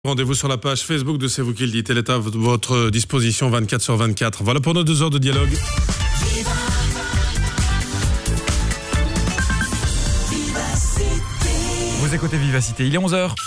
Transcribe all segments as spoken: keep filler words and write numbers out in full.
Rendez-vous sur la page Facebook de C'est vous qui le dites. Elle est à votre disposition vingt-quatre sur vingt-quatre. Voilà pour nos deux heures de dialogue. Vous écoutez Vivacité, il est onze heures.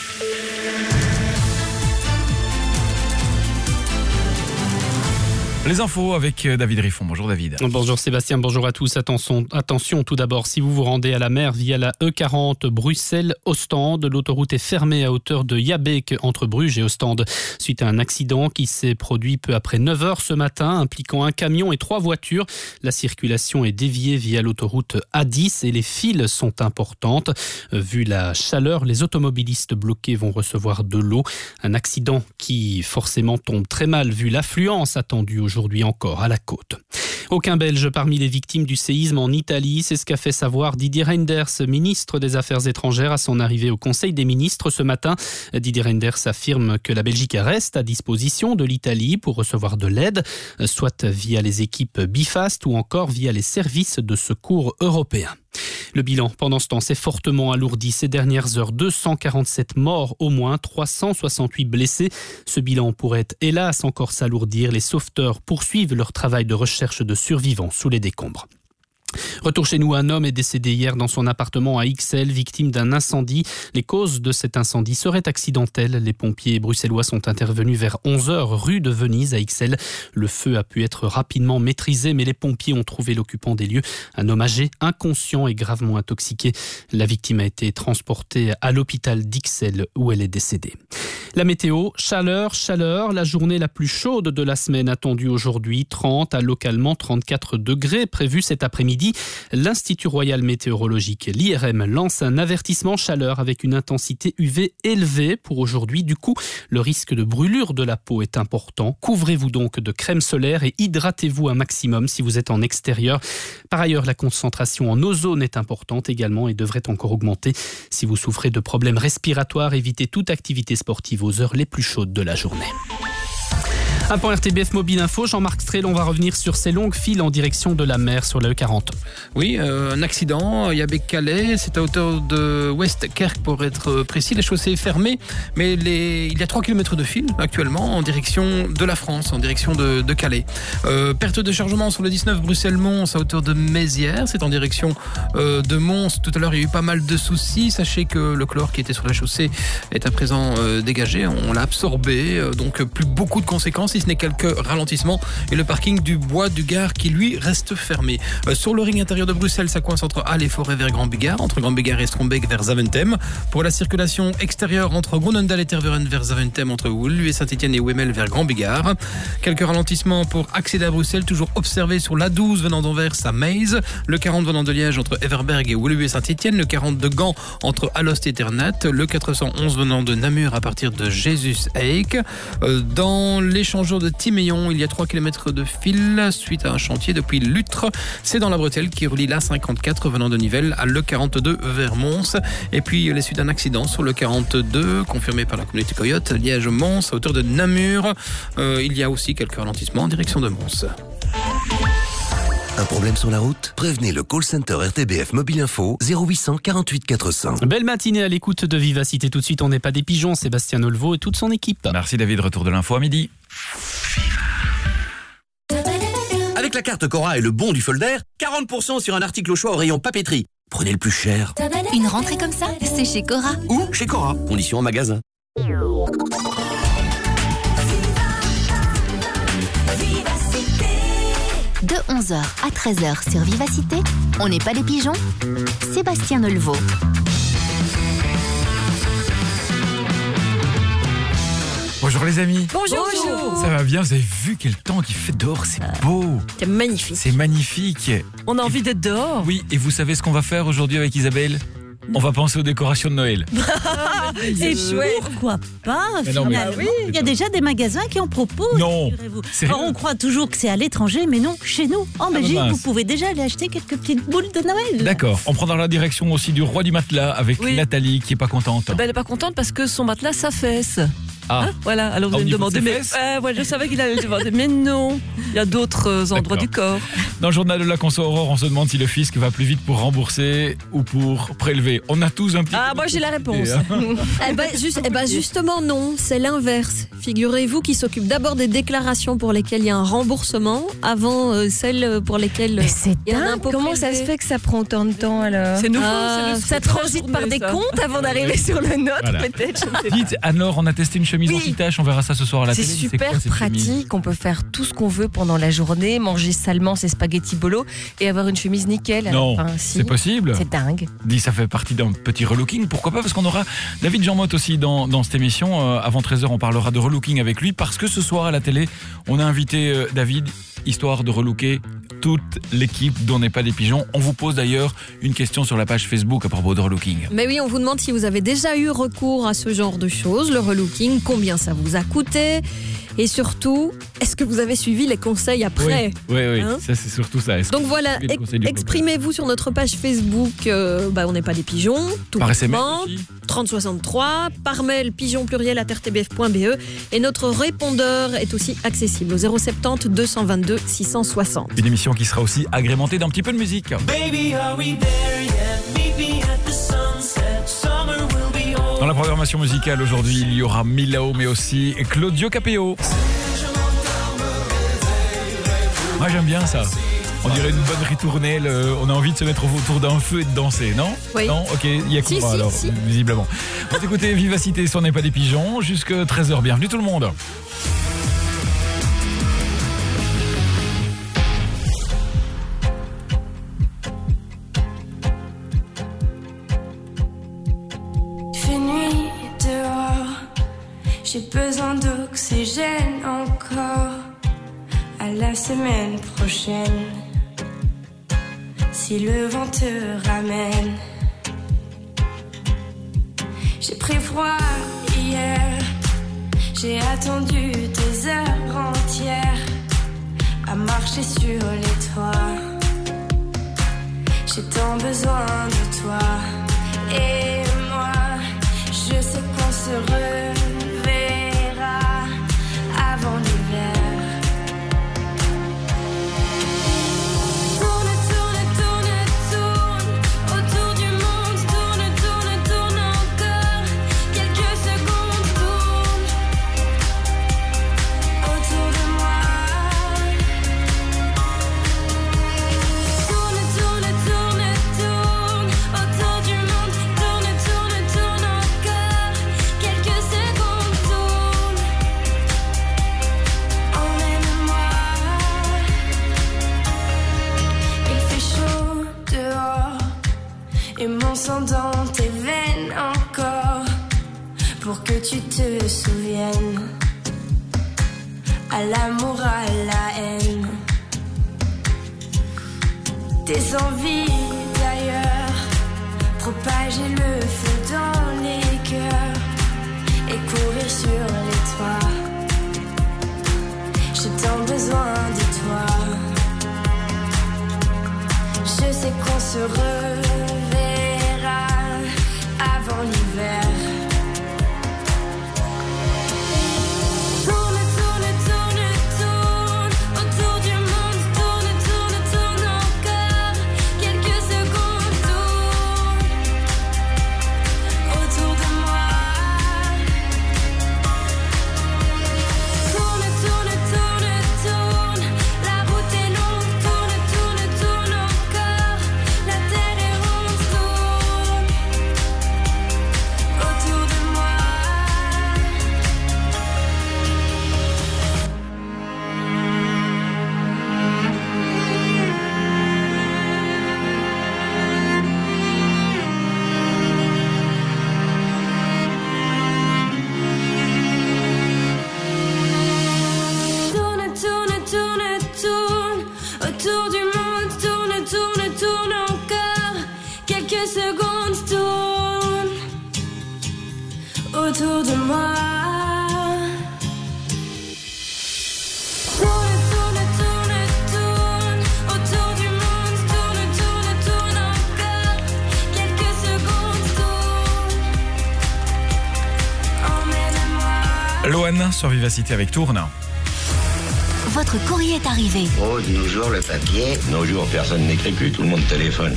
Les infos avec David Riffon. Bonjour David. Bonjour Sébastien, bonjour à tous. Attention, attention tout d'abord, si vous vous rendez à la mer via la E quarante Bruxelles-Ostende, l'autoroute est fermée à hauteur de Yabeek entre Bruges et Ostende suite à un accident qui s'est produit peu après neuf heures ce matin impliquant un camion et trois voitures. La circulation est déviée via l'autoroute A dix et les files sont importantes. Vu la chaleur, les automobilistes bloqués vont recevoir de l'eau. Un accident qui forcément tombe très mal vu l'affluence attendue aujourd'hui. Aujourd'hui encore à la côte. Aucun Belge parmi les victimes du séisme en Italie, c'est ce qu'a fait savoir Didier Reynders, ministre des Affaires étrangères, à son arrivée au Conseil des ministres ce matin. Didier Reynders affirme que la Belgique reste à disposition de l'Italie pour recevoir de l'aide, soit via les équipes Bifast ou encore via les services de secours européens. Le bilan, pendant ce temps, s'est fortement alourdi ces dernières heures. deux cent quarante-sept morts au moins, trois cent soixante-huit blessés. Ce bilan pourrait hélas encore s'alourdir. Les sauveteurs poursuivent leur travail de recherche de survivants sous les décombres. Retour chez nous, un homme est décédé hier dans son appartement à Ixelles, victime d'un incendie. Les causes de cet incendie seraient accidentelles. Les pompiers bruxellois sont intervenus vers onze heures rue de Venise à Ixelles. Le feu a pu être rapidement maîtrisé, mais les pompiers ont trouvé l'occupant des lieux, un homme âgé, inconscient et gravement intoxiqué. La victime a été transportée à l'hôpital d'Ixelles où elle est décédée. La météo, chaleur, chaleur, la journée la plus chaude de la semaine attendue aujourd'hui, trente à localement trente-quatre degrés prévus cet après-midi. L'Institut Royal Météorologique, l'I R M, lance un avertissement chaleur avec une intensité U V élevée pour aujourd'hui. Du coup, le risque de brûlure de la peau est important. Couvrez-vous donc de crème solaire et hydratez-vous un maximum si vous êtes en extérieur. Par ailleurs, la concentration en ozone est importante également et devrait encore augmenter. Si vous souffrez de problèmes respiratoires, évitez toute activité sportive aux heures les plus chaudes de la journée. Un point R T B F Mobile Info, Jean-Marc Strel, on va revenir sur ces longues files en direction de la mer sur la E quarante. Oui, euh, un accident, Yabeek-Calais, c'est à hauteur de Westkerk pour être précis. La chaussée est fermée, mais les... il y a trois kilomètres de file actuellement en direction de la France, en direction de, de Calais. Euh, perte de chargement sur le dix-neuf Bruxelles-Mons à hauteur de Mézières, c'est en direction euh, de Mons. Tout à l'heure, il y a eu pas mal de soucis. Sachez que le chlore qui était sur la chaussée est à présent euh, dégagé, on l'a absorbé, euh, donc plus beaucoup de conséquences. Si ce n'est quelques ralentissements et le parking du Bois du Gard qui lui reste fermé. Euh, sur le ring intérieur de Bruxelles, ça coince entre Halle et Forêt vers Grand Bigard, entre Grand Bigard et Strombeek vers Zaventem. Pour la circulation extérieure entre Groenendael et Tervuren vers Zaventem, entre Woluwe Saint-Etienne et Wemmel vers Grand Bigard. Quelques ralentissements pour accéder à Bruxelles, toujours observés sur l'A douze venant d'Anvers à Meize, le quarante venant de Liège entre Everberg et Woluwe Saint-Etienne, le quarante de Gand entre Alost et Ternat, le quatre cent onze venant de Namur à partir de Jesus-Eik. Euh, dans l'échange de Timéon, il y a trois kilomètres de fil suite à un chantier depuis Lutre. C'est dans la bretelle qui relie l'A cinquante-quatre venant de Nivelles à l'E quarante-deux vers Mons. Et puis les suites d'un accident sur le quarante-deux confirmé par la communauté Coyote, Liège-Mons à hauteur de Namur. Euh, il y a aussi quelques ralentissements en direction de Mons. Un problème sur la route? Prévenez le call center R T B F Mobile Info zéro huit cent quarante-huit quatre cents. Belle matinée à l'écoute de Vivacité. Tout de suite, on n'est pas des pigeons, Sébastien Olvo et toute son équipe. Merci David, retour de l'info à midi. Avec la carte Cora et le bon du folder, quarante pour cent sur un article au choix au rayon papeterie. Prenez le plus cher. Une rentrée comme ça, c'est chez Cora. Ou chez Cora. Conditions en magasin. De onze heures à treize heures sur Vivacité, on n'est pas des pigeons, Sébastien Olvo. Bonjour les amis. Bonjour. Bonjour. Ça va bien, vous avez vu quel temps qu'il fait dehors, c'est beau. C'est magnifique. C'est magnifique. On a envie d'être dehors. Oui, et vous savez ce qu'on va faire aujourd'hui avec Isabelle ? On va penser aux décorations de Noël. C'est chouette. Pourquoi pas, mais non, mais finalement. Il y a déjà des magasins qui en proposent. Non. Alors, on croit toujours que c'est à l'étranger, mais non, chez nous, en Belgique, mince. vous pouvez déjà aller acheter quelques petites boules de Noël. D'accord, on prendra la direction aussi du roi du matelas avec Oui. Nathalie qui est pas contente. Ben, elle n'est pas contente parce que son matelas s'affaisse. Ah. Hein, voilà, alors Ah, vous au allez me niveau de demander, ses mais fesses euh, ouais, je savais qu'il allait le demander, mais non, il y a d'autres euh, endroits D'accord. du corps. Dans le journal de la conso Aurore, on se demande si le fisc va plus vite pour rembourser ou pour prélever. On a tous un petit Ah, peu moi de j'ai la réponse. possibilité, hein. Eh ben, juste- eh ben, justement non, c'est l'inverse. Figurez-vous qu'il s'occupe d'abord des déclarations pour lesquelles il y a un remboursement avant euh, celles pour lesquelles Mais c'est il y a un dingue. impôt Comment ça prélevé. se fait que ça prend autant de temps alors? C'est nouveau, Ah, c'est le Ça truc de la transite par journée, des ça. comptes avant d'arriver sur le nôtre, Voilà. peut-être. je ne sais pas. Dites, Anne-Laure, on a testé une chemise Oui. anti-tache, on verra ça ce soir à la C'est télé. super quoi, cette chemise pratique, on peut faire tout ce qu'on veut pendant la journée, manger salement ses spaghettis bolo et avoir une chemise nickel. à la Non, fin. Si. c'est possible. C'est dingue. Dit, ça fait partie d'un petit relooking. Pourquoi pas? Parce qu'on aura David Jean-Motte aussi dans, dans cette émission. Euh, avant treize heures, on parlera de relooking avec lui. Parce que ce soir à la télé, on a invité euh, David, histoire de relooker toute l'équipe dont n'est pas des pigeons. On vous pose d'ailleurs une question sur la page Facebook à propos de relooking. Mais oui, on vous demande si vous avez déjà eu recours à ce genre de choses, le relooking, combien ça vous a coûté et surtout, est-ce que vous avez suivi les conseils après? Oui, oui, oui. Hein Ça, c'est surtout ça. Est-ce Donc que voilà, vous suivez les ex- conseils du exprimez-vous sur notre page Facebook, euh, bah, on n'est pas des pigeons, tout Par S M S bêtement, aussi. trente soixante-trois, par mail pigeon pluriel arobase r t b f point b e et notre répondeur est aussi accessible au zéro soixante-dix deux cent vingt-deux six cent soixante. Une émission qui sera aussi agrémentée d'un petit peu de musique. Dans la programmation musicale aujourd'hui, il y aura Milao, mais aussi Claudio Capéo. Moi j'aime bien ça. On dirait une bonne ritournelle. euh, On a envie de se mettre autour d'un feu et de danser, non? Oui. Non? Ok, il y a Si, quoi si, alors, si. visiblement. Vous écoutez Vivacité, si on n'est pas des pigeons, jusque treize heures. Bienvenue tout le monde. Il fait nuit dehors, j'ai besoin d'oxygène encore. À la semaine prochaine, si le vent te ramène. J'ai pris froid hier, j'ai attendu des heures entières à marcher sur les toits. J'ai tant besoin de toi et moi, je sais qu'on se reverra avant l'hiver. Tourne, tourne, tourne, tourne autour du monde, tourne, tourne, tourne encore. Quelques secondes tourne autour de moi. Tourne, tourne, tourne, tourne autour du monde, tourne, tourne, tourne encore. Quelques secondes tourne. Emmène-moi. Il fait chaud dehors et mon sang dans tes veines encore pour que tu te souviennes à l'amour, à la haine, tes envies d'ailleurs, propager le feu dans les cœurs et courir sur les toits. J'ai tant besoin de toi. Je sais qu'on se reverra avant l'hiver. Tourne, tourne, tourne, tourne autour du monde, tourne, tourne, tourne encore. Quelques secondes tourne autour de moi. Tourne, tourne, tourne, tourne. La route est longue, tourne, tourne, tourne encore. La terre est Loane sur Vivacité avec Tourne. Votre courrier est arrivé. Oh, de nos jours, le papier. De nos jours, personne n'écrit plus, tout le monde téléphone.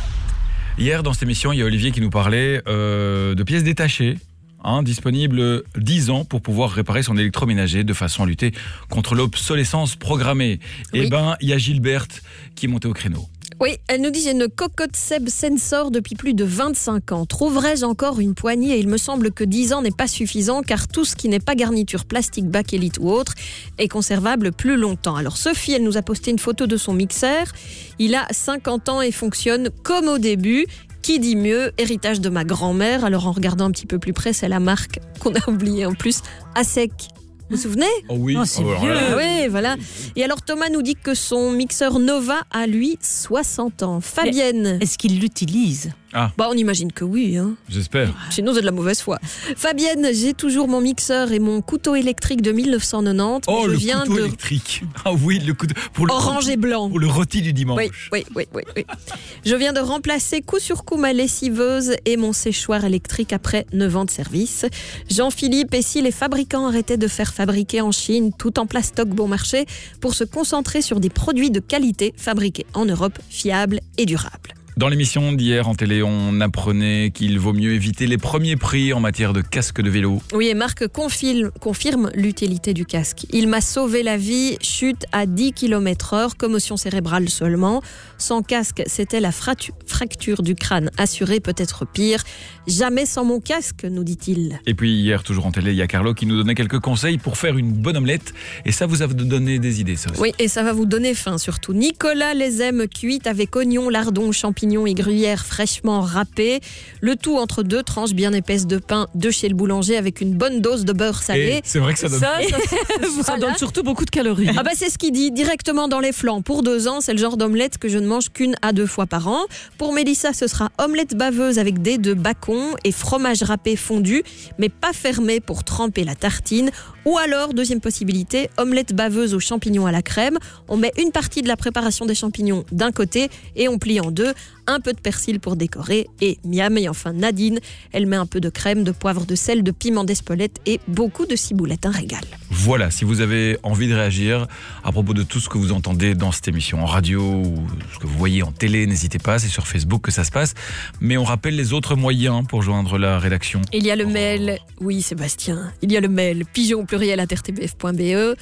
Hier, dans cette émission, il y a Olivier qui nous parlait euh, de pièces détachées, hein, disponibles dix ans pour pouvoir réparer son électroménager de façon à lutter contre l'obsolescence programmée. Oui. Et ben, il y a Gilberte qui est montée au créneau. Oui, elle nous dit j'ai une cocotte Seb Sensor depuis plus de vingt-cinq ans. Trouverais-je encore une poignée? Et il me semble que dix ans n'est pas suffisant car tout ce qui n'est pas garniture plastique, bakélite ou autre est conservable plus longtemps. Alors Sophie, elle nous a posté une photo de son mixeur. Il a cinquante ans et fonctionne comme au début. Qui dit mieux? Héritage de ma grand-mère. Alors en regardant un petit peu plus près, c'est la marque qu'on a oubliée en plus, Asec. Vous vous souvenez? Oh oui, oh, c'est oh, vieux. voilà. Oui, voilà. Et alors Thomas nous dit que son mixeur Nova a lui soixante ans. Fabienne. Est-ce qu'il l'utilise? Ah. Bah, on imagine que oui. Hein. J'espère. Sinon, c'est de la mauvaise foi. Fabienne, j'ai toujours mon mixeur et mon couteau électrique de mille neuf cent quatre-vingt-dix. Oh, je le viens couteau de... électrique. Ah oui, le couteau. Pour le Orange rôti, et blanc. Pour le rôti du dimanche. Oui, oui, oui, oui, oui. Je viens de remplacer coup sur coup ma lessiveuse et mon séchoir électrique après neuf ans de service. Jean-Philippe, et si les fabricants arrêtaient de faire fabriquer en Chine tout en plastoc bon marché pour se concentrer sur des produits de qualité fabriqués en Europe, fiables et durables. Dans l'émission d'hier en télé, on apprenait qu'il vaut mieux éviter les premiers prix en matière de casque de vélo. Oui, et Marc confirme, confirme l'utilité du casque. Il m'a sauvé la vie, chute à dix kilomètres heure, commotion cérébrale seulement. Sans casque, c'était la fratu- fracture du crâne assurée, peut-être pire. Jamais sans mon casque, nous dit-il. Et puis hier, toujours en télé, il y a Carlo qui nous donnait quelques conseils pour faire une bonne omelette. Et ça vous a donné des idées, ça aussi. Oui, et ça va vous donner faim surtout. Nicolas les aime cuites avec oignons, lardons, champignons et gruyère fraîchement râpés. Le tout entre deux tranches bien épaisses de pain de chez le boulanger avec une bonne dose de beurre salé. Et c'est vrai que ça donne Ça, ça, Voilà. ça donne surtout beaucoup de calories. Ah bah c'est ce qu'il dit, directement dans les flancs. Pour deux ans, c'est le genre d'omelette que je ne mange qu'une à deux fois par an. Pour Mélissa, ce sera omelette baveuse avec dés de bacon et fromage râpé fondu, mais pas fermé pour tremper la tartine. Ou alors, deuxième possibilité, omelette baveuse aux champignons à la crème. On met une partie de la préparation des champignons d'un côté et on plie en deux. Un peu de persil pour décorer et miam. Et enfin Nadine, elle met un peu de crème, de poivre, de sel, de piment d'Espelette et beaucoup de ciboulette. Un régal. Voilà, si vous avez envie de réagir à propos de tout ce que vous entendez dans cette émission en radio ou ce que vous voyez en télé, n'hésitez pas, c'est sur Facebook que ça se passe. Mais on rappelle les autres moyens pour joindre la rédaction. Il y a le mail, oui Sébastien, il y a le mail pigeon au pluriel à r t b f point b e,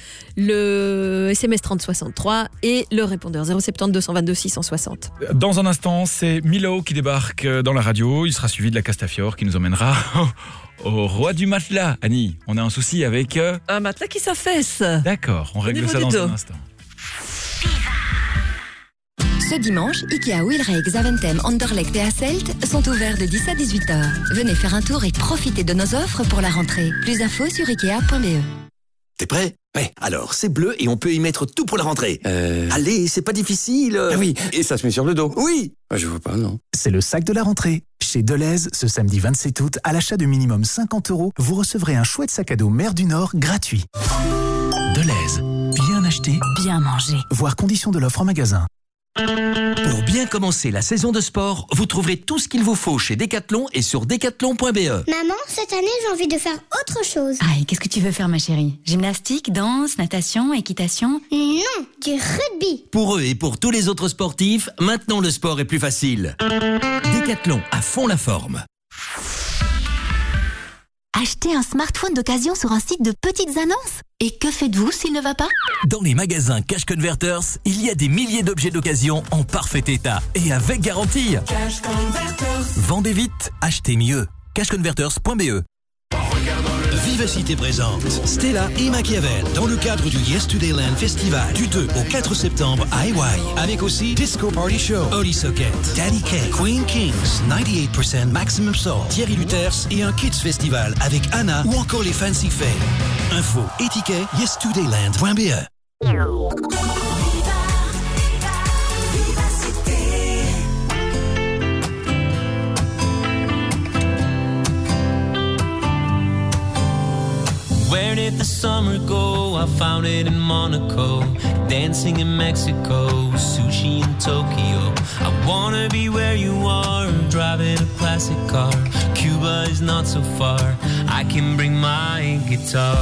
le S M S trente soixante-trois et le répondeur zéro sept zéro deux cent vingt-deux six cent soixante. Dans un instant, c'est Milo qui débarque dans la radio. Il sera suivi de la Castafiore qui nous emmènera au roi du matelas. Annie, on a un souci avec... Euh... Un matelas qui s'affaisse. D'accord, on règle niveau ça du dans dos. un instant. Ce dimanche, Ikea Wilrijk, Zaventem, Anderlecht et Hasselt sont ouverts de dix à dix-huit heures. Venez faire un tour et profitez de nos offres pour la rentrée. Plus d'infos sur ikea point b e. T'es prêt? Ouais, alors c'est bleu et on peut y mettre tout pour la rentrée. Euh... Allez, c'est pas difficile. Ah oui, et ça se met sur le dos. Oui. Ah, je vois pas, non. C'est le sac de la rentrée. Chez Deleuze, ce samedi vingt-sept août, à l'achat de minimum cinquante euros, vous recevrez un chouette sac à dos Mer du Nord gratuit. Deleuze, bien acheté, bien mangé. Voir conditions de l'offre en magasin. Pour bien commencer la saison de sport, vous trouverez tout ce qu'il vous faut chez Decathlon et sur decathlon point b e. Maman, cette année, j'ai envie de faire autre chose. Ah, et qu'est-ce que tu veux faire, ma chérie? Gymnastique, danse, natation, équitation? Non, du rugby. Pour eux et pour tous les autres sportifs, maintenant le sport est plus facile. Decathlon, à fond la forme. Achetez un smartphone d'occasion sur un site de petites annonces. Et que faites-vous s'il ne va pas? Dans les magasins Cash Converters, il y a des milliers d'objets d'occasion en parfait état et avec garantie. Cash Converters. Vendez vite, achetez mieux. cash converters point b e. Vivacité présente Stella et Machiavel dans le cadre du Yesterdayland Festival du deux au quatre septembre à Hawaii. Avec aussi Disco Party Show, Oli Socket, Daddy K, Queen Kings, quatre-vingt-dix pour cent Maximum Soul, Thierry Luthers et un Kids Festival avec Anna ou encore les Fancy Fair. Info et tickets yesterdayland point b e. Where did the summer go? I found it in Monaco, dancing in Mexico, sushi in Tokyo. I wanna be where you are, driving a classic car. Cuba is not so far, I can bring my guitar.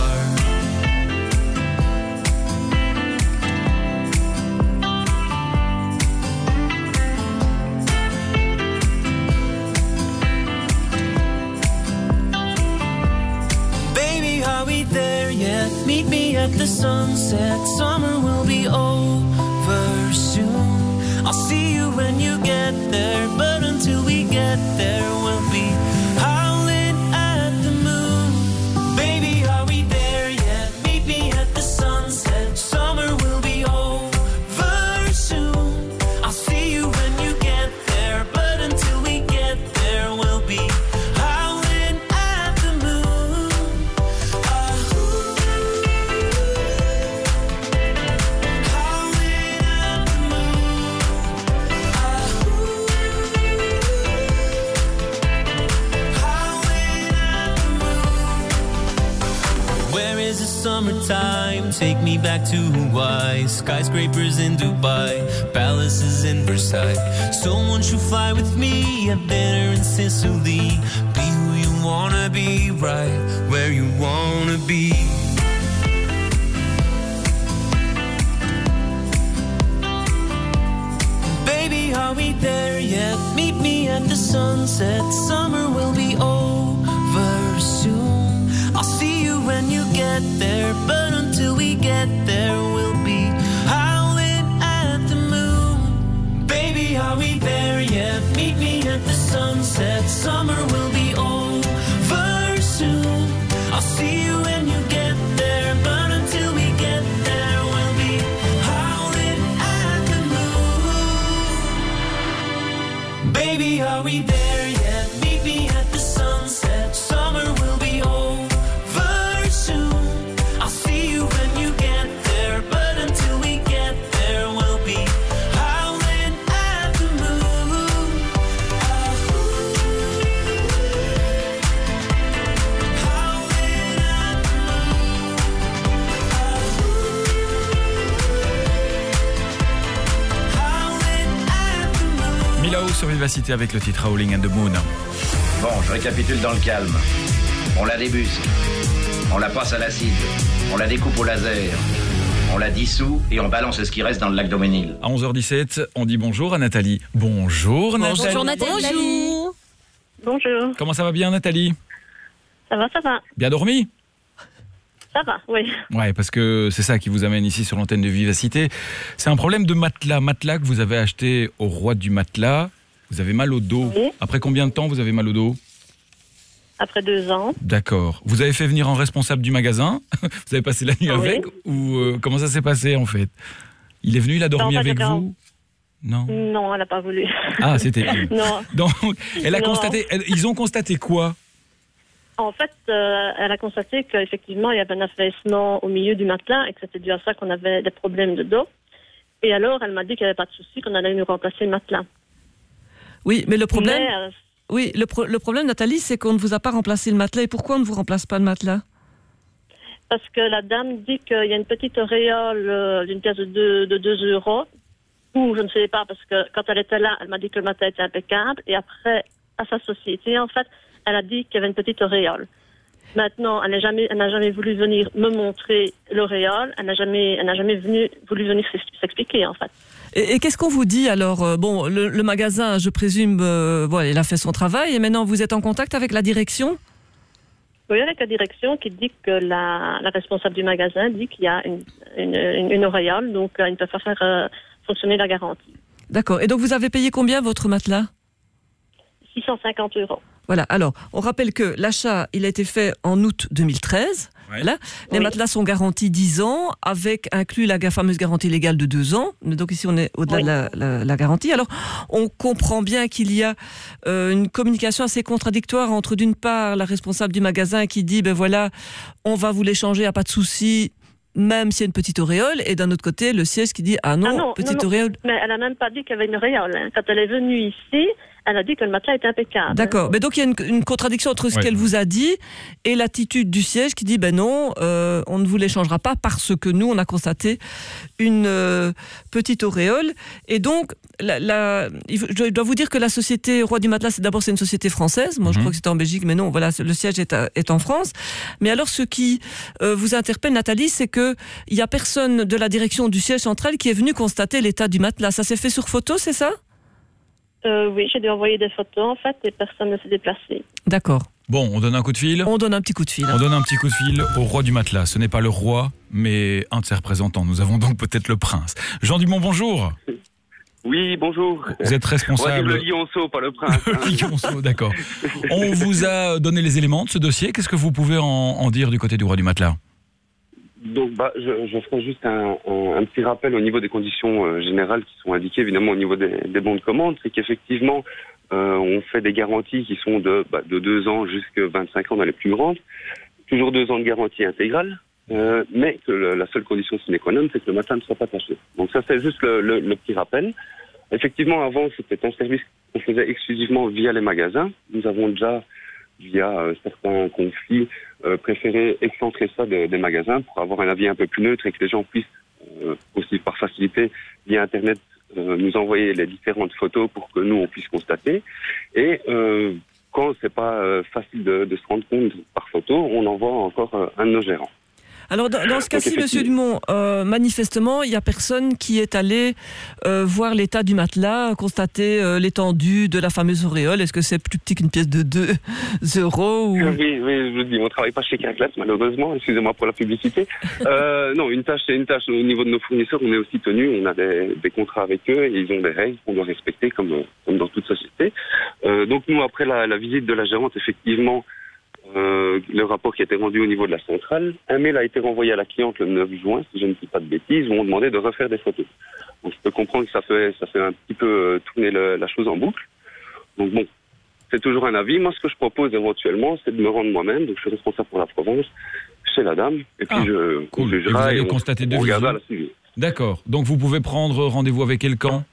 Are we there yet? Meet me at the sunset. Summer will be over soon. I'll see you when you get there, but until we get there, we'll be howling at the moon. Baby, are we there yet? Meet me at the sunset. Summer will be over soon. I'll see you when you get there, but until we get there, we'll be summertime, take me back to Hawaii. Skyscrapers in Dubai, palaces in Versailles. So won't you fly with me at dinner in Sicily? Be who you wanna be, right where you wanna be. Baby, are we there yet? Meet me at the sunset. Summer will be over soon. I'll see you when you get there, but until we get there, we'll be howling at the moon. Baby, are we there yet? Meet me at the sunset. Summer will be over soon. I'll see you when you get there, but until we get there, we'll be howling at the moon. Baby, are we there yet? Meet me at the sunset. Summer will be over. Sur Vivacité avec le titre Howling and the Moon. Bon, je récapitule dans le calme. On la débusque, on la passe à l'acide, on la découpe au laser, on la dissout et on balance ce qui reste dans le lac d'Auménil. À onze heures dix-sept, on dit bonjour à Nathalie. Bonjour Nathalie. Bonjour Nathalie. Bonjour. Bonjour. Comment ça va bien Nathalie? Ça va, ça va. Bien dormi? Ça va, oui. Ouais, parce que c'est ça qui vous amène ici sur l'antenne de Vivacité. C'est un problème de matelas. Matelas que vous avez acheté au roi du matelas. Vous avez mal au dos. Oui. Après combien de temps vous avez mal au dos? Après deux ans. D'accord. Vous avez fait venir un responsable du magasin? Vous avez passé la nuit oui. avec? Ou euh, comment ça s'est passé en fait? Il est venu, il a dormi non, avec vous? Non. Non, elle n'a pas voulu. Ah, c'était non. Donc, elle a non. constaté. Elle, ils ont constaté quoi? En fait, euh, elle a constaté qu'effectivement, il y avait un affaissement au milieu du matelas et que c'était dû à ça qu'on avait des problèmes de dos. Et alors, elle m'a dit qu'il n'y avait pas de souci, qu'on allait nous remplacer le matelas. Oui, mais le problème, mais, euh, oui, le, pro- le problème, Nathalie, c'est qu'on ne vous a pas remplacé le matelas. Et pourquoi on ne vous remplace pas le matelas? Parce que la dame dit qu'il y a une petite auréole euh, d'une pièce de deux, de deux euros, ou je ne sais pas, parce que quand elle était là, elle m'a dit que le matelas était impeccable. Et après, à sa société, en fait, elle a dit qu'il y avait une petite auréole. Maintenant, elle n'a jamais, elle n'a jamais voulu venir me montrer l'auréole. Elle n'a jamais, elle n'a jamais venu, voulu venir s'expliquer, en fait. Et, et qu'est-ce qu'on vous dit alors? Bon, le, le magasin, je présume, euh, voilà, il a fait son travail. Et maintenant, vous êtes en contact avec la direction? Oui, avec la direction qui dit que la, la responsable du magasin dit qu'il y a une, une, une, une auréole, donc euh, ils ne peuvent pas faire euh, fonctionner la garantie. D'accord. Et donc, vous avez payé combien votre matelas? six cent cinquante euros. Voilà, alors, on rappelle que l'achat, il a été fait en août deux mille treize. Ouais. Voilà. Les oui. matelas sont garantis dix ans, avec inclus la fameuse garantie légale de deux ans. Donc ici, on est au-delà oui. de la, la, la garantie. Alors, on comprend bien qu'il y a euh, une communication assez contradictoire entre, d'une part, la responsable du magasin qui dit, ben voilà, on va vous l'échanger, à pas de souci, même s'il y a une petite auréole, et d'un autre côté, le siège qui dit, ah non, ah non petite non, non. auréole. Mais elle n'a même pas dit qu'il y avait une auréole. Hein. Quand elle est venue ici, Elle a dit que le matelas était impeccable. D'accord. Mais donc il y a une, une contradiction entre ce Ouais. qu'elle vous a dit et l'attitude du siège qui dit ben non, euh, on ne vous l'échangera pas parce que nous on a constaté une euh, petite auréole. Et donc la, la, il faut- je dois vous dire que la société Roi du Matelas, c'est d'abord c'est une société française. Moi je crois que c'était en Belgique, mais non, voilà, le siège est, à- est en France. Mais alors ce qui euh, vous interpelle, Nathalie, c'est que il y a personne de la direction du siège central qui est venu constater l'état du matelas. Ça s'est fait sur photo, c'est ça? Euh, oui, j'ai dû envoyer des photos en fait et personne ne s'est déplacé. D'accord. Bon, on donne un coup de fil. On donne un petit coup de fil. On donne un petit coup de fil au roi du matelas. Ce n'est pas le roi, mais un de ses représentants. Nous avons donc peut-être le prince. Jean Dumont, bonjour. Oui, bonjour. Vous êtes responsable. On va dire le lionceau, pas le prince. hein. Le lionceau, d'accord. On vous a donné les éléments de ce dossier. Qu'est-ce que vous pouvez en, en dire du côté du roi du matelas? Donc, bah, je, je ferai juste un, un, un petit rappel au niveau des conditions euh, générales qui sont indiquées, évidemment, au niveau des, des bons de commande. C'est qu'effectivement, euh, on fait des garanties qui sont de, bah, de deux ans jusqu'à vingt-cinq ans dans les plus grandes. Toujours deux ans de garantie intégrale. Euh, mais que le, la seule condition sine qua non, c'est que le matelas ne soit pas taché. Donc ça, c'est juste le, le, le petit rappel. Effectivement, avant, c'était un service qu'on faisait exclusivement via les magasins. Nous avons déjà, via euh, certains conflits, euh, préféré excentrer ça de- des magasins pour avoir un avis un peu plus neutre et que les gens puissent euh, aussi par facilité, via Internet, euh, nous envoyer les différentes photos pour que nous, on puisse constater. Et euh, quand c'est pas euh, facile de, de se rendre compte par photo, on envoie encore euh, un de nos gérants. Alors, dans, dans ce cas-ci, Donc, Monsieur Dumont, euh, manifestement, il n'y a personne qui est allé euh, voir l'état du matelas, constater euh, l'étendue de la fameuse auréole. Est-ce que c'est plus petit qu'une pièce de deux euros ou... Oui, oui, je vous dis, on travaille pas chez Carglass, malheureusement. Excusez-moi pour la publicité. Euh, non, une tâche, c'est une tâche. Au niveau de nos fournisseurs, on est aussi tenu. On a des, des contrats avec eux et ils ont des règles qu'on doit respecter, comme, comme dans toute société. Euh, donc nous, après la, la visite de la gérante, effectivement, euh, le rapport qui a été rendu au niveau de la centrale, un mail a été renvoyé à la cliente le neuf juin, si je ne dis pas de bêtises, où on demandait de refaire des photos. Donc je peux comprendre que ça fait, ça fait un petit peu euh, tourner le- la chose en boucle. Donc bon, c'est toujours un avis. Moi, ce que je propose éventuellement, c'est de me rendre moi-même. Donc, je suis responsable pour la Provence, chez la dame. Et puis, Ah, je cool. on Et vous jugera allez et on- constater de on regardera visu. la suivi. D'accord. Donc vous pouvez prendre rendez-vous avec elle quand?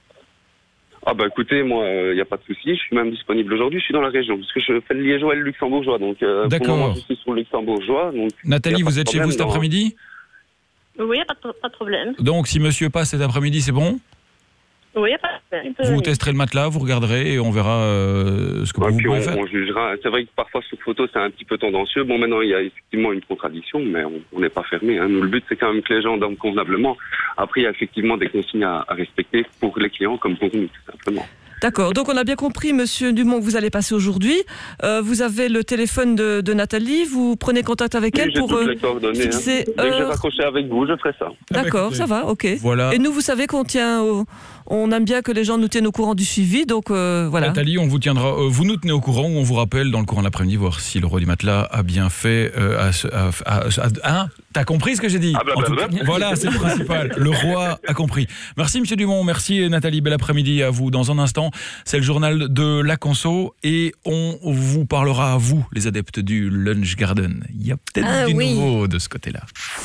Ah bah écoutez, moi, il n'y a pas de souci. Je suis même disponible aujourd'hui. Je suis dans la région parce que je fais le liégeois et le luxembourgeois. Donc, euh, pour D'accord. le moment, je suis sur le luxembourgeois. Donc, Nathalie, il y a pas vous de êtes chez vous problème cet dans- après-midi? Oui, pas de, pas de problème. Donc si monsieur passe cet après-midi, c'est bon? Oui, pas de problème. Il peut Vous venir. testerez le matelas, vous regarderez et on verra euh, ce que Ouais, vous puis pouvez on, faire. on jugera. C'est vrai que parfois sur photo c'est un petit peu tendancieux. Bon, maintenant il y a effectivement une contradiction, mais on- on n'est pas fermé. Hein. Nous, le but c'est quand même que les gens dorment convenablement. Après, il y a effectivement des consignes à, à respecter pour les clients comme pour nous, tout simplement. D'accord. Donc, on a bien compris, Monsieur Dumont, que vous allez passer aujourd'hui. Euh, vous avez le téléphone de, de Nathalie. Vous prenez contact avec Oui, elle j'ai pour toutes euh, les coordonnées. fixer Hein. Dès que j'ai heure. raccroché avec vous, je ferai ça. D'accord, ça va, ok. Voilà. Et nous, vous savez qu'on tient, au- on aime bien que les gens nous tiennent au courant du suivi, donc euh, voilà. Nathalie, on vous tiendra, euh, vous nous tenez au courant ou on vous rappelle dans le courant de l'après-midi voir si le roi du matelas a bien fait. Euh, à, ce- à- à- à- hein T'as compris ce que j'ai dit? Ah, En tout blablabla. cas, voilà, c'est le principal. Le roi a compris. Merci Monsieur Dumont, merci Nathalie. Bel après-midi à vous. Dans un instant, c'est le journal de la conso et on vous parlera à vous, les adeptes du Lunch Garden. Il y a peut-être Ah du oui. nouveau de ce côté-là.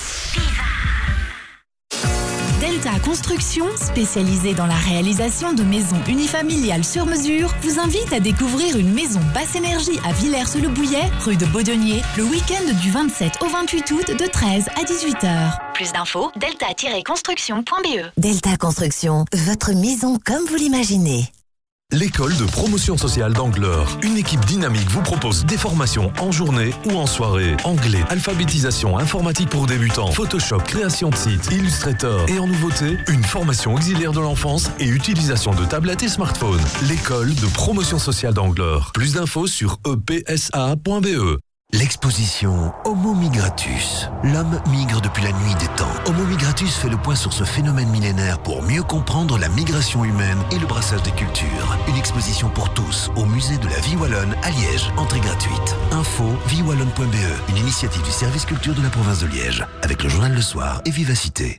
Delta Construction, spécialisée dans la réalisation de maisons unifamiliales sur mesure, vous invite à découvrir une maison basse énergie à Villers-sur-le-Bouillet, rue de Baudonnier, le week-end du vingt-sept au vingt-huit août de treize à dix-huit heures. Plus d'infos, delta tiret construction point b e. Delta Construction, votre maison comme vous l'imaginez. L'école de promotion sociale d'Angleur. Une équipe dynamique vous propose des formations en journée ou en soirée. Anglais, alphabétisation, informatique pour débutants, Photoshop, création de sites, Illustrator. Et en nouveauté, une formation auxiliaire de l'enfance et utilisation de tablettes et smartphones. L'école de promotion sociale d'Angleur. Plus d'infos sur e p s a point b e. L'exposition Homo migratus. L'homme migre depuis la nuit des temps. Homo migratus fait le point sur ce phénomène millénaire pour mieux comprendre la migration humaine et le brassage des cultures. Une exposition pour tous au musée de la Vie Wallonne à Liège. Entrée gratuite. Info vie wallonne point b e. Une initiative du service culture de la province de Liège. Avec le journal Le Soir et Vivacité.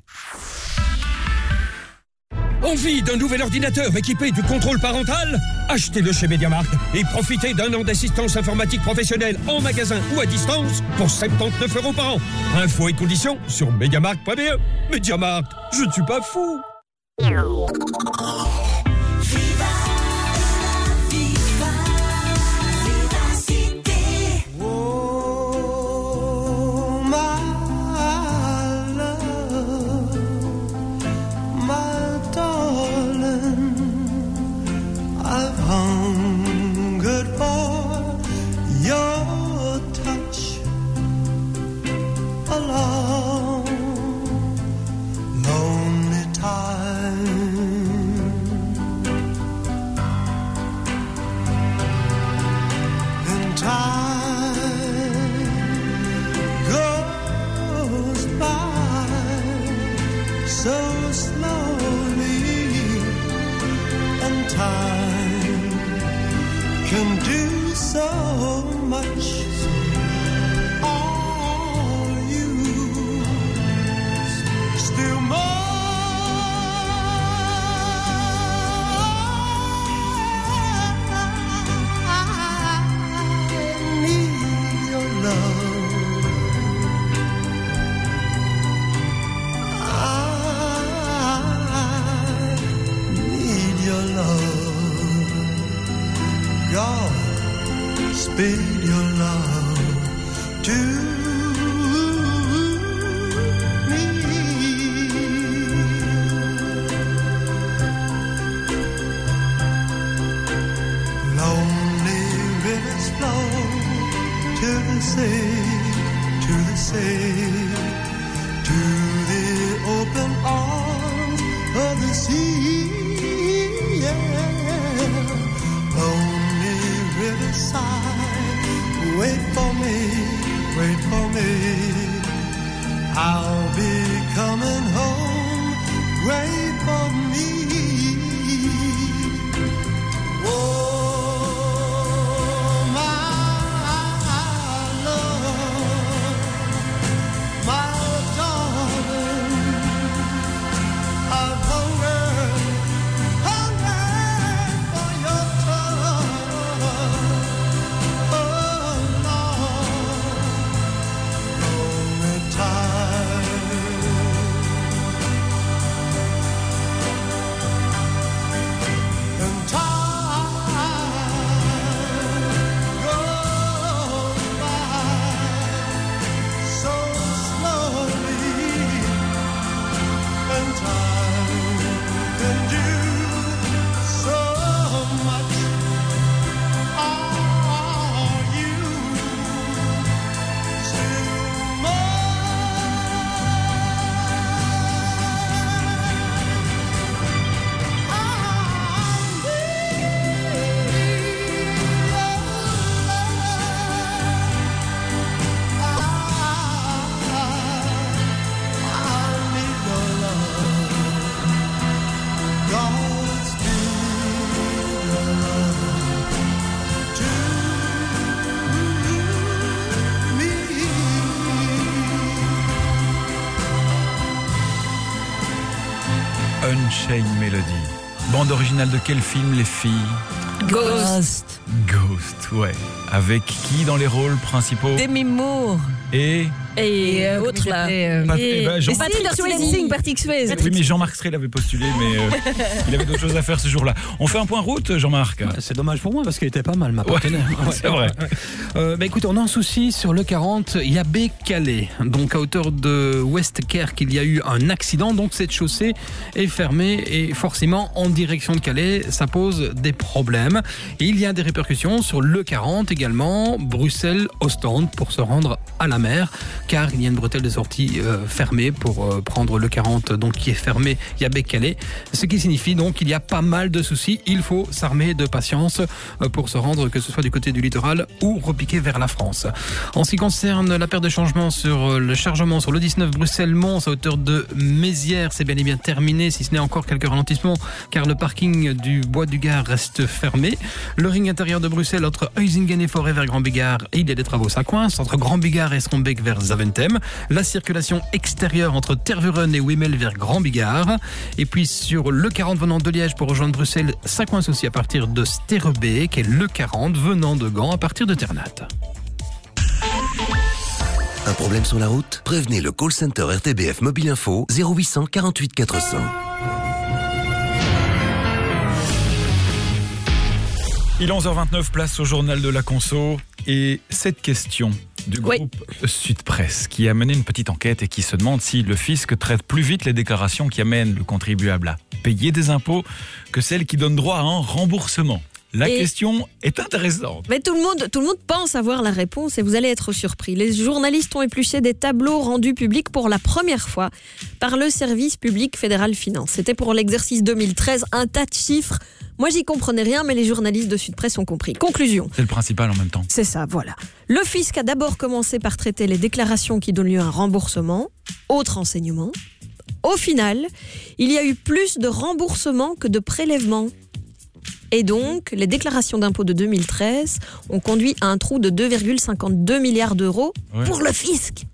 Envie d'un nouvel ordinateur équipé du contrôle parental? Achetez-le chez MediaMarkt et profitez d'un an d'assistance informatique professionnelle en magasin ou à distance pour soixante-dix-neuf euros par an. Infos et conditions sur mediamarkt point b e. MediaMarkt, je ne suis pas fou. Viva, viva. long, lonely time. And time goes by so slowly, and time can do so much. Are you still more? I need your love. I need your love. God, speed your love to me. Lonely rivers flow to the sea, to the sea, to the open arms of the sea. Yeah. Lonely riverside, wait for me, wait for me. I'll be coming home, wait for me. Oh, my love, my darling, I've hungered, hungered for your touch. Oh, Lord, lonely time. And time goes by so slowly, and time can do so much. Are you still Unchained Melody. Bande originale de quel film, les filles? Ghost. Ghost, ouais. Avec qui dans les rôles principaux? Demi Moore. Et Et euh, autre là. euh, Pat- et, eh ben, Jean- et Patrick Swayze. Patrick Swayze. Oui, mais Jean-Marc Strel avait postulé, mais euh, il avait d'autres choses à faire ce jour-là. On fait un point route, Jean-Marc? C'est dommage pour moi parce qu'il était pas mal, ma Ouais, partenaire. c'est vrai. Euh, bah, écoute, on a un souci sur le quarante. Il y a Bécalais. Donc, à hauteur de Westkerk, il y a eu un accident. Donc, cette chaussée est fermée et forcément, en direction de Calais, ça pose des problèmes. Et il y a des répercussions sur le quarante également, Bruxelles-Ostende, pour se rendre à la mer, car il y a une bretelle de sortie euh, fermée pour euh, prendre le quarante, donc qui est fermé. Il y a Bécalais, ce qui signifie donc qu'il y a pas mal de soucis. Il faut s'armer de patience euh, pour se rendre, que ce soit du côté du littoral ou repiquer vers la France. En ce qui concerne la perte de changement sur euh, le chargement sur le dix-neuf Bruxelles-Mons à hauteur de Mézières, c'est bien et bien terminé, si ce n'est encore quelques ralentissements, car le parking du Bois du Gard reste fermé. Le ring intérieur de Bruxelles entre Huizingen et Forêt vers Grand Bigard, et il y a des travaux, ça coince. Entre Grand Bigard et Strombeek vers Zaventem. La circulation extérieure entre Tervuren et Wimel vers Grand Bigard. Et puis sur le quarante venant de Liège pour rejoindre Bruxelles, ça coince aussi à partir de Sterrebeek, et le quarante venant de Gand à partir de Ternat. Un problème sur la route? Prévenez le call center R T B F Mobile Info zéro huit cent quarante-huit quatre cents. Il est onze heures vingt-neuf, place au journal de la conso. Et cette question du groupe oui. Sud Presse qui a mené une petite enquête et qui se demande si le fisc traite plus vite les déclarations qui amènent le contribuable à payer des impôts que celles qui donnent droit à un remboursement. La Et- question est intéressante. Mais tout le, monde, tout le monde pense avoir la réponse et vous allez être surpris. Les journalistes ont épluché des tableaux rendus publics pour la première fois par le service public fédéral Finance. C'était pour l'exercice deux mille treize, un tas de chiffres. Moi, j'y comprenais rien, mais les journalistes de Sud Presse ont compris. Conclusion. C'est le principal en même temps. C'est ça, voilà. Le fisc a d'abord commencé par traiter les déclarations qui donnent lieu à un remboursement. Autre enseignement. Au final, il y a eu plus de remboursements que de prélèvements. Et donc, les déclarations d'impôts de deux mille treize ont conduit à un trou de deux virgule cinquante-deux milliards d'euros Ouais. pour le fisc.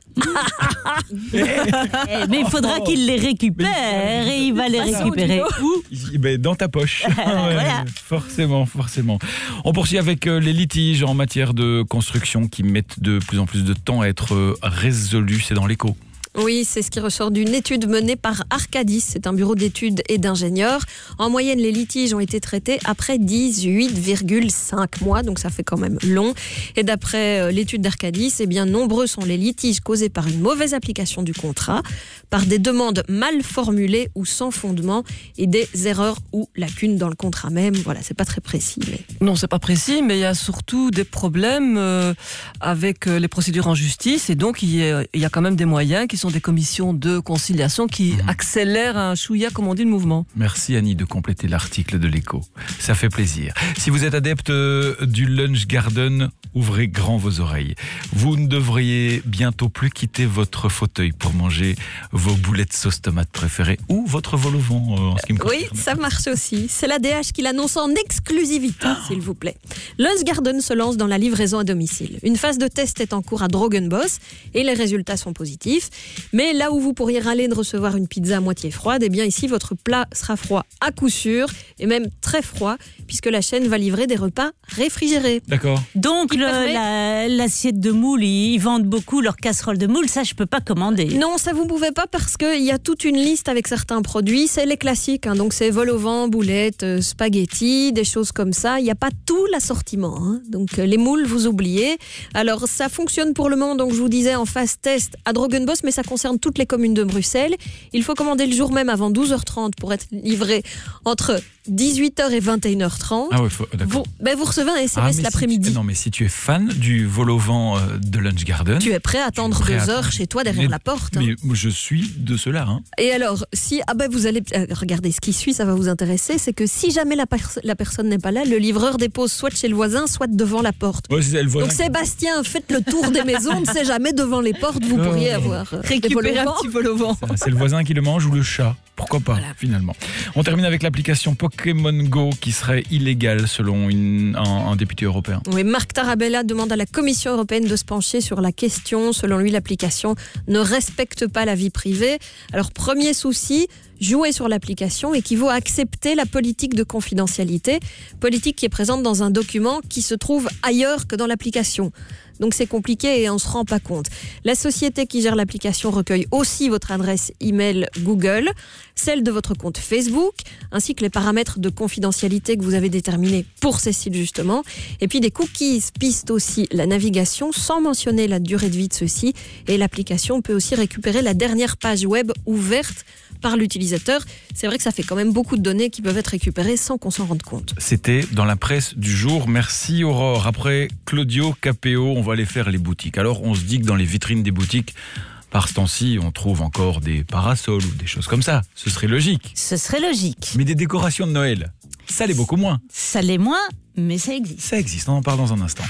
Eh, mais il faudra qu'il les récupère et il va les récupérer où? Ici, ben, dans ta poche. Ouais, Voilà. Forcément, forcément. On poursuit avec euh, les litiges en matière de construction qui mettent de plus en plus de temps à être euh, résolus. C'est dans l'écho. Oui, c'est ce qui ressort d'une étude menée par Arcadis, c'est un bureau d'études et d'ingénieurs. En moyenne, les litiges ont été traités après dix-huit virgule cinq mois, donc ça fait quand même long. Et d'après euh, l'étude d'Arcadis, eh bien, nombreux sont les litiges causés par une mauvaise application du contrat, par des demandes mal formulées ou sans fondement et des erreurs ou lacunes dans le contrat même. Voilà, c'est pas très précis. Mais... Non, c'est pas précis, mais il y a surtout des problèmes euh, avec euh, les procédures en justice, et donc il y, a, il y a quand même des moyens qui sont des commissions de conciliation qui mmh. accélèrent un chouïa, comme on dit, le mouvement. Merci Annie de compléter l'article de l'écho. Ça fait plaisir. Si vous êtes adepte du Lunch Garden, ouvrez grand vos oreilles. Vous ne devriez bientôt plus quitter votre fauteuil pour manger vos boulettes sauce tomate préférées ou votre vol au vent euh, en ce qui me concerne. Oui, ça marche aussi. C'est l'A D H qui l'annonce en exclusivité, oh. s'il vous plaît. Lunch Garden se lance dans la livraison à domicile. Une phase de test est en cours à Drogenbos et les résultats sont positifs. Mais là où vous pourriez râler de recevoir une pizza à moitié froide, eh bien ici, votre plat sera froid à coup sûr, et même très froid, puisque la chaîne va livrer des repas réfrigérés. D'accord. Donc, le, permet... la, l'assiette de moule, ils vendent beaucoup leur casserole de moule, ça, je peux pas commander. Non, ça vous pouvez pas, parce qu'il y a toute une liste avec certains produits. C'est les classiques, hein, donc c'est vol au vent, boulettes, euh, spaghettis, des choses comme ça. Il n'y a pas tout l'assortiment. Hein. Donc euh, les moules, vous oubliez. Alors ça fonctionne pour le moment, donc je vous disais, en phase test à Drogenbos, mais ça concerne toutes les communes de Bruxelles. Il faut commander le jour même avant douze heures trente pour être livré entre dix-huit heures et vingt et une heures trente. Ah ouais, faut, d'accord. Vous, ben vous recevez un S M S ah, l'après-midi. Si tu, non, mais si tu es fan du vol au vent euh, de Lunch Garden, tu es prêt à attendre prêt deux à heures attendre. chez toi derrière mais, la porte. Hein. Mais je suis de cela. Hein. Et alors, si ah ben vous allez euh, regardez ce qui suit, ça va vous intéresser, c'est que si jamais la, pers- la personne n'est pas là, le livreur dépose soit chez le voisin, soit devant la porte. Ouais, c'est le voisin. Donc Sébastien, faites le tour des maisons, on ne sait jamais devant les portes, vous pourriez avoir euh, récupérer un petit vol au vent. Ça, c'est le voisin qui le mange ou le chat. Pourquoi pas, voilà. Finalement. On termine avec l'application Pokémon Go qui serait illégale selon une, un, un député européen. Oui, Marc Tarabella demande à la Commission européenne de se pencher sur la question. Selon lui, l'application ne respecte pas la vie privée. Alors, premier souci, jouer sur l'application équivaut à accepter la politique de confidentialité, politique qui est présente dans un document qui se trouve ailleurs que dans l'application. Donc c'est compliqué et on ne se rend pas compte. La société qui gère l'application recueille aussi votre adresse email Google, celle de votre compte Facebook, ainsi que les paramètres de confidentialité que vous avez déterminés pour ces sites justement. Et puis des cookies pistent aussi la navigation sans mentionner la durée de vie de ceux-ci. Et l'application peut aussi récupérer la dernière page web ouverte par l'utilisateur. C'est vrai que ça fait quand même beaucoup de données qui peuvent être récupérées sans qu'on s'en rende compte. C'était dans la presse du jour. Merci Aurore. Après Claudio Capéo, on va aller faire les boutiques. Alors on se dit que dans les vitrines des boutiques, par ce temps-ci, on trouve encore des parasols ou des choses comme ça. Ce serait logique. Ce serait logique. Mais des décorations de Noël, ça l'est beaucoup moins. Ça l'est moins, mais ça existe. Ça existe, on en parle dans un instant.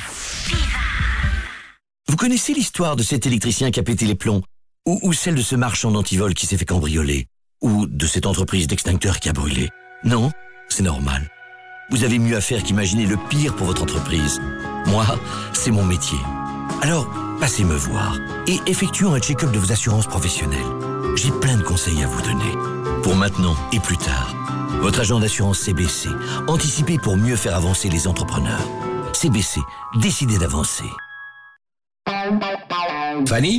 Vous connaissez l'histoire de cet électricien qui a pété les plombs? Ou, ou celle de ce marchand d'antivol qui s'est fait cambrioler? Ou de cette entreprise d'extincteurs qui a brûlé? Non, c'est normal. Vous avez mieux à faire qu'imaginer le pire pour votre entreprise. Moi, c'est mon métier. Alors, passez me voir et effectuons un check-up de vos assurances professionnelles. J'ai plein de conseils à vous donner. Pour maintenant et plus tard. Votre agent d'assurance C B C. Anticipez pour mieux faire avancer les entrepreneurs. C B C, décidez d'avancer. Fanny ?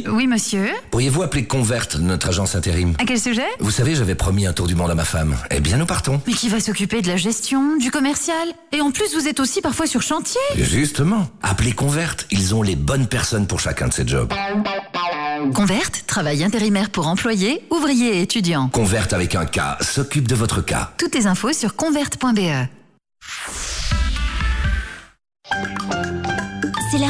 Oui, monsieur. Pourriez-vous appeler Convert, notre agence intérim ? À quel sujet ? Vous savez, j'avais promis un tour du monde à ma femme. Eh bien, nous partons. Mais qui va s'occuper de la gestion, du commercial ? Et en plus, vous êtes aussi parfois sur chantier ? Justement. Appelez Convert. Ils ont les bonnes personnes pour chacun de ces jobs. Convert, travail intérimaire pour employés, ouvriers et étudiants. Convert avec un K, s'occupe de votre cas. Toutes les infos sur convert point b e.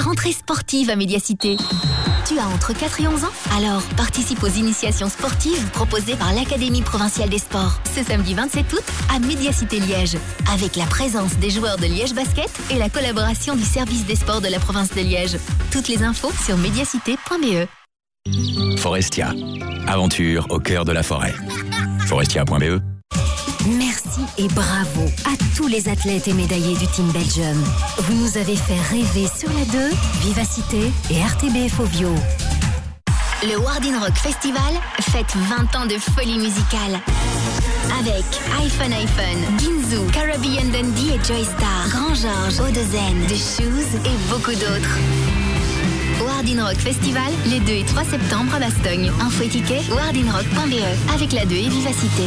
rentrée sportive à Médiacité. Tu as entre quatre et onze ans? Alors, participe aux initiations sportives proposées par l'Académie provinciale des sports ce samedi vingt-sept août à Médiacité Liège, avec la présence des joueurs de Liège Basket et la collaboration du service des sports de la province de Liège. Toutes les infos sur mediacité point b e. Forestia, aventure au cœur de la forêt. Forestia point b e. Merci et bravo à tous les athlètes et médaillés du Team Belgium. Vous nous avez fait rêver sur la deux, Vivacité et R T B F Ovio. Le Wardin Rock Festival fête vingt ans de folie musicale. Avec iPhone iPhone, Ginzu, Caribbean Dundee et Joystar, Grand Georges, Odezen, The Shoes et beaucoup d'autres. Wardin Rock Festival, les deux et trois septembre à Bastogne. Info et ticket, wardin rock point b e, avec la deux et Vivacité.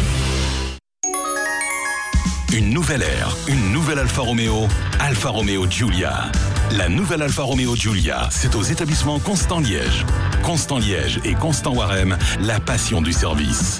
Une nouvelle ère, une nouvelle Alfa Romeo, Alfa Romeo Giulia. La nouvelle Alfa Romeo Giulia, c'est aux établissements Constant Liège. Constant Liège et Constant Warem, la passion du service.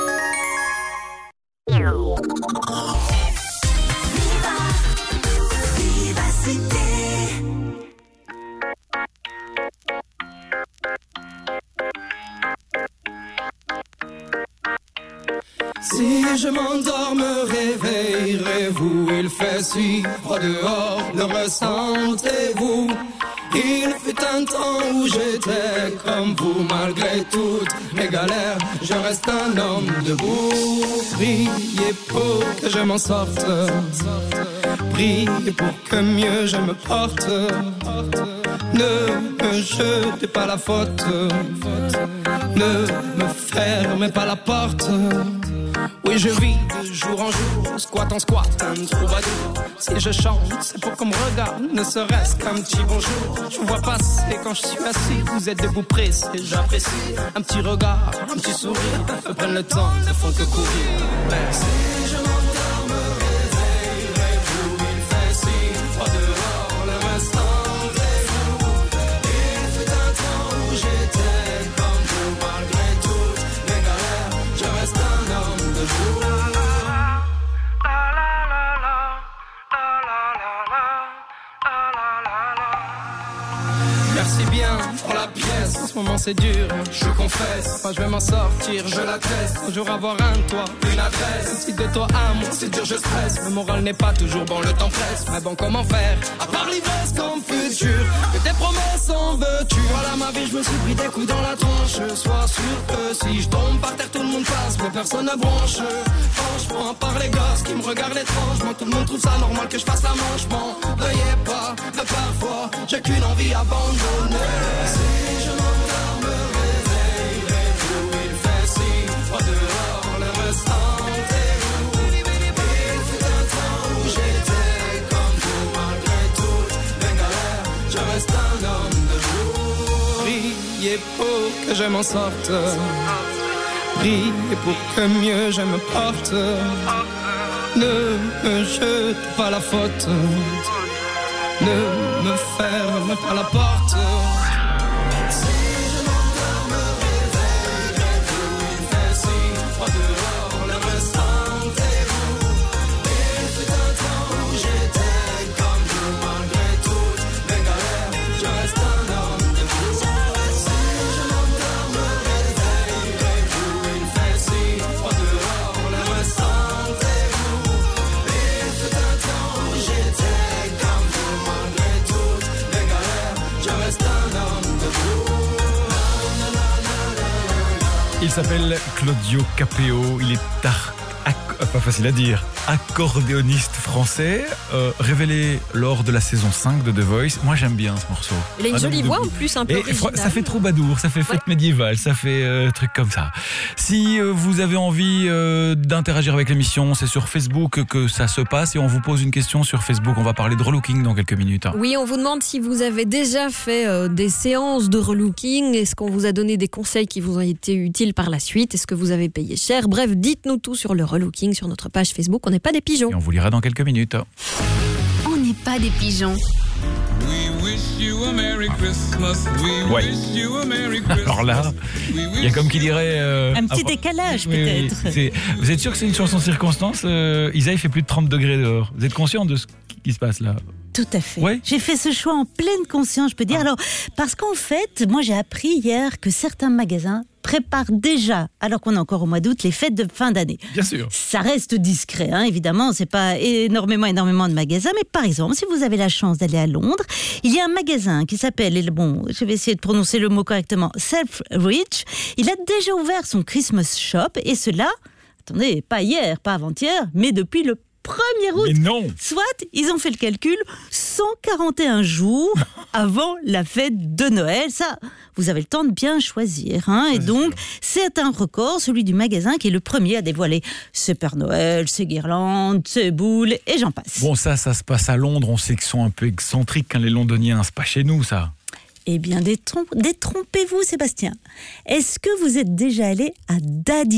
Si je m'endors, me réveillerez-vous? Il fait si froid dehors, le ressentez-vous? Il fut un temps où j'étais comme vous, malgré toutes mes galères, je reste un homme debout. Priez pour que je m'en sorte, priez pour que mieux je me porte. Ne me jetez pas la faute, ne me fermez pas la porte. Oui, je vis de jour en jour, squat en squat, un troubadour. Si je chante, c'est pour qu'on me regarde, ne serait-ce qu'un petit bonjour. Je vous vois passer quand je suis assis, vous êtes debout pressé, j'apprécie. Un petit regard, un petit sourire, me prennent le temps, ne font que courir. Merci. Si je m'endors, me réveillerez-vous? Il fait si froid dehors, le restant est vous. Il fut un temps où j'étais comme vous, malgré toutes mes galères, je reste un homme de jour. Merci bien pour la pièce, en ce moment c'est dur, je confesse. Moi je vais m'en sortir, je l'atteste. Un jour avoir un toit, une adresse. Si de toi à moi c'est dur, je stresse. Le moral n'est pas toujours bon, le temps presse. Mais bon, comment faire, à part l'ivresse comme futur, que tes promesses en veux-tu? Voilà ma vie, je me suis pris des coups dans la tronche. Sois sûr que si je tombe par terre, tout le monde passe, mais personne ne bronche. Franchement, à part les gosses qui me regardent étrangement, tout le monde trouve ça normal que je fasse la manche. M'en veuillez pas, mais parfois j'ai qu'une envie abandonnée. Si je m'endors, me réveillerez-vous? Il fait si froid dehors, le ressentez-vous? Il fut un temps où j'étais comme vous, malgré toutes mes galères, je reste un homme de jour. Priez pour que je m'en sorte, priez pour que mieux je me porte. Ne me jete pas la faute, ne me ferme pas la porte. Si je m'endors, me réveillerez-vous? Il fait si froid dehors, le ressentez-vous? Il fut un temps où j'étais comme vous, malgré toutes mes galères, je reste un homme de vous. Si je m'endors, me réveillerez-vous? Il fait si froid dehors, le ressentez-vous? Il fut un temps où j'étais comme vous, malgré toutes mes galères, je reste un homme de vous. Il s'appelle Claudio Capéo, il est tar... ac- pas facile à dire, accordéoniste français, euh, révélé lors de la saison cinq de The Voice. Moi j'aime bien ce morceau. Il a une Ah, jolie donc, voix de- en plus, un peu Et originale. ça fait troubadour, ça fait fête médiévale, ça fait euh, truc comme ça. Si euh, vous avez envie euh, d'interagir avec l'émission, c'est sur Facebook que ça se passe et on vous pose une question sur Facebook. On va parler de relooking dans quelques minutes. hein. Oui, on vous demande si vous avez déjà fait euh, des séances de relooking. Est-ce qu'on vous a donné des conseils qui vous ont été utiles par la suite? Est-ce que vous avez payé cher? Bref, dites-nous tout sur le relooking sur notre page Facebook. On n'est pas des pigeons. Et on vous lira dans quelques minutes. On n'est pas des pigeons. Ouais. Alors là, il y a comme qui dirait... euh, Un petit après- décalage, Oui, oui, peut-être. c'est- Vous êtes sûr que c'est une chanson circonstance? euh, Isa, il fait plus de trente degrés dehors. Vous êtes conscient de ce qui se passe là? Tout à fait. Ouais. J'ai fait ce choix en pleine conscience, je peux dire. Ah. Alors, parce qu'en fait, moi j'ai appris hier que certains magasins préparent déjà, alors qu'on est encore au mois d'août, les fêtes de fin d'année. Bien sûr. Ça reste discret, hein, évidemment, c'est pas énormément, énormément de magasins, mais par exemple, si vous avez la chance d'aller à Londres, il y a un magasin qui s'appelle, et bon, je vais essayer de prononcer le mot correctement, Selfridges. Il a déjà ouvert son Christmas shop, et cela, attendez, pas hier, pas avant-hier, mais depuis le premier août. Mais non. Soit, ils ont fait le calcul, cent quarante et un jours avant la fête de Noël. Ça, vous avez le temps de bien choisir. Hein, et donc, c'est un record, celui du magasin qui est le premier à dévoiler ses Pères Noël, ses guirlandes, ses boules, et j'en passe. Bon, ça, ça se passe à Londres. On sait qu'ils sont un peu excentriques, hein, les Londoniens. C'est pas chez nous, ça. Eh bien, détrompe- détrompez-vous, Sébastien. Est-ce que vous êtes déjà allé à Dadysel ?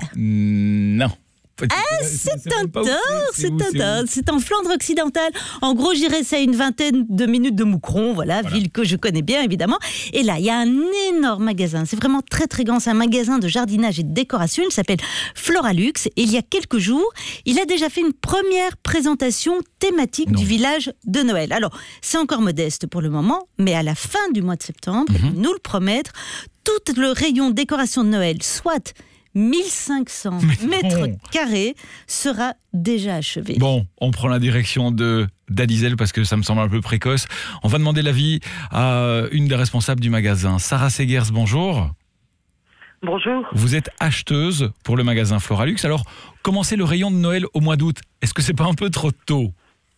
Non. Ah, c'est un tort, c'est un tort. C'est en Flandre occidentale. En gros, j'irais ça à une vingtaine de minutes de Moucron, voilà, voilà, ville que je connais bien, évidemment. Et là, il y a un énorme magasin. C'est vraiment très, très grand. C'est un magasin de jardinage et de décoration. Il s'appelle Floralux. Et il y a quelques jours, il a déjà fait une première présentation thématique non. du village de Noël. Alors, c'est encore modeste pour le moment, mais à la fin du mois de septembre, mm-hmm. ils nous le promettent, tout le rayon décoration de Noël, soit mille cinq cents mètres carrés, sera déjà achevé. Bon, on prend la direction de Dadysel parce que ça me semble un peu précoce. On va demander l'avis à une des responsables du magasin. Sarah Segers, bonjour. Bonjour. Vous êtes acheteuse pour le magasin Floralux. Alors, commencez le rayon de Noël au mois d'août. Est-ce que c'est pas un peu trop tôt ?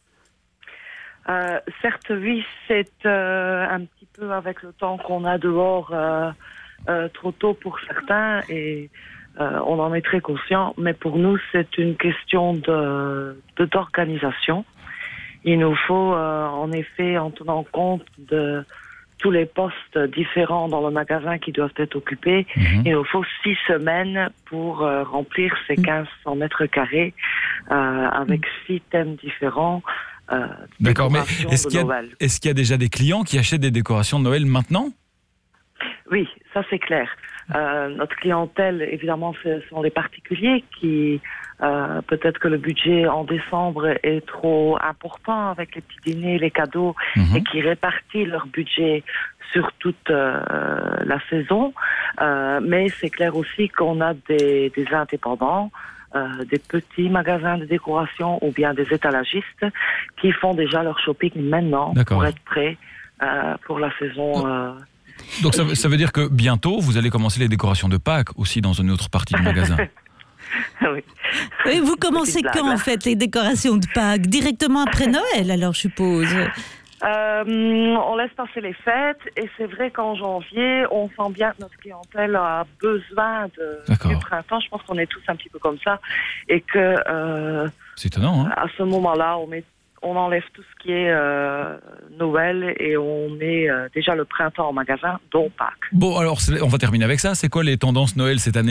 euh, Certes, oui, c'est euh, un petit peu avec le temps qu'on a dehors euh, euh, trop tôt pour certains et Euh, on en est très conscient, mais pour nous, c'est une question de, de d'organisation. Il nous faut, euh, en effet, en tenant compte de tous les postes différents dans le magasin qui doivent être occupés, mmh. il nous faut six semaines pour euh, remplir ces quinze cents mètres carrés euh, avec six thèmes différents. Euh, D'accord, mais est-ce qu'il, y a, est-ce qu'il y a déjà des clients qui achètent des décorations de Noël maintenant ? Oui, ça c'est clair. Euh, notre clientèle, évidemment, ce sont les particuliers qui, euh, peut-être que le budget en décembre est trop important avec les petits dîners, les cadeaux, mmh. et qui répartit leur budget sur toute euh, la saison. Euh, mais c'est clair aussi qu'on a des, des indépendants, euh, des petits magasins de décoration ou bien des étalagistes qui font déjà leur shopping maintenant D'accord. pour être prêts euh, pour la saison. Euh, Donc ça, ça veut dire que bientôt, vous allez commencer les décorations de Pâques aussi dans une autre partie du magasin. Oui. Et vous commencez quand en fait les décorations de Pâques ? Directement après Noël alors je suppose ? euh, On laisse passer les fêtes et c'est vrai qu'en janvier, on sent bien que notre clientèle a besoin de, du printemps. Je pense qu'on est tous un petit peu comme ça et que euh, c'est étonnant, hein ? À ce moment-là, on met On enlève tout ce qui est euh, Noël et on met euh, déjà le printemps en magasin, dont Pâques. Bon, alors on va terminer avec ça. C'est quoi les tendances Noël cette année ?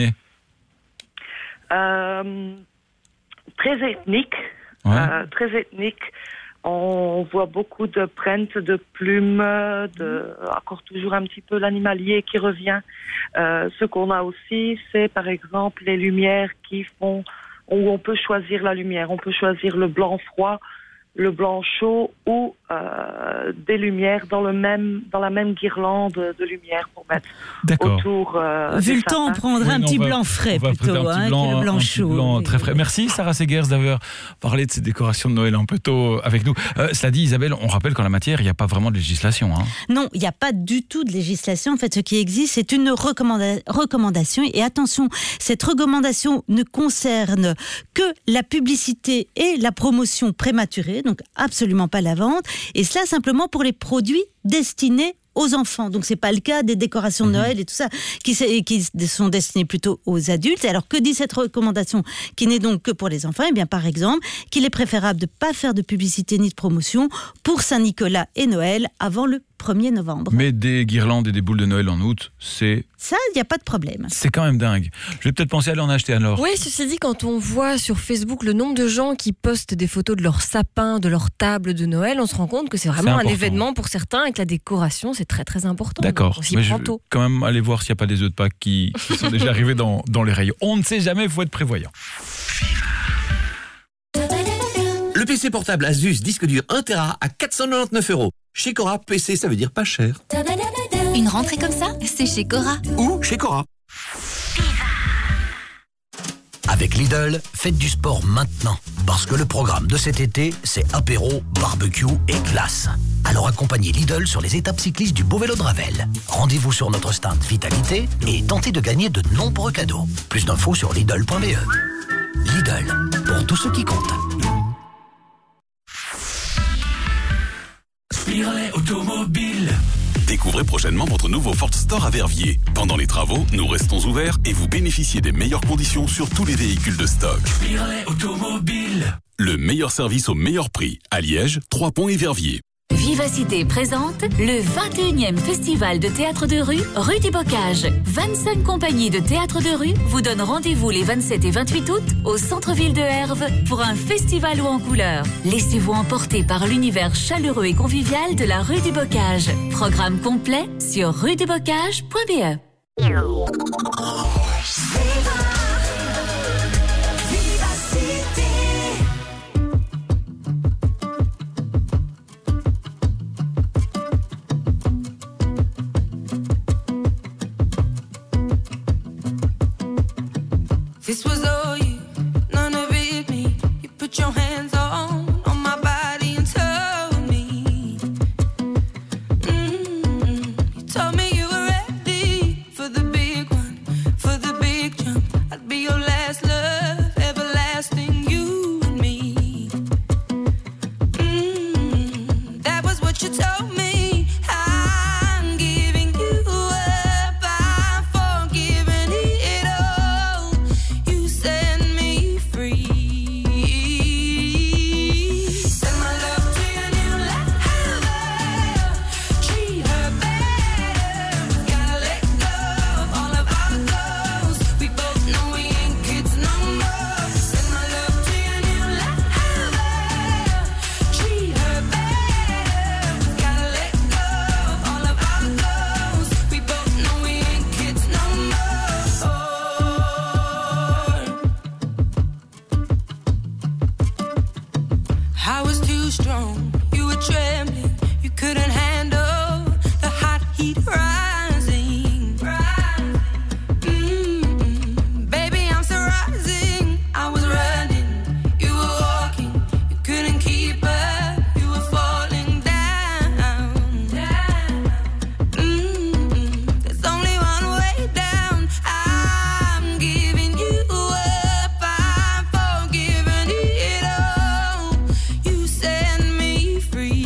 euh, Très ethnique. Ouais. Euh, très ethnique. On voit beaucoup de prints, de plumes, de, encore toujours un petit peu l'animalier qui revient. Euh, ce qu'on a aussi, c'est par exemple les lumières qui font, où on peut choisir la lumière. On peut choisir le blanc froid, le blanc chaud ou euh, des lumières dans le même dans la même guirlande de lumière pour mettre D'accord. autour. Euh, Vu le temps, on prendra oui, un non, petit va, blanc frais plutôt, un petit hein, blanc, que le blanc un chaud. Blanc très frais. Merci Sarah Segers d'avoir parlé de ces décorations de Noël un peu tôt avec nous. Euh, cela dit, Isabelle, on rappelle qu'en la matière, il n'y a pas vraiment de législation. Hein. Non, il n'y a pas du tout de législation. En fait, ce qui existe, c'est une recommanda- recommandation. Et attention, cette recommandation ne concerne que la publicité et la promotion prématurée, donc absolument pas la vente. Et cela simplement pour les produits destinés aux enfants. Donc c'est pas le cas des décorations de Noël et tout ça qui, qui sont destinées plutôt aux adultes. Alors que dit cette recommandation qui n'est donc que pour les enfants ? Eh bien par exemple qu'il est préférable de ne pas faire de publicité ni de promotion pour Saint-Nicolas et Noël avant le premier novembre. Mais des guirlandes et des boules de Noël en août, c'est... Ça, il n'y a pas de problème. C'est quand même dingue. Je vais peut-être penser à aller en acheter alors. Oui, ceci dit, quand on voit sur Facebook le nombre de gens qui postent des photos de leur sapin, de leur table de Noël, on se rend compte que c'est vraiment c'est un événement pour certains et que la décoration, c'est très très important. D'accord, on s'y mais prend je vais tôt. quand même aller voir s'il n'y a pas des œufs de Pâques qui, qui sont déjà arrivés dans, dans les rayons. On ne sait jamais, il faut être prévoyant. Le P C portable Asus disque dur un téra à quatre cent quatre-vingt-dix-neuf euros. Chez Cora, P C, ça veut dire pas cher. Une rentrée comme ça, c'est chez Cora. Ou chez Cora. Avec Lidl, faites du sport maintenant. Parce que le programme de cet été, c'est apéro, barbecue et glace. Alors accompagnez Lidl sur les étapes cyclistes du Beau Vélo de Ravel. Rendez-vous sur notre stand Vitalité et tentez de gagner de nombreux cadeaux. Plus d'infos sur Lidl point b e. Lidl, pour tous ceux qui comptent. Spiralet Automobile. Découvrez prochainement votre nouveau Ford Store à Verviers. Pendant les travaux, nous restons ouverts et vous bénéficiez des meilleures conditions sur tous les véhicules de stock. Spiralet Automobile. Le meilleur service au meilleur prix. À Liège, Trois-Ponts et Verviers. Vivacité présente le vingt et unième Festival de théâtre de rue, rue du Bocage. vingt-cinq compagnies de théâtre de rue vous donnent rendez-vous les vingt-sept et vingt-huit août au centre-ville de Herve pour un festival haut en couleurs. Laissez-vous emporter par l'univers chaleureux et convivial de la rue du Bocage. Programme complet sur rue du bocage point b e. This was all you, none of it me. You put your hands on, on my body and told me. Mm-hmm. You told me you were ready for the big one, for the big jump. I'd be your last love, everlasting, you and me. Mm-hmm. That was what you told me. I'm giving you up, I'm forgiving it all. You set me free. Send my love to your new lover. Treat her better. Gotta let go of all of our goals. We both know we ain't kids no more. Send my love to your new lover. Treat her better. Gotta let go of all of our goals. We both know we ain't kids no more. I was too strong, you were trembling, you couldn't handle the hot heat rising. Mm-mm. Baby, I'm still rising. I was running, you were walking, you couldn't keep up, you were falling down. Mm-mm. There's only one way down. I'm giving you up, I'm forgiving it all. You set me free.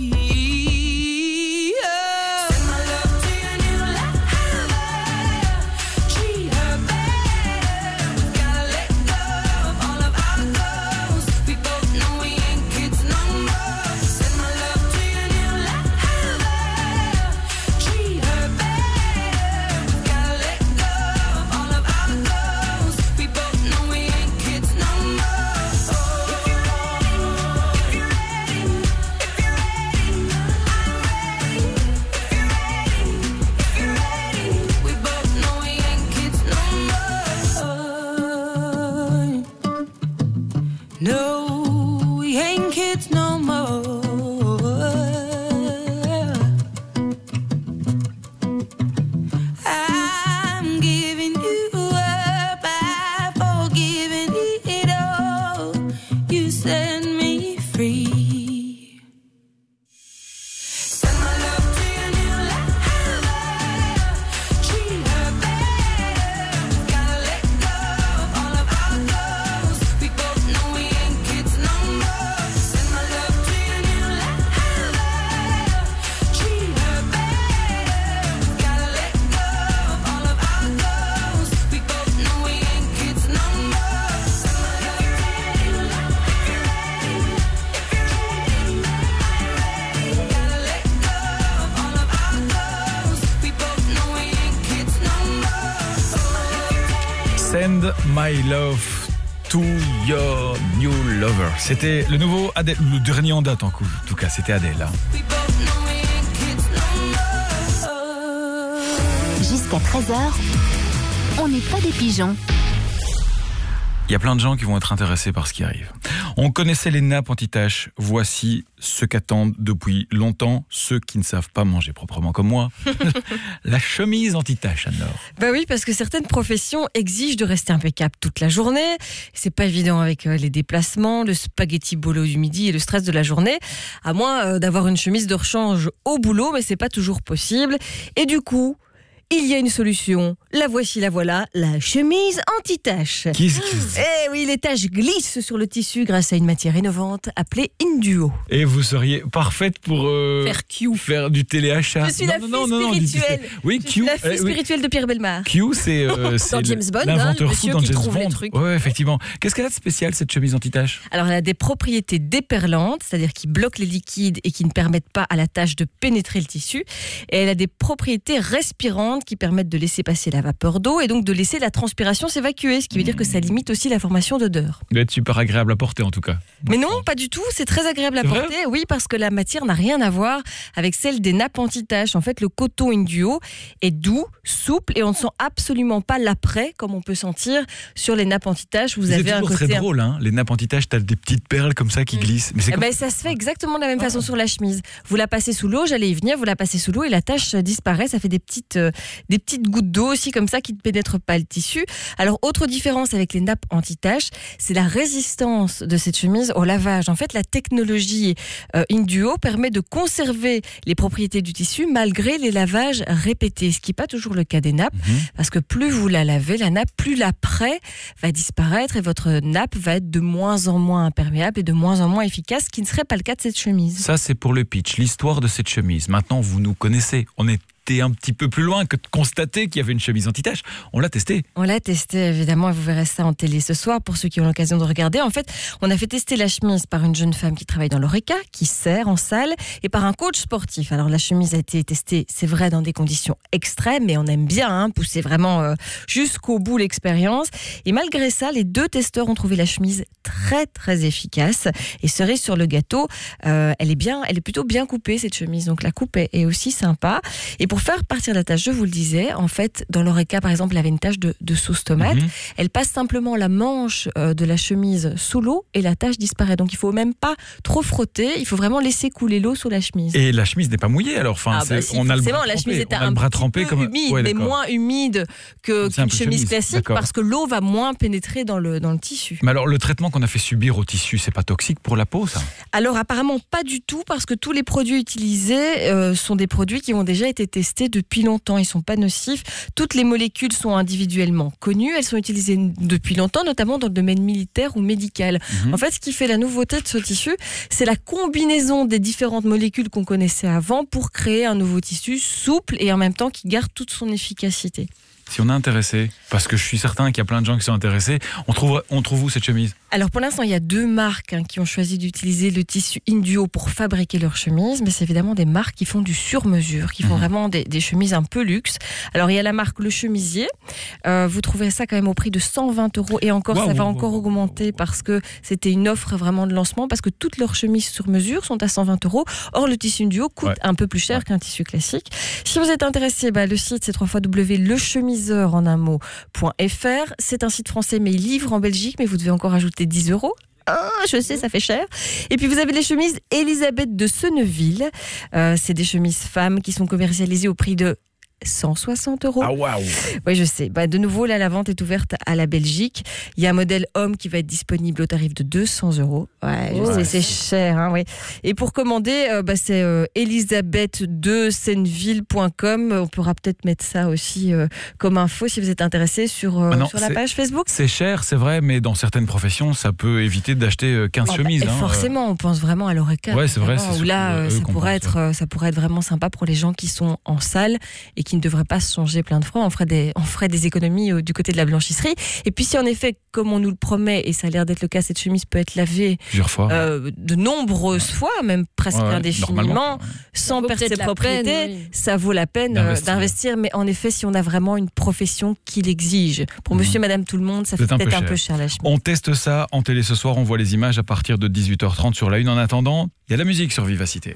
Oh. Send my love to your new lover. Treat her better. Gotta let go of all of our goals. We both know we ain't kids no more. Send my love to your new lover. Treat her better. Gotta let go of all of our goals. We both know we ain't kids no more. If you're ready, if you're ready, if you're ready, I'm ready. If you're ready, if you're ready, we both know we ain't kids no more. No, we ain't kids no more. I'm giving you up, I'm forgiving it all. You set me free. Send my love to your new lover. Treat her better. Gotta let go of all of our goals. We both know we ain't kids no more. Send my love to your new lover. Treat her better. Gotta let go of all of our goals. We both know we ain't kids no more. Send my love to your new lover. If you're ready, if you're ready, I'm ready. Gotta let go of all of our goals. We both know we ain't kids no more. Send My Love to Your New Lover. C'était le nouveau Adele, le dernier en date en coup. En tout cas, c'était Adele. Hein. Jusqu'à treize heures, on n'est pas des pigeons. Il y a plein de gens qui vont être intéressés par ce qui arrive. On connaissait les nappes anti-taches. Voici ce qu'attendent depuis longtemps ceux qui ne savent pas manger proprement comme moi. La chemise anti-tache, Anne-Laure. Bah oui, parce que certaines professions exigent de rester impeccable toute la journée. C'est pas évident avec les déplacements, le spaghetti bolo du midi et le stress de la journée. À moins d'avoir une chemise de rechange au boulot, mais c'est pas toujours possible. Et du coup, il y a une solution. La voici, la voilà, la chemise anti-taches. Qu'est-ce que... Eh oui, les taches glissent sur le tissu grâce à une matière innovante appelée Induo. Et vous seriez parfaite pour euh, faire Q, faire du téléachat. Je suis non, la non, fille non, non, spirituelle. Non, oui, Je Q. suis la fille euh, spirituelle oui. de Pierre Bellemare. Q, c'est, euh, c'est dans le, James Bond, l'inventeur hein, fou le dans qui James trouve Bond. les trucs. Ouais, effectivement. Qu'est-ce qu'elle a de spécial cette chemise anti-tache? Alors, elle a des propriétés déperlantes, c'est-à-dire qui bloquent les liquides et qui ne permettent pas à la tache de pénétrer le tissu. Et elle a des propriétés respirantes qui permettent de laisser passer la vapeur d'eau et donc de laisser la transpiration s'évacuer, ce qui veut dire que ça limite aussi la formation d'odeur. Ça doit être super agréable à porter en tout cas. Mais non, pas du tout, c'est très agréable à c'est porter, vrai oui, parce que la matière n'a rien à voir avec celle des nappes anti-taches. En fait, le coton Induo est doux, souple et on ne sent absolument pas l'après comme on peut sentir sur les nappes anti-taches. Vous c'est avez un toujours côté très drôle, hein, les nappes anti-taches, t'as des petites perles comme ça qui glissent. Mais c'est Eh comme... ben, ça se fait exactement de la même façon sur la chemise. Vous la passez sous l'eau, j'allais y venir, vous la passez sous l'eau et la tache disparaît. Ça fait des petites, euh, des petites gouttes d'eau aussi comme ça qui ne pénètrent pas le tissu. Alors, autre différence avec les nappes anti-taches, c'est la résistance de cette chemise au lavage. En fait, la technologie euh, Induo permet de conserver les propriétés du tissu malgré les lavages répétés, ce qui n'est pas toujours le cas des nappes, mmh. parce que plus vous la lavez, la nappe, plus l'après va disparaître et votre nappe va être de moins en moins imperméable et de moins en moins efficace, ce qui ne serait pas le cas de cette chemise. Ça, c'est pour le pitch, l'histoire de cette chemise. Maintenant, vous nous connaissez. On est un petit peu plus loin que de constater qu'il y avait une chemise anti-tache. On l'a testé. On l'a testé, évidemment, et vous verrez ça en télé ce soir pour ceux qui ont l'occasion de regarder. En fait, on a fait tester la chemise par une jeune femme qui travaille dans l'Horeca, qui sert en salle, et par un coach sportif. Alors, la chemise a été testée, c'est vrai, dans des conditions extrêmes, mais on aime bien hein, pousser vraiment euh, jusqu'au bout l'expérience. Et malgré ça, les deux testeurs ont trouvé la chemise très, très efficace. Et cerise sur le gâteau, euh, elle est bien, elle est plutôt bien coupée, cette chemise. Donc, la coupe est, est aussi sympa. Et pour Pour faire partir la tache, je vous le disais, en fait, dans l'Horeca, par exemple, il avait une tache de, de sauce tomate. Mmh. Elle passe simplement la manche euh, de la chemise sous l'eau et la tache disparaît. Donc, il ne faut même pas trop frotter. Il faut vraiment laisser couler l'eau sous la chemise. Et la chemise n'est pas mouillée, alors enfin, ah bah si, on a le bras la chemise est on un, a le bras un trempé petit peu comme humide, ouais, mais moins humide que, qu'une chemise, chemise classique, d'accord. Parce que l'eau va moins pénétrer dans le, dans le tissu. Mais alors, le traitement qu'on a fait subir au tissu, c'est pas toxique pour la peau, ça? Alors, apparemment, pas du tout, parce que tous les produits utilisés euh, sont des produits qui ont déjà été testés depuis longtemps. Ils ne sont pas nocifs. Toutes les molécules sont individuellement connues. Elles sont utilisées depuis longtemps, notamment dans le domaine militaire ou médical. Mmh. En fait, ce qui fait la nouveauté de ce tissu, c'est la combinaison des différentes molécules qu'on connaissait avant pour créer un nouveau tissu souple et en même temps qui garde toute son efficacité. Si on est intéressé, parce que je suis certain qu'il y a plein de gens qui sont intéressés, on trouve, on trouve où cette chemise? Alors pour l'instant, il y a deux marques hein, qui ont choisi d'utiliser le tissu Induo pour fabriquer leurs chemises, mais c'est évidemment des marques qui font du sur-mesure, qui font mmh. vraiment des, des chemises un peu luxe. Alors il y a la marque Le Chemisier, euh, vous trouverez ça quand même au prix de cent vingt euros et encore, wow, ça va wow, encore wow, augmenter wow, wow. parce que c'était une offre vraiment de lancement, parce que toutes leurs chemises sur mesure sont à cent vingt euros. Or le tissu Induo coûte ouais. un peu plus cher ouais. qu'un tissu classique. Si vous êtes intéressé, bah, le site c'est w w w point le chemiseur en un mot point f r. C'est un site français mais il livre en Belgique, mais vous devez encore ajouter dix euros. Ah, je sais, ça fait cher. Et puis vous avez les chemises Elisabeth de Senneville. Euh, c'est des chemises femmes qui sont commercialisées au prix de cent soixante euros. Ah waouh. Oui, je sais. Bah, de nouveau, là, la vente est ouverte à la Belgique. Il y a un modèle homme qui va être disponible au tarif de deux cents euros. Ouais, je ouais. sais, c'est cher. Hein, ouais. Et pour commander, euh, bah, c'est euh, elisabeth de senneville point com. On pourra peut-être mettre ça aussi euh, comme info si vous êtes intéressé sur, euh, ah non, sur la page Facebook. C'est cher, c'est vrai, mais dans certaines professions, ça peut éviter d'acheter quinze oh, chemises. Bah, hein, forcément, euh... on pense vraiment à l'Horeca. Ouais, c'est vrai. C'est où là, euh, ça, pourrait être, euh, ça pourrait être vraiment sympa pour les gens qui sont en salle et qui ne devraient pas se changer plein de fois. On ferait des, on ferait des économies euh, du côté de la blanchisserie. Et puis si en effet, comme on nous le promet, et ça a l'air d'être le cas, cette chemise peut être lavée plusieurs fois, euh, de nombreuses ouais. fois, même presque ouais, indéfiniment, ouais. sans perdre ses propriétés, peine, oui. ça vaut la peine d'investir. d'investir. Mais en effet, si on a vraiment une profession qui l'exige, pour mmh. monsieur, madame, tout le monde, ça fait peut-être un peu cher la chemise. On teste ça en télé ce soir, on voit les images à partir de dix-huit heures trente sur la une. En attendant, il y a la musique sur Vivacité.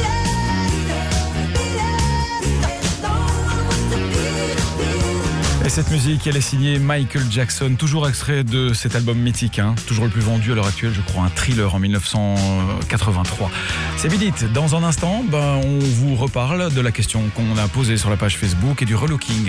Et cette musique, elle est signée Michael Jackson, toujours extrait de cet album mythique, hein, toujours le plus vendu à l'heure actuelle, je crois, un Thriller en dix-neuf cent quatre-vingt-trois. C'est Beat It. Dans un instant, ben, on vous reparle de la question qu'on a posée sur la page Facebook et du relooking.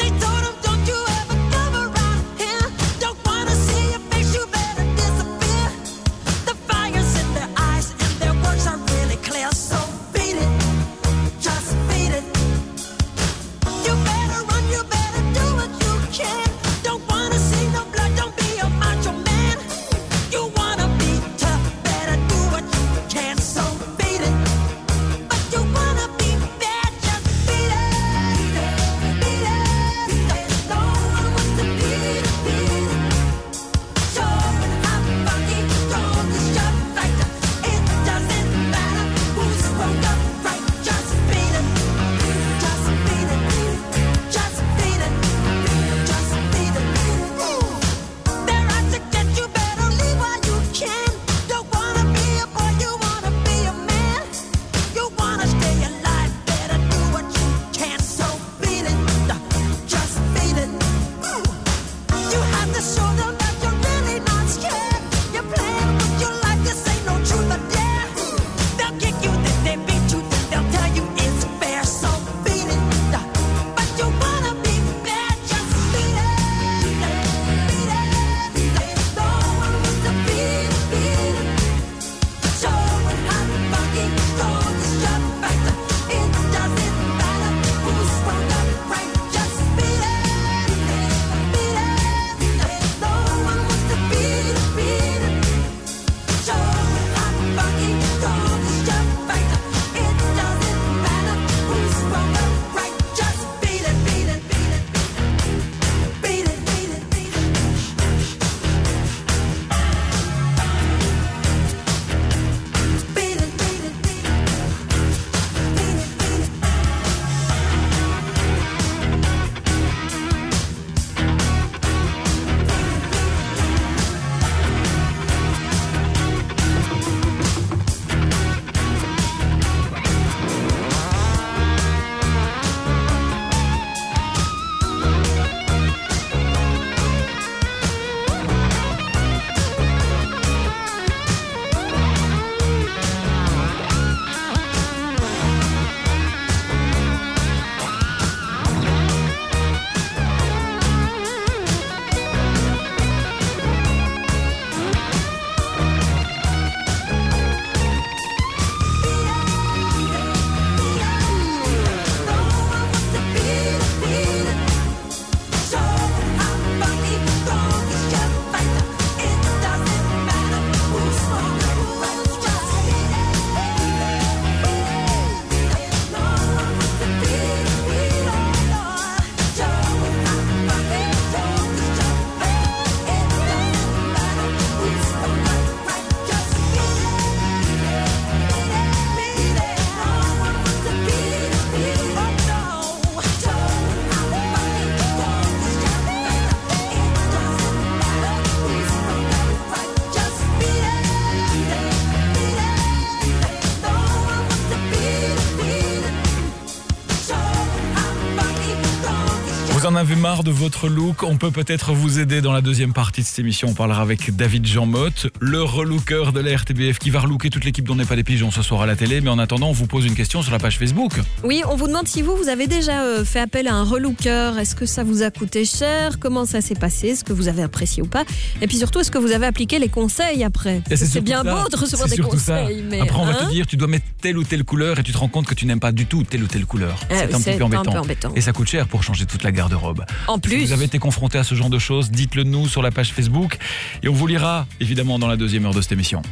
Vous en avez marre de votre look? On peut peut-être vous aider dans la deuxième partie de cette émission. On parlera avec David Jean-Motte, le relooker de la R T B F, qui va relooker toute l'équipe dont n'est pas des pigeons ce soir à la télé. Mais en attendant, on vous pose une question sur la page Facebook. Oui, on vous demande si vous, vous avez déjà euh, fait appel à un relooker. Est-ce que ça vous a coûté cher? Comment ça s'est passé? Est-ce que vous avez apprécié ou pas? Et puis surtout, est-ce que vous avez appliqué les conseils après? Et c'est C'est bien ça. beau de recevoir C'est des surtout ça. conseils. Mais, Après, on va hein te dire, tu dois mettre telle ou telle couleur et tu te rends compte que tu n'aimes pas du tout telle ou telle couleur. Ah c'est oui, un c'est petit peu un embêtant. peu embêtant. Et ça coûte cher pour changer toute la garde-robe. En Si plus. vous avez été confronté à ce genre de choses, dites-le nous sur la page Facebook et on vous lira évidemment dans la deuxième heure de cette émission.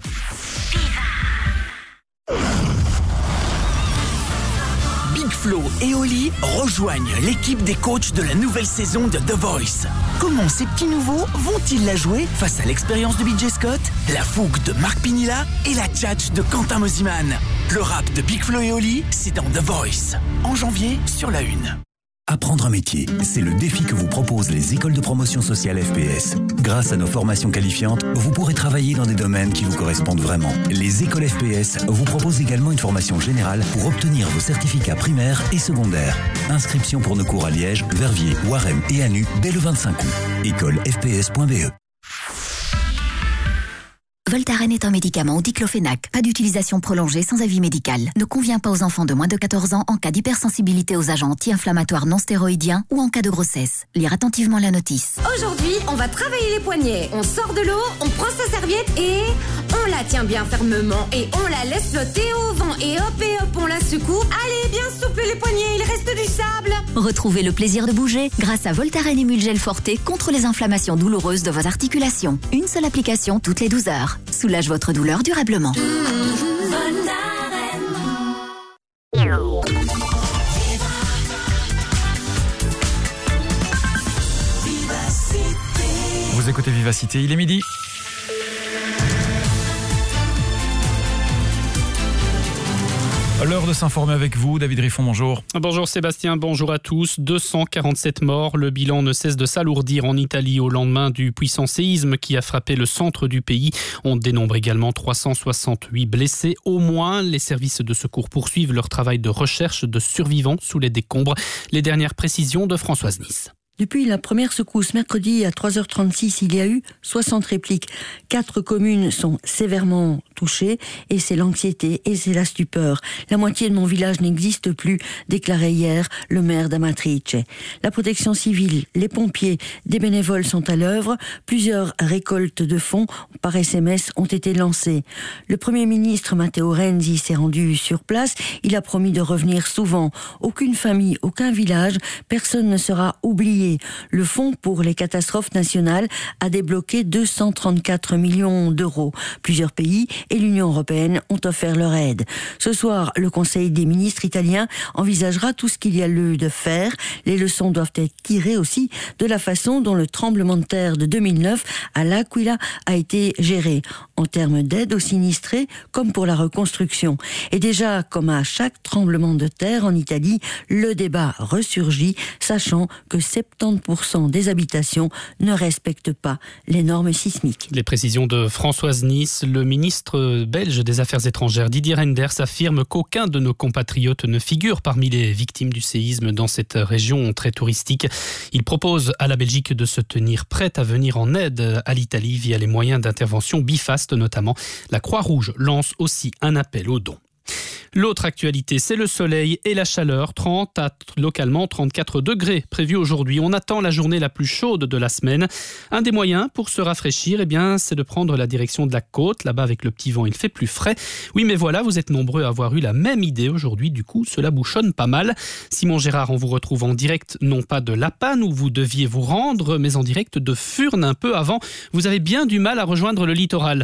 Big Flo et Oli rejoignent l'équipe des coachs de la nouvelle saison de The Voice. Comment ces petits nouveaux vont-ils la jouer face à l'expérience de B J Scott, la fougue de Marc Pinilla et la tchatch de Quentin Mosiman? Le rap de Big Flo et Oli, c'est dans The Voice. En janvier, sur la une. Apprendre un métier, c'est le défi que vous proposent les écoles de promotion sociale F P S. Grâce à nos formations qualifiantes, vous pourrez travailler dans des domaines qui vous correspondent vraiment. Les écoles F P S vous proposent également une formation générale pour obtenir vos certificats primaires et secondaires. Inscription pour nos cours à Liège, Verviers, Waremme et Anu dès le vingt-cinq août. école f p s point b e. Voltaren est un médicament au diclofénac. Pas d'utilisation prolongée sans avis médical. Ne convient pas aux enfants de moins de quatorze ans en cas d'hypersensibilité aux agents anti-inflammatoires non stéroïdiens ou en cas de grossesse. Lire attentivement la notice. Aujourd'hui, on va travailler les poignets. On sort de l'eau, on prend sa serviette et on la tient bien fermement et on la laisse flotter au vent. Et hop et hop, on la secoue. Allez, bien souple les poignets, il reste du sable. Retrouvez le plaisir de bouger grâce à Voltaren Emulgel Forte contre les inflammations douloureuses de vos articulations. Une seule application toutes les douze heures. Soulage votre douleur durablement. Vous écoutez Vivacité, il est midi. L'heure de s'informer avec vous, David Riffon, bonjour. Bonjour Sébastien, bonjour à tous. deux cent quarante-sept morts, le bilan ne cesse de s'alourdir en Italie au lendemain du puissant séisme qui a frappé le centre du pays. On dénombre également trois cent soixante-huit blessés au moins. Les services de secours poursuivent leur travail de recherche de survivants sous les décombres. Les dernières précisions de Françoise Nice. Depuis la première secousse, mercredi à trois heures trente-six, il y a eu soixante répliques. Quatre communes sont sévèrement touchées et c'est l'anxiété et c'est la stupeur. La moitié de mon village n'existe plus, déclarait hier le maire d'Amatrice. La protection civile, les pompiers, des bénévoles sont à l'œuvre. Plusieurs récoltes de fonds par S M S ont été lancées. Le Premier ministre Matteo Renzi s'est rendu sur place. Il a promis de revenir souvent. Aucune famille, aucun village, personne ne sera oublié. Le Fonds pour les catastrophes nationales a débloqué deux cent trente-quatre millions d'euros. Plusieurs pays et l'Union européenne ont offert leur aide. Ce soir, le Conseil des ministres italien envisagera tout ce qu'il y a lieu de faire. Les leçons doivent être tirées aussi de la façon dont le tremblement de terre de deux mille neuf à L'Aquila a été géré, en termes d'aide aux sinistrés comme pour la reconstruction. Et déjà, comme à chaque tremblement de terre en Italie, le débat ressurgit, sachant que soixante-dix pour cent des habitations ne respectent pas les normes sismiques. Les précisions de Françoise Nice. Le ministre belge des Affaires étrangères Didier Reynders affirme qu'aucun de nos compatriotes ne figure parmi les victimes du séisme dans cette région très touristique. Il propose à la Belgique de se tenir prête à venir en aide à l'Italie via les moyens d'intervention Bifast notamment. La Croix-Rouge lance aussi un appel aux dons. L'autre actualité, c'est le soleil et la chaleur, trente à localement trente-quatre degrés prévus aujourd'hui. On attend la journée la plus chaude de la semaine. Un des moyens pour se rafraîchir, eh bien, c'est de prendre la direction de la côte. Là-bas, avec le petit vent, il fait plus frais. Oui, mais voilà, vous êtes nombreux à avoir eu la même idée aujourd'hui. Du coup, cela bouchonne pas mal. Simon Gérard, on vous retrouve en direct, non pas de La Panne où vous deviez vous rendre, mais en direct de Furnes un peu avant. Vous avez bien du mal à rejoindre le littoral.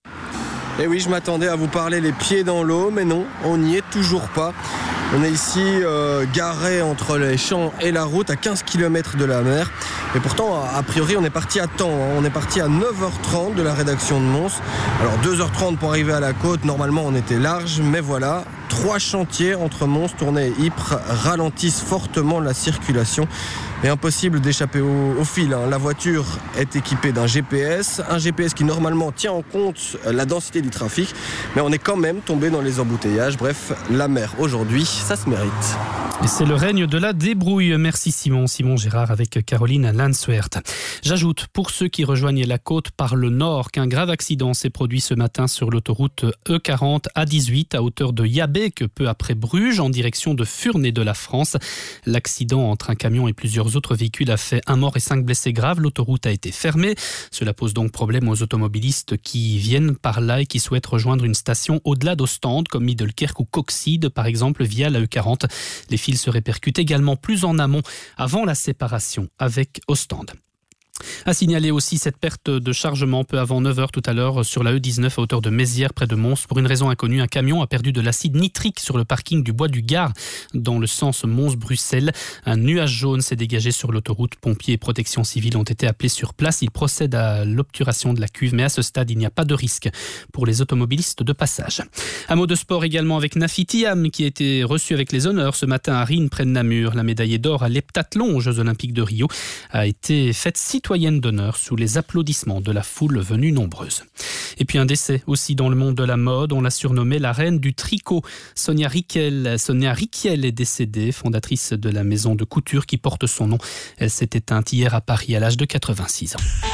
Et oui, je m'attendais à vous parler les pieds dans l'eau, mais non, on n'y est toujours pas. On est ici euh, garé entre les champs et la route à quinze kilomètres de la mer. Et pourtant, a priori, on est parti à temps. Hein. On est parti à neuf heures trente de la rédaction de Mons. Alors deux heures trente pour arriver à la côte. Normalement, on était large, mais voilà. Trois chantiers entre Mons, Tournai et Ypres ralentissent fortement la circulation. Et impossible d'échapper au, au fil. Hein. La voiture est équipée d'un G P S. Un G P S qui normalement tient en compte la densité du trafic. Mais on est quand même tombé dans les embouteillages. Bref, la mer aujourd'hui, ça se mérite. Et c'est le règne de la débrouille. Merci Simon. Simon Gérard avec Caroline Lanswert. J'ajoute, pour ceux qui rejoignent la côte par le nord, qu'un grave accident s'est produit ce matin sur l'autoroute E quarante A dix-huit à hauteur de Yabec, peu après Bruges, en direction de Furnes et de la France. L'accident entre un camion et plusieurs autres véhicules a fait un mort et cinq blessés graves. L'autoroute a été fermée. Cela pose donc problème aux automobilistes qui viennent par là et qui souhaitent rejoindre une station au-delà d'Ostende, comme Middelkerk ou Coxide, par exemple, via la E quarante. Les fils se répercutent également plus en amont, avant la séparation avec Ostende. À signaler aussi cette perte de chargement peu avant neuf heures tout à l'heure sur la E dix-neuf à hauteur de Mézières près de Mons. Pour une raison inconnue, un camion a perdu de l'acide nitrique sur le parking du Bois du Gard dans le sens Mons-Bruxelles. Un nuage jaune s'est dégagé sur l'autoroute. Pompiers et protection civile ont été appelés sur place. Ils procèdent à l'obturation de la cuve, mais à ce stade, il n'y a pas de risque pour les automobilistes de passage. Un mot de sport également avec Nafi Thiam qui a été reçu avec les honneurs ce matin à Rennes près de Namur. La médaillée d'or à l'heptathlon aux Jeux Olympiques de Rio a été faite citoyenne d'honneur sous les applaudissements de la foule venue nombreuse. Et puis un décès aussi dans le monde de la mode, on l'a surnommée la reine du tricot. Sonia Riquel, Sonia Riquel est décédée, fondatrice de la maison de couture qui porte son nom. Elle s'est éteinte hier à Paris à l'âge de quatre-vingt-six ans.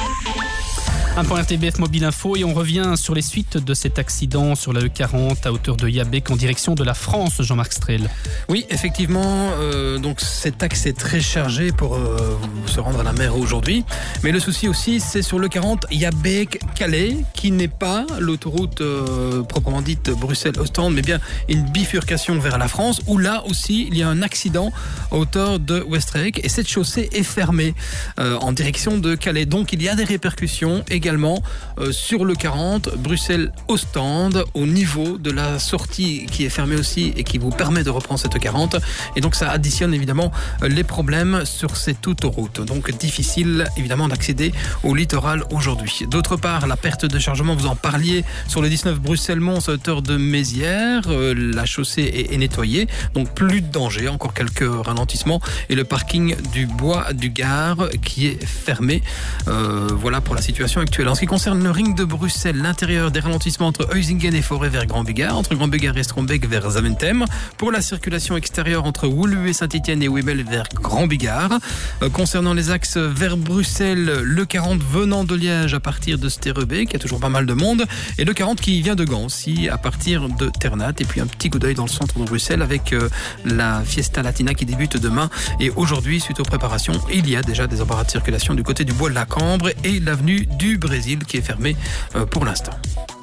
Un point R T B F Mobile Info et on revient sur les suites de cet accident sur la E quarante à hauteur de Yabec en direction de la France, Jean-Marc Strel. Oui, effectivement, euh, donc cet axe est très chargé pour euh, se rendre à la mer aujourd'hui. Mais le souci aussi, c'est sur le quarante Yabec-Calais, qui n'est pas l'autoroute euh, proprement dite Bruxelles-Ostende, mais bien une bifurcation vers la France, où là aussi, il y a un accident à hauteur de Westrijk et cette chaussée est fermée euh, en direction de Calais. Donc il y a des répercussions et également euh, sur le quarante, Bruxelles-Ostende, au niveau de la sortie qui est fermée aussi et qui vous permet de reprendre cette quarante. Et donc ça additionne évidemment les problèmes sur cette autoroute. Donc difficile évidemment d'accéder au littoral aujourd'hui. D'autre part, la perte de chargement, vous en parliez, sur le dix-neuf Bruxelles-Mons à hauteur de Mézières. Euh, la chaussée est, est nettoyée, donc plus de danger, encore quelques ralentissements. Et le parking du Bois du Gard qui est fermé. Euh, voilà pour la situation actuelle. En ce qui concerne le ring de Bruxelles, l'intérieur des ralentissements entre Huizingen et Forêt vers Grand-Bugard, entre Grand-Bugard et Strombeek vers Zaventem. Pour la circulation extérieure entre Woluwe et Saint-Étienne et Wemel vers Grand-Bugard. Euh, concernant les axes vers Bruxelles, le quarante venant de Liège à partir de Sterrebeek, il y a toujours pas mal de monde, et le quarante qui vient de Gand aussi à partir de Ternat. Et puis un petit coup d'œil dans le centre de Bruxelles avec euh, la Fiesta Latina qui débute demain. Et aujourd'hui, suite aux préparations, il y a déjà des embarras de circulation du côté du Bois de la Cambre et l'avenue du Brésil qui est fermée euh, pour l'instant.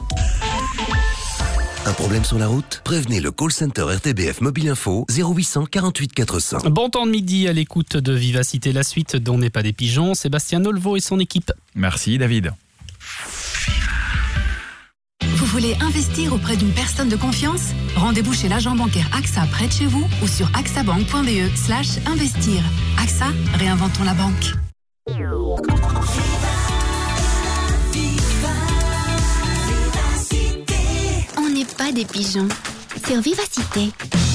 Un problème sur la route? Prévenez le call center R T B F Mobile Info zéro huit cent quarante-huit quatre cents. Bon temps de midi à l'écoute de Vivacité, la suite dont n'est pas des pigeons, Sébastien Nolvo et son équipe. Merci David. Vous voulez investir auprès d'une personne de confiance? Rendez-vous chez l'agent bancaire AXA près de chez vous ou sur axabank point b e slash investir. AXA, réinventons la banque. On n'est pas des pigeons. Sur Vivacité.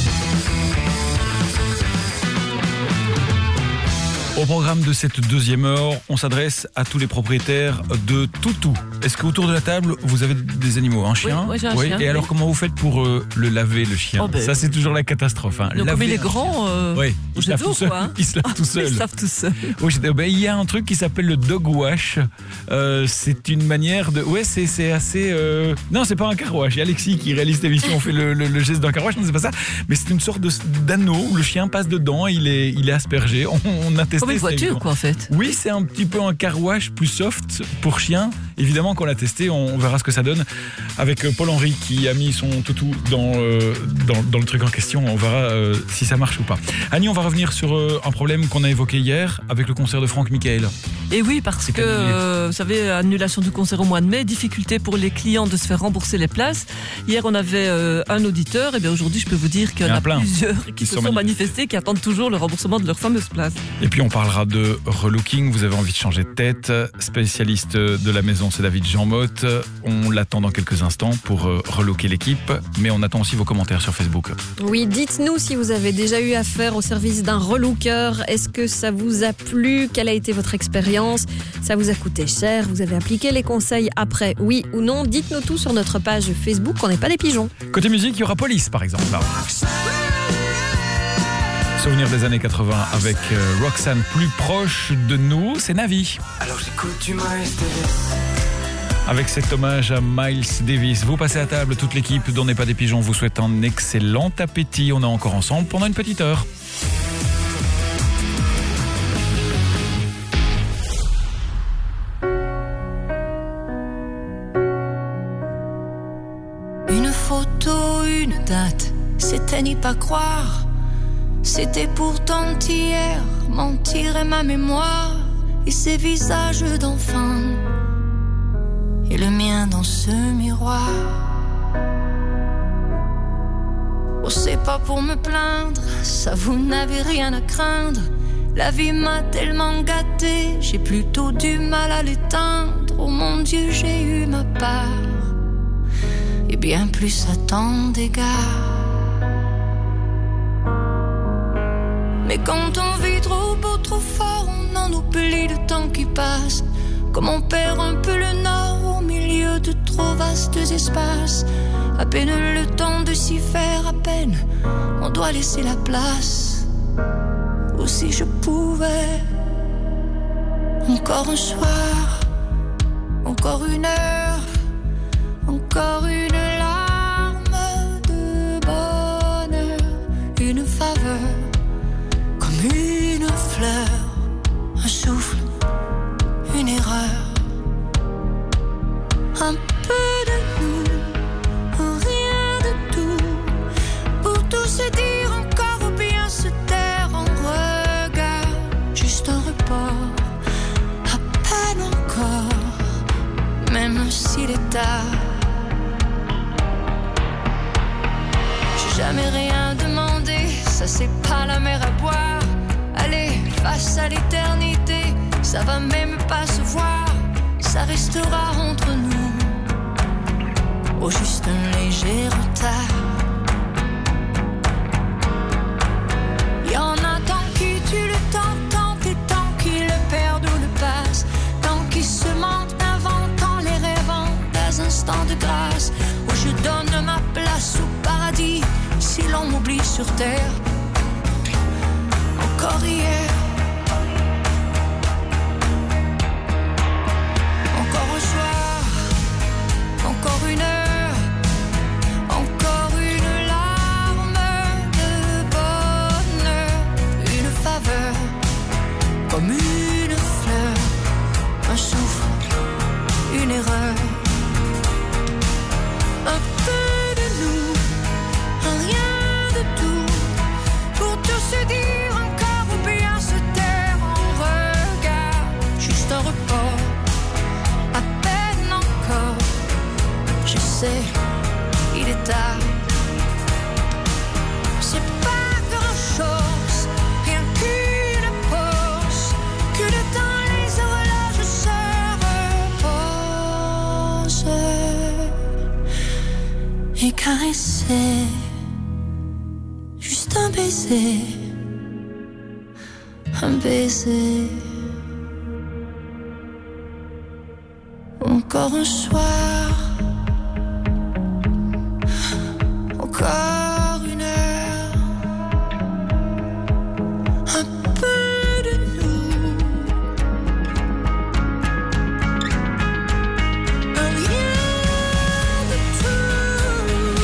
Au programme de cette deuxième heure, on s'adresse à tous les propriétaires de toutous. Est-ce qu'autour de la table, vous avez des animaux, un chien? Oui, moi j'ai un oui. chien. Et alors, comment vous faites pour euh, le laver, le chien? Oh ben. Ça, c'est toujours la catastrophe. Hein. Donc, comme il est grand, euh, oui, il se lave tout seul. Quoi. Il se lave tout seul. Il se lave tout seul. Oui, ben, il y a un truc qui s'appelle le dog wash. Euh, c'est une manière de... Ouais, c'est, c'est assez... Euh... Non, c'est pas un car wash. Il y a Alexis qui réalise l'émission, on fait le, le, le geste d'un car wash. Non, c'est pas ça. Mais c'est une sorte de, d'anneau où le chien passe dedans, il est, il est aspergé. On, on a testé. Comme une voiture, quoi, en fait. Oui, c'est un petit peu un car wash plus soft pour chien. Évidemment, quand on l'a testé, on verra ce que ça donne. Avec Paul-Henri qui a mis son toutou dans, euh, dans, dans le truc en question. On verra euh, si ça marche ou pas. Annie, on va revenir sur euh, un problème qu'on a évoqué hier avec le concert de Franck Michael. Et oui, parce que, euh, vous savez, annulation du concert au mois de mai, difficulté pour les clients de se faire rembourser les places. Hier, on avait euh, un auditeur. Et bien aujourd'hui, je peux vous dire qu'il y en a, a plusieurs qui, qui se sont, sont manifestés, qui attendent toujours le remboursement de leur fameuse place. Et puis, on parlera de relooking. Vous avez envie de changer de tête. Spécialiste de la maison, c'est David Jean-Motte. On l'attend dans quelques instants pour euh, relooker l'équipe. Mais on attend aussi vos commentaires sur Facebook. Oui, dites-nous si vous avez déjà eu affaire au service d'un relooker. Est-ce que ça vous a plu? Quelle a été votre expérience? Ça vous a coûté cher? Vous avez appliqué les conseils après? Oui ou non? Dites-nous tout sur notre page Facebook. On n'est pas des pigeons. Côté musique, il y aura Police, par exemple. Souvenir des années quatre-vingts avec euh, Roxane. Plus proche de nous, c'est Navi. Alors j'écoute du Miles Davis. Avec cet hommage à Miles Davis. Vous passez à table, toute l'équipe dont n'est pas des pigeons vous souhaite un excellent appétit. On est encore ensemble pendant une petite heure. Une photo, une date, c'était n'y pas croire. C'était pourtant hier, mentir est ma mémoire. et ses visages d'enfants et le mien dans ce miroir. Oh, c'est pas pour me plaindre, ça vous n'avez rien à craindre. La vie m'a tellement gâtée, j'ai plutôt du mal à l'éteindre. Oh mon Dieu, j'ai eu ma part et bien plus à tant d'égards. Mais quand on vit trop beau, trop fort, on en oublie le temps qui passe. Comme on perd un peu le nord au milieu de trop vastes espaces. À peine le temps de s'y faire, à peine on doit laisser la place. Ou si je pouvais, encore un soir, encore une heure, encore une larme de bonheur, une faveur, comme une fleur, un souffle, une erreur, un peu de nous, rien de tout, pour tout se dire encore ou bien se taire en regard, juste un report, à peine encore, même s'il est tard. J'ai jamais rien demandé, ça c'est pas la mer à boire. Allez, face à l'éternité, ça va même pas se voir, ça restera entre nous. Oh, juste un léger retard. Y'en a tant qui tuent le temps, tant et tant qui le perdent ou le passent, tant qui se mentent, inventant les rêvant des instants de grâce. Où je donne ma place au paradis, si l'on m'oublie sur terre. Encore hier, encore un soir, encore une heure, encore une larme de bonheur, une faveur, comme une fleur, un souffle, une erreur, un peu de nous, un rien de tout, pour tout se dire encore ou bien se taire en regard, juste un report, à peine encore, je sais, il est tard. C'est pas grand chose, rien qu'une pause, que le temps les horloges se reposent et caresser, juste un baiser, un baiser. Encore un soir, encore une heure, un peu de nous, un rien de tout.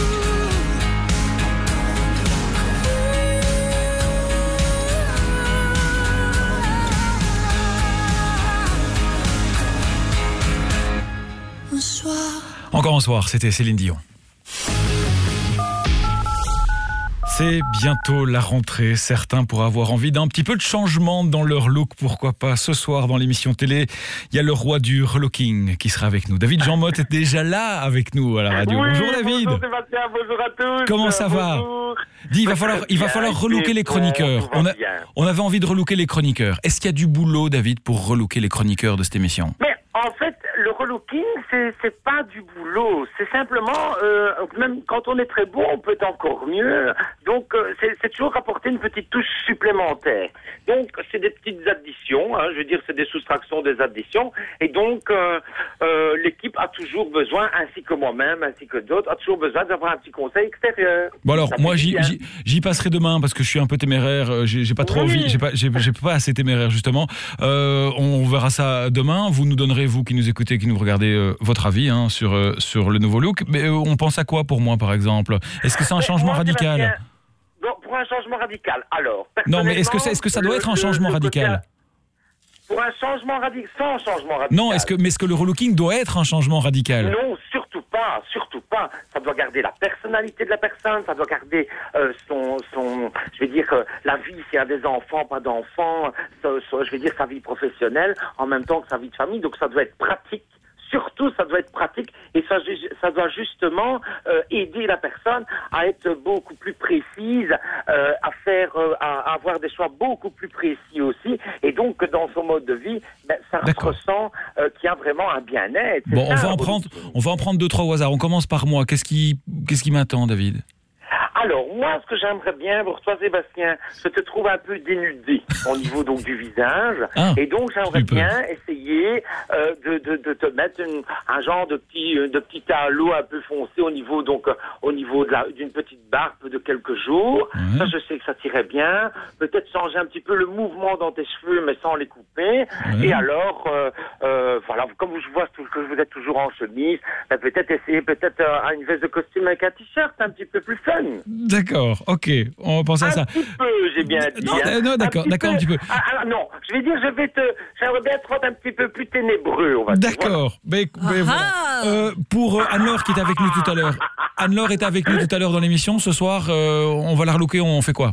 Un soir. Encore un soir, c'était Céline Dion. C'est bientôt la rentrée. Certains pourraient avoir envie d'un petit peu de changement dans leur look. Pourquoi pas ce soir dans l'émission télé, il y a le roi du relooking qui sera avec nous. David Jean-Motte est déjà là avec nous à la radio. Oui, bonjour David. Bonjour Sébastien, bonjour à tous. Comment ça va? Bonjour. Dis, il va falloir, il va falloir relooker les chroniqueurs. On, a, on avait envie de relooker les chroniqueurs. Est-ce qu'il y a du boulot, David, pour relooker les chroniqueurs de cette émission? Mais en fait, le relooking, c'est, c'est pas du boulot. C'est simplement, euh, même quand on est très beau, on peut être encore mieux. Donc, euh, c'est, c'est toujours apporter une petite touche supplémentaire. Donc, c'est des petites additions. Hein, je veux dire, c'est des soustractions des additions. Et donc, euh, euh, l'équipe a toujours besoin, ainsi que moi-même, ainsi que d'autres, a toujours besoin d'avoir un petit conseil extérieur. Bon alors, Ça moi, fait j'y, bien. j'y, j'y passerai demain parce que je suis un peu téméraire. J'ai, j'ai pas trop Oui. envie. J'ai pas, j'ai, j'ai pas assez téméraire justement. Euh, on verra ça demain. Vous nous donnerez, vous qui nous écoutez, qui nous regardez, euh, votre avis hein, sur euh, sur le nouveau look. Mais euh, on pense à quoi pour moi, par exemple? Est-ce que c'est un Mais changement moi, radical? Sébastien, bon, pour un changement radical, alors. Non, mais est-ce que c'est, est-ce que ça doit le- être un le- changement le côté- radical? Pour un changement radical, sans changement radical. Non, est-ce que mais est-ce que le relooking doit être un changement radical? Non, surtout pas, surtout pas, ça doit garder la personnalité de la personne, ça doit garder euh, son, son, je vais dire, euh, la vie, s'il y a des enfants, pas d'enfants, ça, ça, je vais dire sa vie professionnelle, en même temps que sa vie de famille, donc ça doit être pratique. Surtout, ça doit être pratique et ça, ça doit justement euh, aider la personne à être beaucoup plus précise, euh, à faire, euh, à, à avoir des choix beaucoup plus précis aussi. Et donc, dans son mode de vie, ben, ça ressent euh, qu'il y a vraiment un bien-être. Bon, ça, on va en prendre, on va en prendre deux trois au hasard. On commence par moi. Qu'est-ce qui, qu'est-ce qui m'attend, David ? Alors, moi, ce que j'aimerais bien pour toi, Sébastien, je te trouve un peu dénudé au niveau donc du visage. Ah, et donc, j'aimerais bien essayer euh, de, de, de te mettre une, un genre de petit, de petit halo un peu foncé au niveau, donc, euh, au niveau de la, d'une petite barbe de quelques jours. Mmh. Ça, je sais que ça t'irait bien. Peut-être changer un petit peu le mouvement dans tes cheveux, mais sans les couper. Mmh. Et alors, euh, euh, voilà, comme je vois que vous êtes toujours en chemise, ben, peut-être essayer peut-être euh, une veste de costume avec un t-shirt un petit peu plus fun. D'accord, ok, on va penser à ça. Un petit peu, j'ai bien dit. Non, hein. non d'accord, un d'accord, un petit peu. Ah, ah, non, je vais dire, je vais te, j'aimerais bien te rendre un petit peu plus ténébreux, on va dire. D'accord, mais, mais voilà. euh, pour euh, Anne-Laure qui était avec nous tout à l'heure, Anne-Laure était avec nous tout à l'heure dans l'émission, ce soir, euh, on va la relooker, on fait quoi ?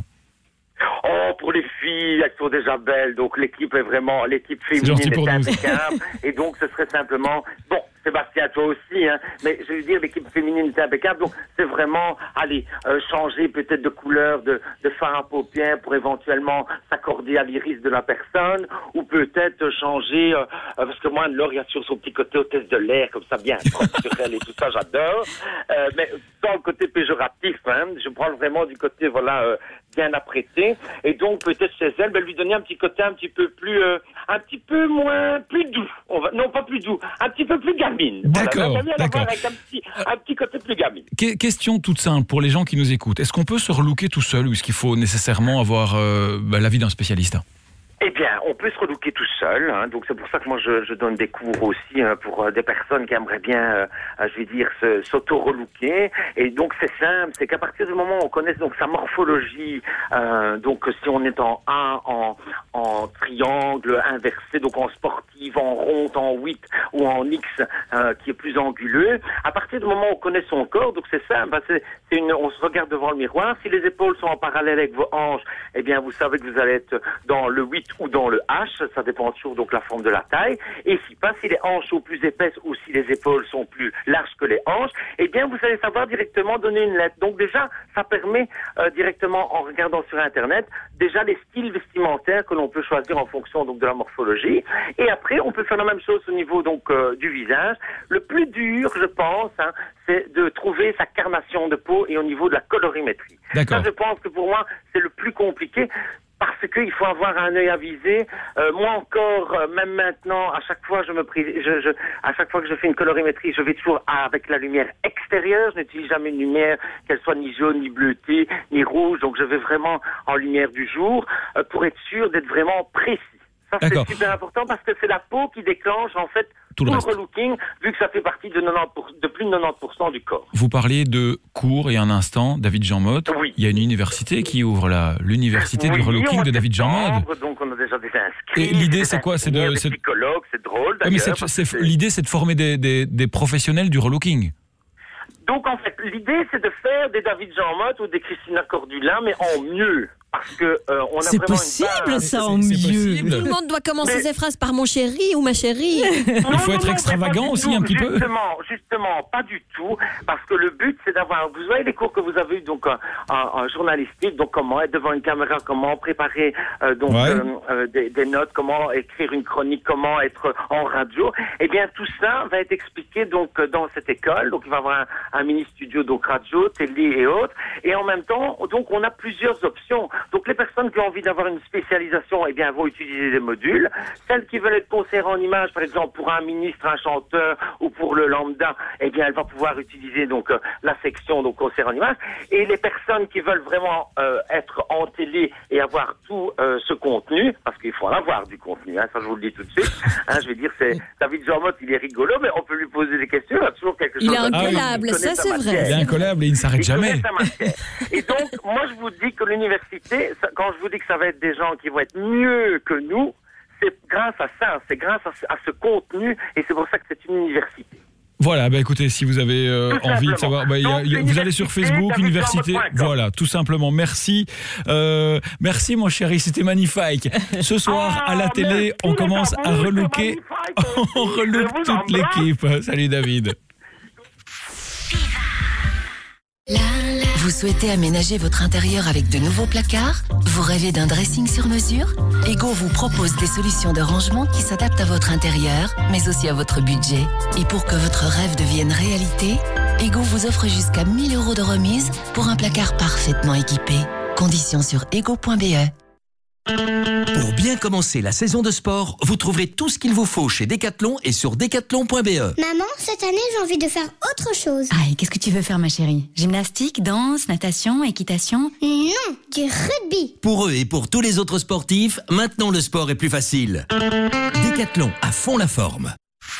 Oh, pour les filles, elles sont déjà belles, donc l'équipe est vraiment, l'équipe féminine est impeccable, et donc ce serait simplement, bon, Sébastien, toi aussi, hein, mais je veux dire, l'équipe féminine est impeccable, donc c'est vraiment, allez, euh, changer peut-être de couleur de, de fard à paupières pour éventuellement s'accorder à l'iris de la personne, ou peut-être changer, euh, parce que moi, Anne-Laure, il y a sur son petit côté hôtesse de l'air, comme ça, bien naturel et tout ça, j'adore, euh, mais sans le côté péjoratif, hein, je parle vraiment du côté, voilà, euh, bien apprêté, et donc peut-être chez elle, ben, lui donner un petit côté un petit peu plus, euh, un petit peu moins, plus doux, on va, non pas plus doux, un petit peu plus gamine. D'accord, voilà, d'accord. Avec un petit, un petit côté plus gamine. Que- question toute simple pour les gens qui nous écoutent. Est-ce qu'on peut se relooker tout seul ou est-ce qu'il faut nécessairement avoir euh, bah, l'avis d'un spécialiste ? Eh bien, on peut se relooker tout seul, hein, donc c'est pour ça que moi je, je donne des cours aussi hein, pour euh, des personnes qui aimeraient bien, euh, je vais dire, se, s'auto-relooker. Et donc c'est simple, c'est qu'à partir du moment où on connaît donc sa morphologie, euh, donc si on est en A, en, en triangle inversé, donc en sportive, en ronde, en huit ou en X, euh, qui est plus anguleux, à partir du moment où on connaît son corps, donc c'est simple, bah, c'est, c'est une, on se regarde devant le miroir. Si les épaules sont en parallèle avec vos hanches, eh bien vous savez que vous allez être dans le huit ou dans le H, ça dépend toujours donc la forme de la taille, et si pas, si les hanches sont plus épaisses ou si les épaules sont plus larges que les hanches, eh bien vous allez savoir directement donner une lettre. Donc déjà, ça permet euh, directement, en regardant sur Internet, déjà les styles vestimentaires que l'on peut choisir en fonction donc de la morphologie, et après on peut faire la même chose au niveau donc euh, du visage. Le plus dur, je pense, hein, c'est de trouver sa carnation de peau et au niveau de la colorimétrie. D'accord. Ça, je pense que pour moi, c'est le plus compliqué. Parce qu'il faut avoir un œil avisé. Euh, moi encore, euh, même maintenant, à chaque fois je me prie, je, je, à chaque fois que je fais une colorimétrie, je vais toujours avec la lumière extérieure. Je n'utilise jamais une lumière, qu'elle soit ni jaune, ni bleutée, ni rouge. Donc je vais vraiment en lumière du jour euh, pour être sûr d'être vraiment précis. Ça, c'est D'accord. super important parce que c'est la peau qui déclenche en fait Tout tout le le reste. relooking, vu que ça fait partie de, quatre-vingt-dix pour cent, de plus de quatre-vingt-dix pour cent du corps. Vous parliez de cours il y a un instant, David Jean Motte. Oui. Il y a une université qui ouvre là, l'université du Oui, relooking on de est David Jean Motte. septembre, donc on a déjà des inscrits. Et l'idée, des c'est quoi? C'est de- ingénieurs, des c'est de- psychologues, c'est drôle Ouais, mais d'ailleurs. c'est- c'est- l'idée, c'est de former des, des- des professionnels du relooking. Donc en fait, l'idée c'est de faire des David Jean Motte ou des Christina Cordula, mais en mieux. Parce que euh, on a C'est vraiment possible, une base. ça, en mieux. Tout le monde doit commencer ses phrases par mon chéri ou ma chérie. Il faut être extravagant aussi un petit peu. Justement, justement, pas du tout, parce que le but c'est d'avoir, vous voyez les cours que vous avez eu donc en, en- en journalistique, donc comment être devant une caméra, comment préparer euh, donc Ouais. euh, euh, des, des notes, comment écrire une chronique, comment être en radio. Eh bien tout ça va être expliqué donc euh, dans cette école, donc il va y avoir un, un mini studio donc radio, télé et autres, et en même temps donc on a plusieurs options. Donc les personnes qui ont envie d'avoir une spécialisation, eh bien vont utiliser des modules. Celles qui veulent être conseillères en images, par exemple pour un ministre, un chanteur ou pour le lambda, eh bien elle va pouvoir utiliser donc euh, la section donc conseillère en images. Et les personnes qui veulent vraiment euh, être en télé et avoir tout euh, ce contenu, parce qu'il faut en avoir du contenu, hein, ça je vous le dis tout de suite. Hein, je vais dire c'est David Jean Motte, il est rigolo, mais on peut lui poser des questions, il a toujours quelque chose. Il est à dire. incollable, Il connaît ça, sa c'est vrai. matière. Il est incollable et il ne s'arrête Il connaît jamais. sa matière. Et donc, moi, je vous dis que l'université, ça- quand je vous dis que ça va être des gens qui vont être mieux que nous, c'est grâce à ça, c'est grâce à, ce- à ce contenu, et c'est pour ça que c'est une université. Voilà, bah écoutez, si vous avez euh, Tout envie de simplement. savoir, bah, y a- y a- Donc, vous allez sur Facebook, université, université david jean mott point com. voilà, tout simplement. Merci, euh, merci mon chéri, c'était magnifique. Ce soir à la télé, on commence à relooker, on relook toute l'équipe. Salut David. Vous souhaitez aménager votre intérieur avec de nouveaux placards? Vous rêvez d'un dressing sur mesure? Ego vous propose des solutions de rangement qui s'adaptent à votre intérieur, mais aussi à votre budget. Et pour que votre rêve devienne réalité, Ego vous offre jusqu'à mille euros de remise pour un placard parfaitement équipé. Conditions sur ego point b e. Pour bien commencer la saison de sport, vous trouverez tout ce qu'il vous faut chez Decathlon et sur decathlon point b e. Maman, cette année, j'ai envie de faire autre chose. Ah, et qu'est-ce que tu veux faire, ma chérie? Gymnastique, danse, natation, équitation? Non, du rugby. Pour eux et pour tous les autres sportifs, maintenant le sport est plus facile. Decathlon, à fond la forme.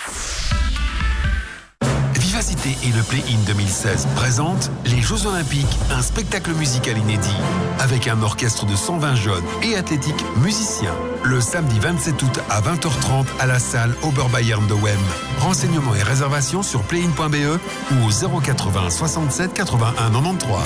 Vivacité et le Play-In deux mille seize présentent les Jeux Olympiques, un spectacle musical inédit, avec un orchestre de cent vingt jeunes et athlétiques musiciens. Le samedi vingt-sept août à vingt heures trente à la salle Oberbayern de Wem. Renseignements et réservations sur playin point b e ou au zéro quatre-vingts soixante-sept quatre-vingt-un quatre-vingt-un.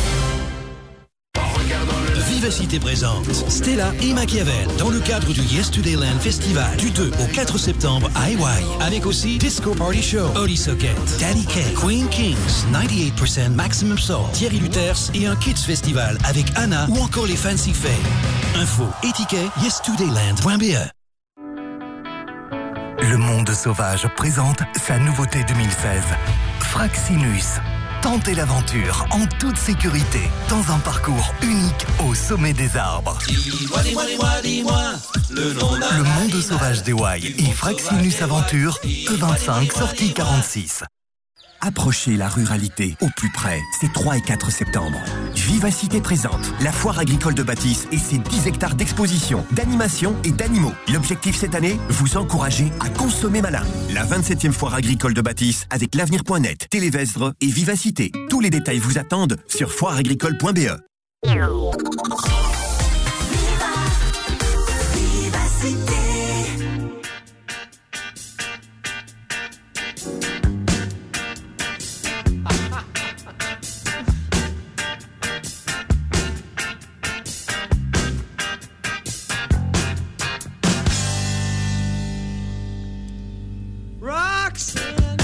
Vivacité présente Stella et Machiavel dans le cadre du Yesterdayland Festival du deux au quatre septembre à Hawaii, avec aussi Disco Party Show, Oli Socket, Daddy K, Queen Kings, quatre-vingt-dix pour cent Maximum Soul, Thierry Luthers et un Kids Festival avec Anna ou encore les Fancy Faye. Info et tickets yesterdayland point b e. Le Monde Sauvage présente sa nouveauté deux mille seize, Fraxinus. Tentez l'aventure en toute sécurité dans un parcours unique au sommet des arbres. Dis-moi, dis-moi, dis-moi, dis-moi, le nom d'un Le Monde Sauvage des Wai et Fraxinus Aventure, E vingt-cinq, sortie quarante-six. Approchez la ruralité au plus près, ces trois et quatre septembre. Vivacité présente la foire agricole de Bâtisse et ses dix hectares d'exposition, d'animation et d'animaux. L'objectif cette année, vous encourager à consommer malin. La vingt-septième foire agricole de Bâtisse avec l'avenir point net, Télévestre et Vivacité. Tous les détails vous attendent sur foire agricole point b e. Roxanne,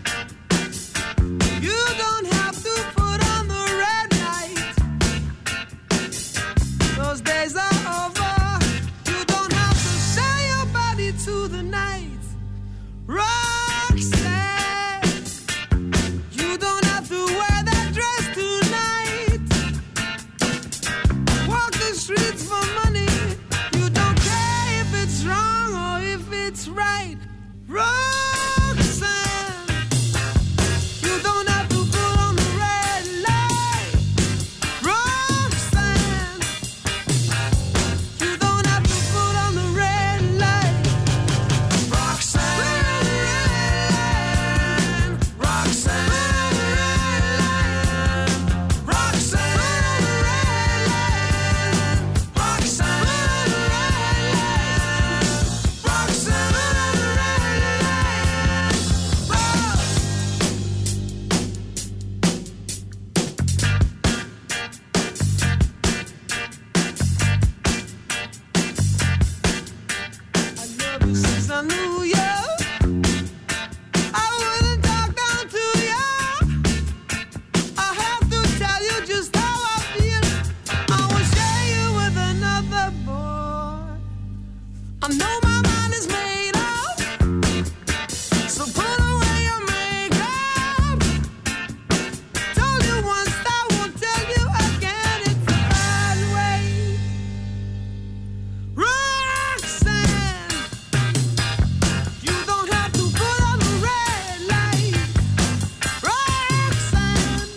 you don't have to put on the red light. Those days are over. You don't have to sell your body to the night. Roxanne, you don't have to wear that dress tonight. Walk the streets for money. You don't care if it's wrong or if it's right. Roxanne, you don't have to put on the red light. Roxanne, you don't have to put on the red light. Roxanne, Roxanne, Roxanne, Roxanne, Roxanne, since I knew you, I wouldn't talk down to you. I have to tell you just how I feel. I will share you with another boy. I know my mind is made up, so put away your makeup. Told you once, I won't tell you again. It's the bad way. Roxanne, you don't have to put on the red light. Roxanne,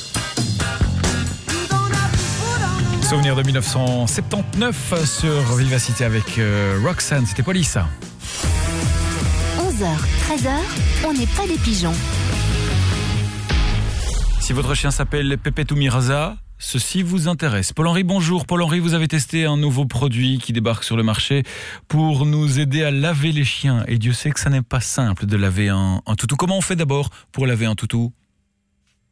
you don't have to put on the Souvenir de dix-neuf cent soixante-dix-neuf sur Vivacité avec euh, Roxanne, c'était Police. onze heures, treize heures, on n'est pas des pigeons. Si votre chien s'appelle Pepe Toumiraza, ceci vous intéresse. Paul-Henri, bonjour. Paul-Henri, vous avez testé un nouveau produit qui débarque sur le marché pour nous aider à laver les chiens. Et Dieu sait que ça n'est pas simple de laver un, un toutou. Comment on fait d'abord pour laver un toutou ? Paul-Henri ?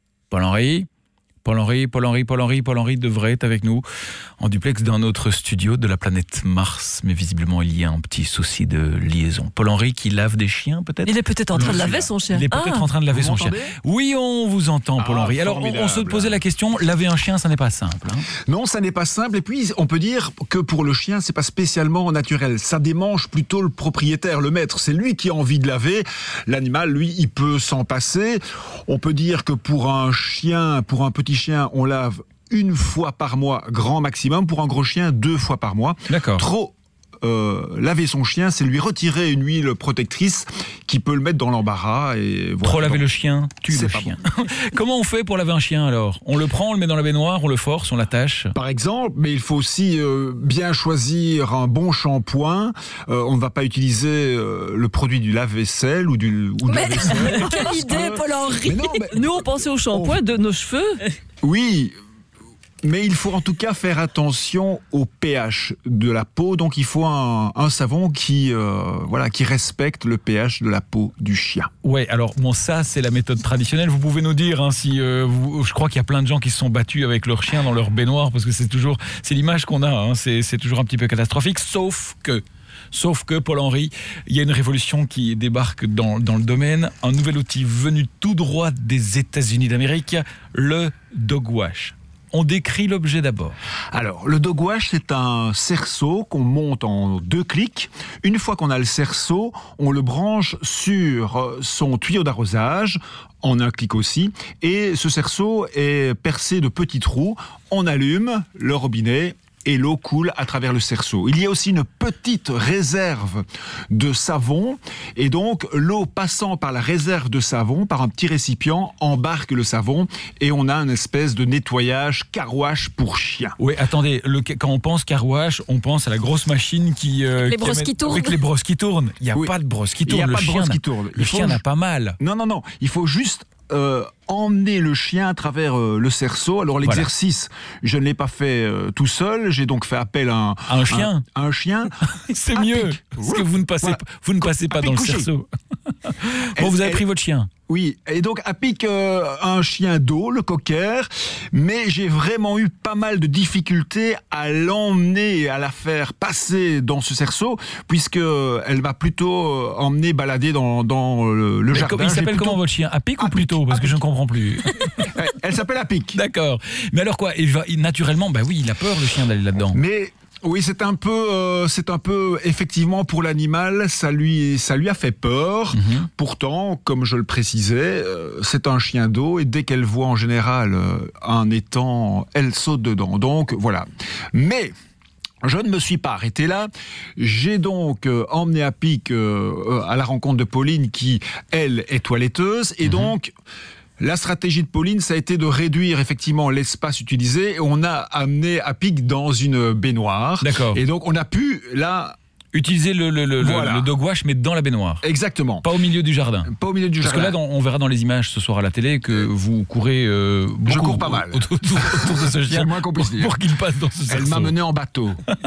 Paul-Henri, Paul-Henri, Paul-Henri, Paul-Henri devrait être avec nous en duplex d'un autre studio de la planète Mars. Mais visiblement, il y a un petit souci de liaison. Paul-Henri qui lave des chiens, peut-être ? Il est peut-être en train Non, de laver son chien. Il est peut-être Ah. en train de laver Vous son chien. m'entendez ? Oui, on vous entend, Paul-Henri. Ah, Alors, on, on se formidable. posait la question, laver un chien, ça n'est pas simple. Hein. Non, ça n'est pas simple. Et puis, on peut dire que pour le chien, c'est pas spécialement naturel. Ça démange plutôt le propriétaire, le maître. C'est lui qui a envie de laver. L'animal, lui, il peut s'en passer. On peut dire que pour un chien, pour un petit chien, on lave une fois par mois, grand maximum. Pour un gros chien, deux fois par mois. D'accord. Trop euh, laver son chien, c'est lui retirer une huile protectrice qui peut le mettre dans l'embarras. Et voilà. Trop laver Donc, le chien, tue c'est le pas chien. Comment on fait pour laver un chien alors ? On le prend, on le met dans la baignoire, on le force, on l'attache ? Par exemple, mais il faut aussi euh, bien choisir un bon shampoing. Euh, on ne va pas utiliser euh, le produit du lave-vaisselle ou du, ou de Mais lave-vaisselle. quelle idée, Paul-Henri. Mais non, mais- Nous, on pensait au shampoing de nos cheveux. Oui, mais il faut en tout cas faire attention au pH de la peau. Donc il faut un, un savon qui, euh, voilà, qui respecte le pH de la peau du chien. Ouais, alors bon, ça c'est la méthode traditionnelle. Vous pouvez nous dire hein, si euh, vous, je crois qu'il y a plein de gens qui se sont battus avec leur chien dans leur baignoire parce que c'est toujours, c'est l'image qu'on a. Hein, c'est, c'est toujours un petit peu catastrophique. Sauf que, sauf que Paul-Henri, il y a une révolution qui débarque dans, dans le domaine. Un nouvel outil venu tout droit des États-Unis d'Amérique, le dog wash. On décrit l'objet d'abord. Alors, le dog wash, c'est un cerceau qu'on monte en deux clics. Une fois qu'on a le cerceau, on le branche sur son tuyau d'arrosage, en un clic aussi. Et ce cerceau est percé de petits trous. On allume le robinet et l'eau coule à travers le cerceau. Il y a aussi une petite réserve de savon et donc l'eau passant par la réserve de savon, par un petit récipient, embarque le savon et on a une espèce de nettoyage car wash pour chien. Oui, attendez, le, quand on pense car wash, on pense à la grosse machine qui... Euh, Avec les qui brosses amène- qui tournent. Avec les brosses qui tournent. Il n'y a Oui. pas de brosse qui Il n'y tourne. a Le pas de chien brosse n'a- qui tourne. Le Il faut chien n'a ju- pas mal. Non, non, non. Il faut juste euh, emmener le chien à travers euh, le cerceau. Alors l'exercice, je ne l'ai pas fait euh, tout seul. J'ai donc fait appel à un, À un chien. Un, un chien. C'est À mieux, pic. parce que vous ne passez, Voilà. vous ne passez pas À dans le pic couché. cerceau. Elle- Bon, vous avez elle- pris votre chien. Oui, et donc à pic euh, un chien d'eau, le cocker, mais j'ai vraiment eu pas mal de difficultés à l'emmener et à la faire passer dans ce cerceau, puisque euh, elle m'a plutôt euh, emmené balader dans, dans euh, le Mais jardin. comme- il J'ai s'appelle plutôt- comment votre chien ? À pic ou plutôt ? Parce que je ne comprends plus. Ouais, Elle s'appelle à pic. D'accord. Mais alors quoi il va, il- Naturellement, bah oui, il a peur le chien d'aller là-dedans. Mais oui, c'est un peu, euh, c'est un peu effectivement pour l'animal, ça lui, ça lui a fait peur. Mhm. Pourtant, comme je le précisais, euh, c'est un chien d'eau et dès qu'elle voit en général euh, un étang, elle saute dedans. Donc voilà. Mais je ne me suis pas arrêté là. J'ai donc euh, emmené à pic euh, euh, à la rencontre de Pauline qui, elle, est toiletteuse et donc. La stratégie de Pauline, ça a été de réduire effectivement l'espace utilisé et on a amené à pic dans une baignoire. D'accord. Et donc on a pu là Utiliser le, le, le, Voilà. le dog wash, mais dans la baignoire. exactement. Pas au milieu du jardin. Pas au milieu du Parce que jardin. là, dans- on verra dans les images ce soir à la télé que vous courez euh, beaucoup. Je cours pas mal. Autour, autour- autour de ce chien. C'est le moins qu'on puisse pour- dire. Pour qu'il passe dans ce Elle cerceau. m'a mené en bateau.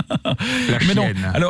La Mais non, chienne. alors,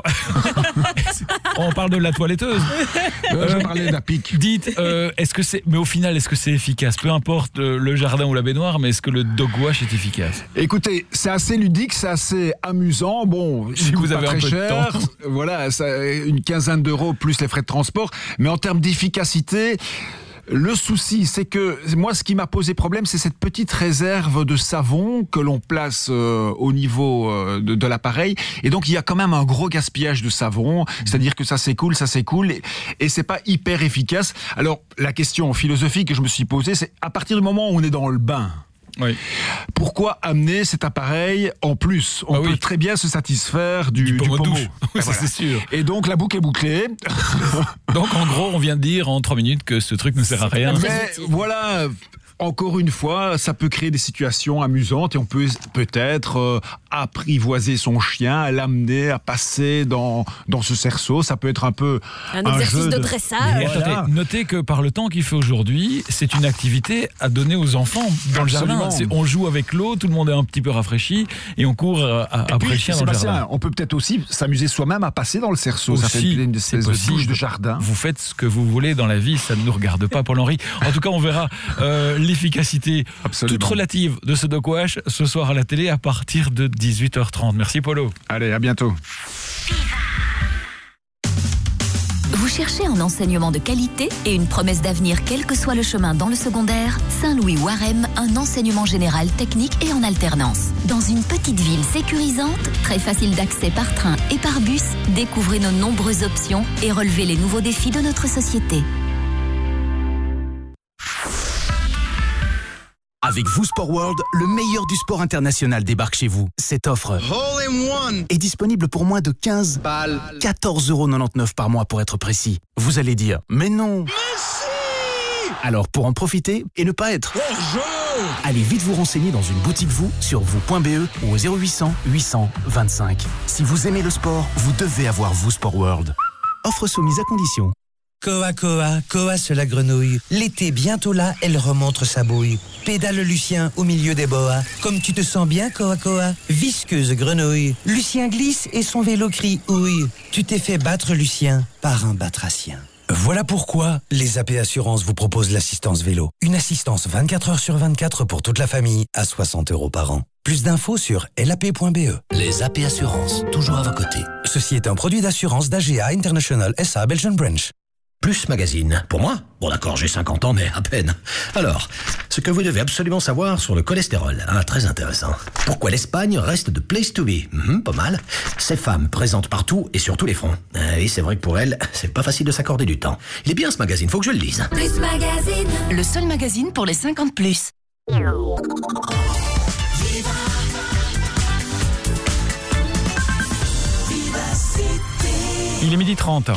on parle de la toiletteuse. Euh, je parlais d'à pic. Dites, euh, est-ce que c'est, mais au final, est-ce que c'est efficace ? Peu importe le, le jardin ou la baignoire, mais est-ce que le dog wash est efficace ? Écoutez, c'est assez ludique, c'est assez amusant. Bon, Si il coûte vous pas avez un très peu de cher. temps. Voilà, ça, une quinzaine d'euros plus les frais de transport. Mais en termes d'efficacité, le souci, c'est que moi, ce qui m'a posé problème, c'est cette petite réserve de savon que l'on place euh, au niveau euh, de, de l'appareil. Et donc, il y a quand même un gros gaspillage de savon. C'est-à-dire que ça s'écoule, ça s'écoule, et, et c'est pas hyper efficace. Alors, la question philosophique que je me suis posée, c'est à partir du moment où on est dans le bain. Oui. Pourquoi amener cet appareil en plus ? On Ah peut oui. très bien se satisfaire du, Du pommeau de douche. Et, Oui, ça, voilà. c'est sûr. Et donc la boucle est bouclée. Donc, en gros, on vient de dire en trois minutes que ce truc ne sert à rien. Mais voilà, encore une fois, ça peut créer des situations amusantes et on peut peut-être euh, apprivoiser son chien, à l'amener à passer dans, dans ce cerceau. Ça peut être un peu Un exercice jeu de dressage. Mais Voilà. attendez, notez que par le temps qu'il fait aujourd'hui, c'est une activité à donner aux enfants dans Absolument. le Exactement. C'est- On joue avec l'eau, tout le monde est un petit peu rafraîchi et on court euh, à- Et après puis, le chien dans le Sébastien, jardin. on peut peut-être aussi s'amuser soi-même à passer dans le cerceau. Ça fait Aussi, une c'est espèce de possible. douche de jardin. Vous faites ce que vous voulez dans la vie, ça ne nous regarde pas, Paul-Henri. En tout cas, on verra euh, l'efficacité toute relative de ce dog wash ce soir à la télé à partir de dix-huit heures trente. Merci Polo. Allez, à bientôt. Vous cherchez un enseignement de qualité et une promesse d'avenir quel que soit le chemin dans le secondaire? Saint-Louis-Warem, un enseignement général, technique et en alternance. Dans une petite ville sécurisante, très facile d'accès par train et par bus, découvrez nos nombreuses options et relevez les nouveaux défis de notre société. Avec vous Sport World, le meilleur du sport international débarque chez vous. Cette offre est disponible pour moins de quinze balles, quatorze euros quatre-vingt-dix-neuf par mois pour être précis. Vous allez dire, mais non. Alors pour en profiter et ne pas être allez vite vous renseigner dans une boutique vous sur vous point b e ou au zéro huit cents huit cents vingt-cinq. Si vous aimez le sport, vous devez avoir vous Sport World. Offre soumise à condition. Koa Koa, Koa c'est la grenouille. L'été bientôt là, elle remontre sa bouille. Pédale Lucien au milieu des boas. Comme tu te sens bien, Koa Koa. Visqueuse grenouille. Lucien glisse et son vélo crie ouille. Tu t'es fait battre, Lucien, par un batracien. Voilà pourquoi les A P Assurances vous proposent l'assistance vélo. Une assistance vingt-quatre heures sur vingt-quatre pour toute la famille à soixante euros par an. Plus d'infos sur L A P point B E. Les A P Assurances, toujours à vos côtés. Ceci est un produit d'assurance d'A G A International S A Belgian Branch. Plus magazine. Pour moi? Bon d'accord, j'ai cinquante ans, mais à peine. Alors, ce que vous devez absolument savoir sur le cholestérol. Ah, très intéressant. Pourquoi l'Espagne reste de place to be? Mhm, pas mal. Ces femmes présentes partout et sur tous les fronts. Ah oui, c'est vrai que pour elles, c'est pas facile de s'accorder du temps. Il est bien ce magazine, faut que je le lise. Plus Magazine, le seul magazine pour les cinquante plus. Il est midi trente.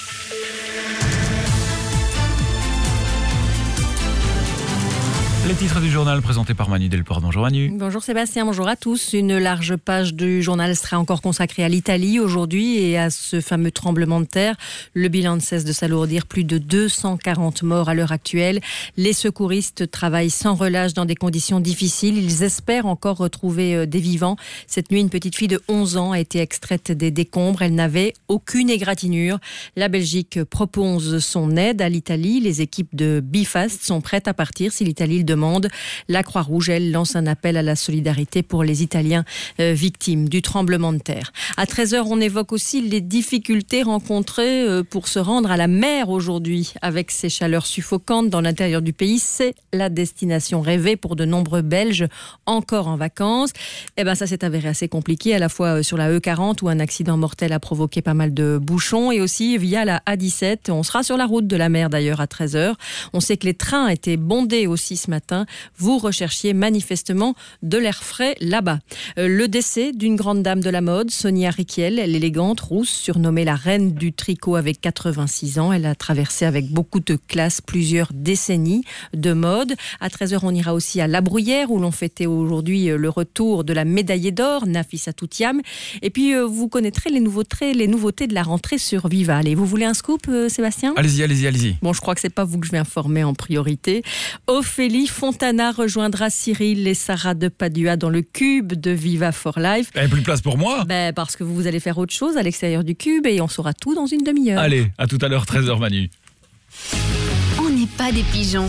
Les titres du journal présentés par Manu Delport. Bonjour Manu. Bonjour Sébastien, bonjour à tous. Une large page du journal sera encore consacrée à l'Italie aujourd'hui et à ce fameux tremblement de terre. Le bilan ne cesse de s'alourdir, plus de deux cent quarante morts à l'heure actuelle. Les secouristes travaillent sans relâche dans des conditions difficiles. Ils espèrent encore retrouver des vivants. Cette nuit, une petite fille de onze ans a été extraite des décombres. Elle n'avait aucune égratignure. La Belgique propose son aide à l'Italie. Les équipes de Bifast sont prêtes à partir si l'Italie le demande. La Croix-Rouge, elle, lance un appel à la solidarité pour les Italiens euh, victimes du tremblement de terre. À treize heures, on évoque aussi les difficultés rencontrées euh, pour se rendre à la mer aujourd'hui. Avec ces chaleurs suffocantes dans l'intérieur du pays, c'est la destination rêvée pour de nombreux Belges encore en vacances. Eh ben, ça s'est avéré assez compliqué, à la fois sur la E quarante où un accident mortel a provoqué pas mal de bouchons et aussi via la A dix-sept. On sera sur la route de la mer d'ailleurs à treize heures. On sait que les trains étaient bondés aussi ce matin. Vous recherchiez manifestement de l'air frais là-bas. Euh, le décès d'une grande dame de la mode, Sonia Rykiel, l'élégante rousse, surnommée la reine du tricot avec quatre-vingt-six ans. Elle a traversé avec beaucoup de classe plusieurs décennies de mode. À treize heures, on ira aussi à La Bruyère où l'on fêtait aujourd'hui le retour de la médaillée d'or, Nafissatou Thiam. Et puis, euh, vous connaîtrez les nouveautés, les nouveautés de la rentrée sur Viva. Allez, vous voulez un scoop, euh, Sébastien ? Allez-y, allez-y, allez-y. Bon, je crois que c'est pas vous que je vais informer en priorité. Ophélie Fontana rejoindra Cyril et Sarah de Padua dans le cube de Viva for Life. Il n'y a plus de place pour moi. Ben, parce que vous allez faire autre chose à l'extérieur du cube et on saura tout dans une demi-heure. Allez, à tout à l'heure, treize heures Manu. On n'est pas des pigeons.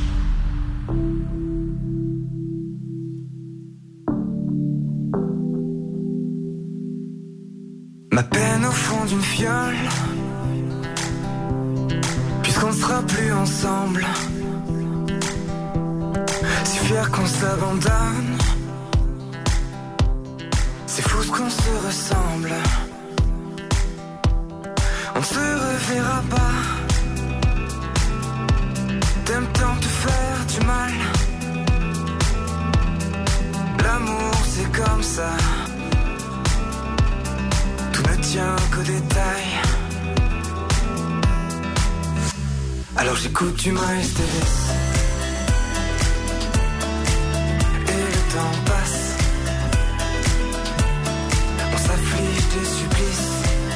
Ma peine au fond d'une fiole, puisqu'on ne sera plus ensemble. Si fier qu'on s'abandonne, c'est fou ce qu'on se ressemble. On ne se reverra pas. T'aimes tant te faire du mal. L'amour c'est comme ça. Tout ne tient qu'aux détails. Alors j'écoute du Miles Davis. Et le temps passe. On s'afflige des supplices.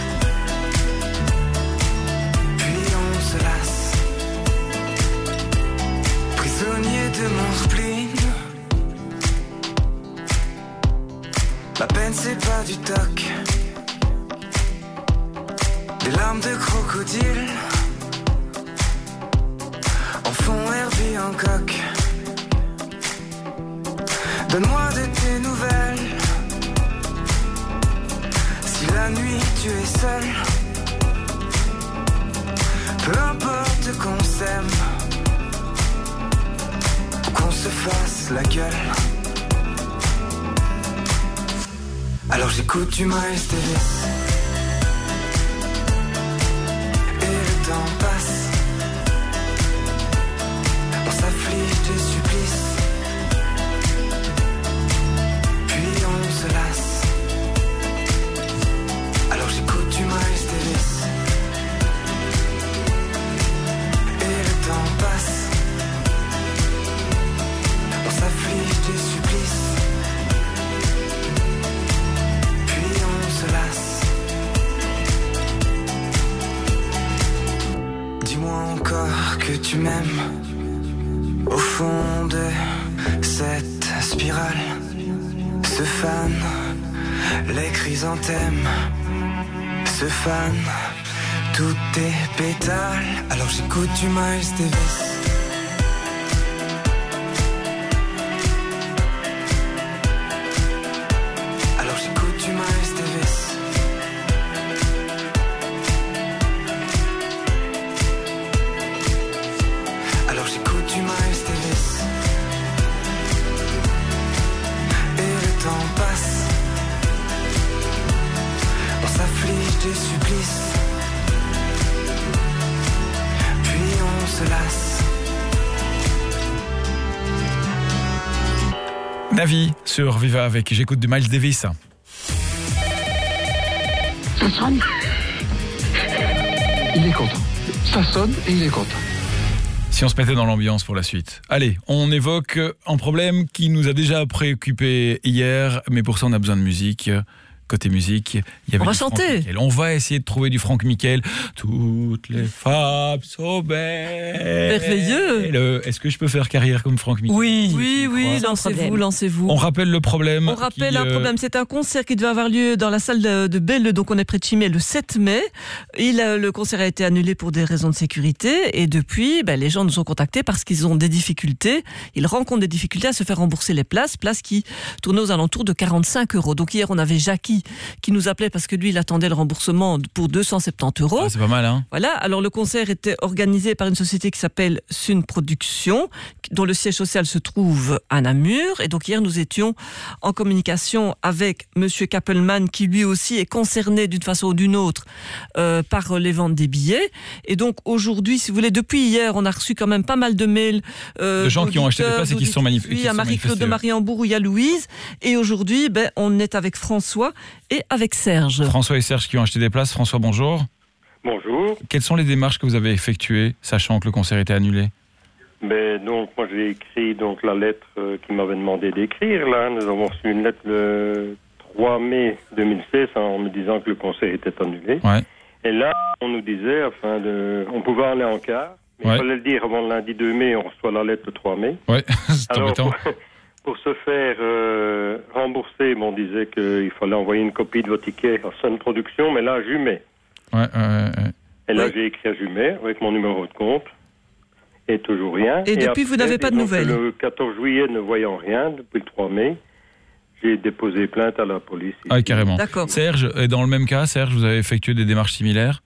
Puis on se lasse. Prisonnier de mon spleen. crocodile. En fond Herbie Hancock. Donne-moi de tes nouvelles. Si la nuit tu es seul, peu importe qu'on s'aime, qu'on se fasse la gueule. Alors j'écoute du Miles Davis. Et le temps passe. On s'afflige des supplices. Puis on se lasse. Alors j'écoute du Miles Davis. Et le temps passe. On s'afflige des supplices. Puis on se lasse. Dis-moi encore que tu m'aimes. Au fond de cette spirale se fanent les chrysanthèmes. Se fanent tous tes pétales. Alors j'écoute du Miles Davis. Alors j'écoute du Miles Davis. Alors j'écoute du Miles Davis. Et le temps passe. On s'afflige des supplices. Puis on se lasse. Navi sur Viva avec J'écoute du Miles Davis. Ça sonne. Il est content. Ça sonne et il est content. Si on se mettait dans l'ambiance pour la suite. Allez, on évoque un problème qui nous a déjà préoccupé hier, mais pour ça on a besoin de musique. Côté musique, il y avait on va du Franck chanter. Michael. On va essayer de trouver du Franck Michael. Toutes les femmes sont belles. Merveilleux. Est-ce que je peux faire carrière comme Franck Michael? Oui, oui, oui, lancez-vous, lancez-vous. On rappelle le problème. On rappelle qui, un euh, problème. C'est un concert qui devait avoir lieu dans la salle de, de Belle, donc on est près de Chimay, le sept mai. Il a, le concert a été annulé pour des raisons de sécurité. Et depuis, ben, les gens nous ont contactés parce qu'ils ont des difficultés. Ils rencontrent des difficultés à se faire rembourser les places. Places qui tournaient aux alentours de quarante-cinq euros. Donc hier, on avait Jackie qui nous appelait parce que lui, il attendait le remboursement pour deux cent soixante-dix euros. Ah, c'est pas mal, hein. Voilà. Alors, le concert était organisé par une société qui s'appelle Sun Production, dont le siège social se trouve à Namur. Et donc, hier, nous étions en communication avec Monsieur Kappelman, qui lui aussi est concerné d'une façon ou d'une autre euh, par les ventes des billets. Et donc, aujourd'hui, si vous voulez, depuis hier, on a reçu quand même pas mal de mails. Euh, de gens qui ont acheté des places et qui se sont manif- Oui, qui à sont Marie-Claude de manifestés. Mariembourg, où il y a Louise. Et aujourd'hui, ben, on est avec François et avec Serge. François et Serge qui ont acheté des places. François, bonjour. Bonjour. Quelles sont les démarches que vous avez effectuées, sachant que le concert était annulé? Ben, donc, moi, j'ai écrit donc, la lettre euh, qu'il m'avait demandé d'écrire. Là, nous avons reçu une lettre le trois mai deux mille seize hein, en me disant que le concert était annulé. Ouais. Et là, on nous disait, enfin, de, on pouvait aller en quart. Mais Ouais. il fallait le dire avant le lundi deux mai, on reçoit la lettre le trois mai. Ouais, c'est Alors, embêtant. pour, pour se faire euh, rembourser, bon, on disait qu'il fallait envoyer une copie de votre ticket à Sun Production, mais là, à Jumet. Ouais, ouais, ouais. Et là, j'ai écrit à Jumet avec mon numéro de compte. Et toujours rien. Et depuis, vous n'avez pas de donc, nouvelles? Le quatorze juillet, ne voyant rien, depuis le trois mai, j'ai déposé plainte à la police. ici. Ah, carrément. D'accord. Serge, est dans le même cas, Serge, vous avez effectué des démarches similaires?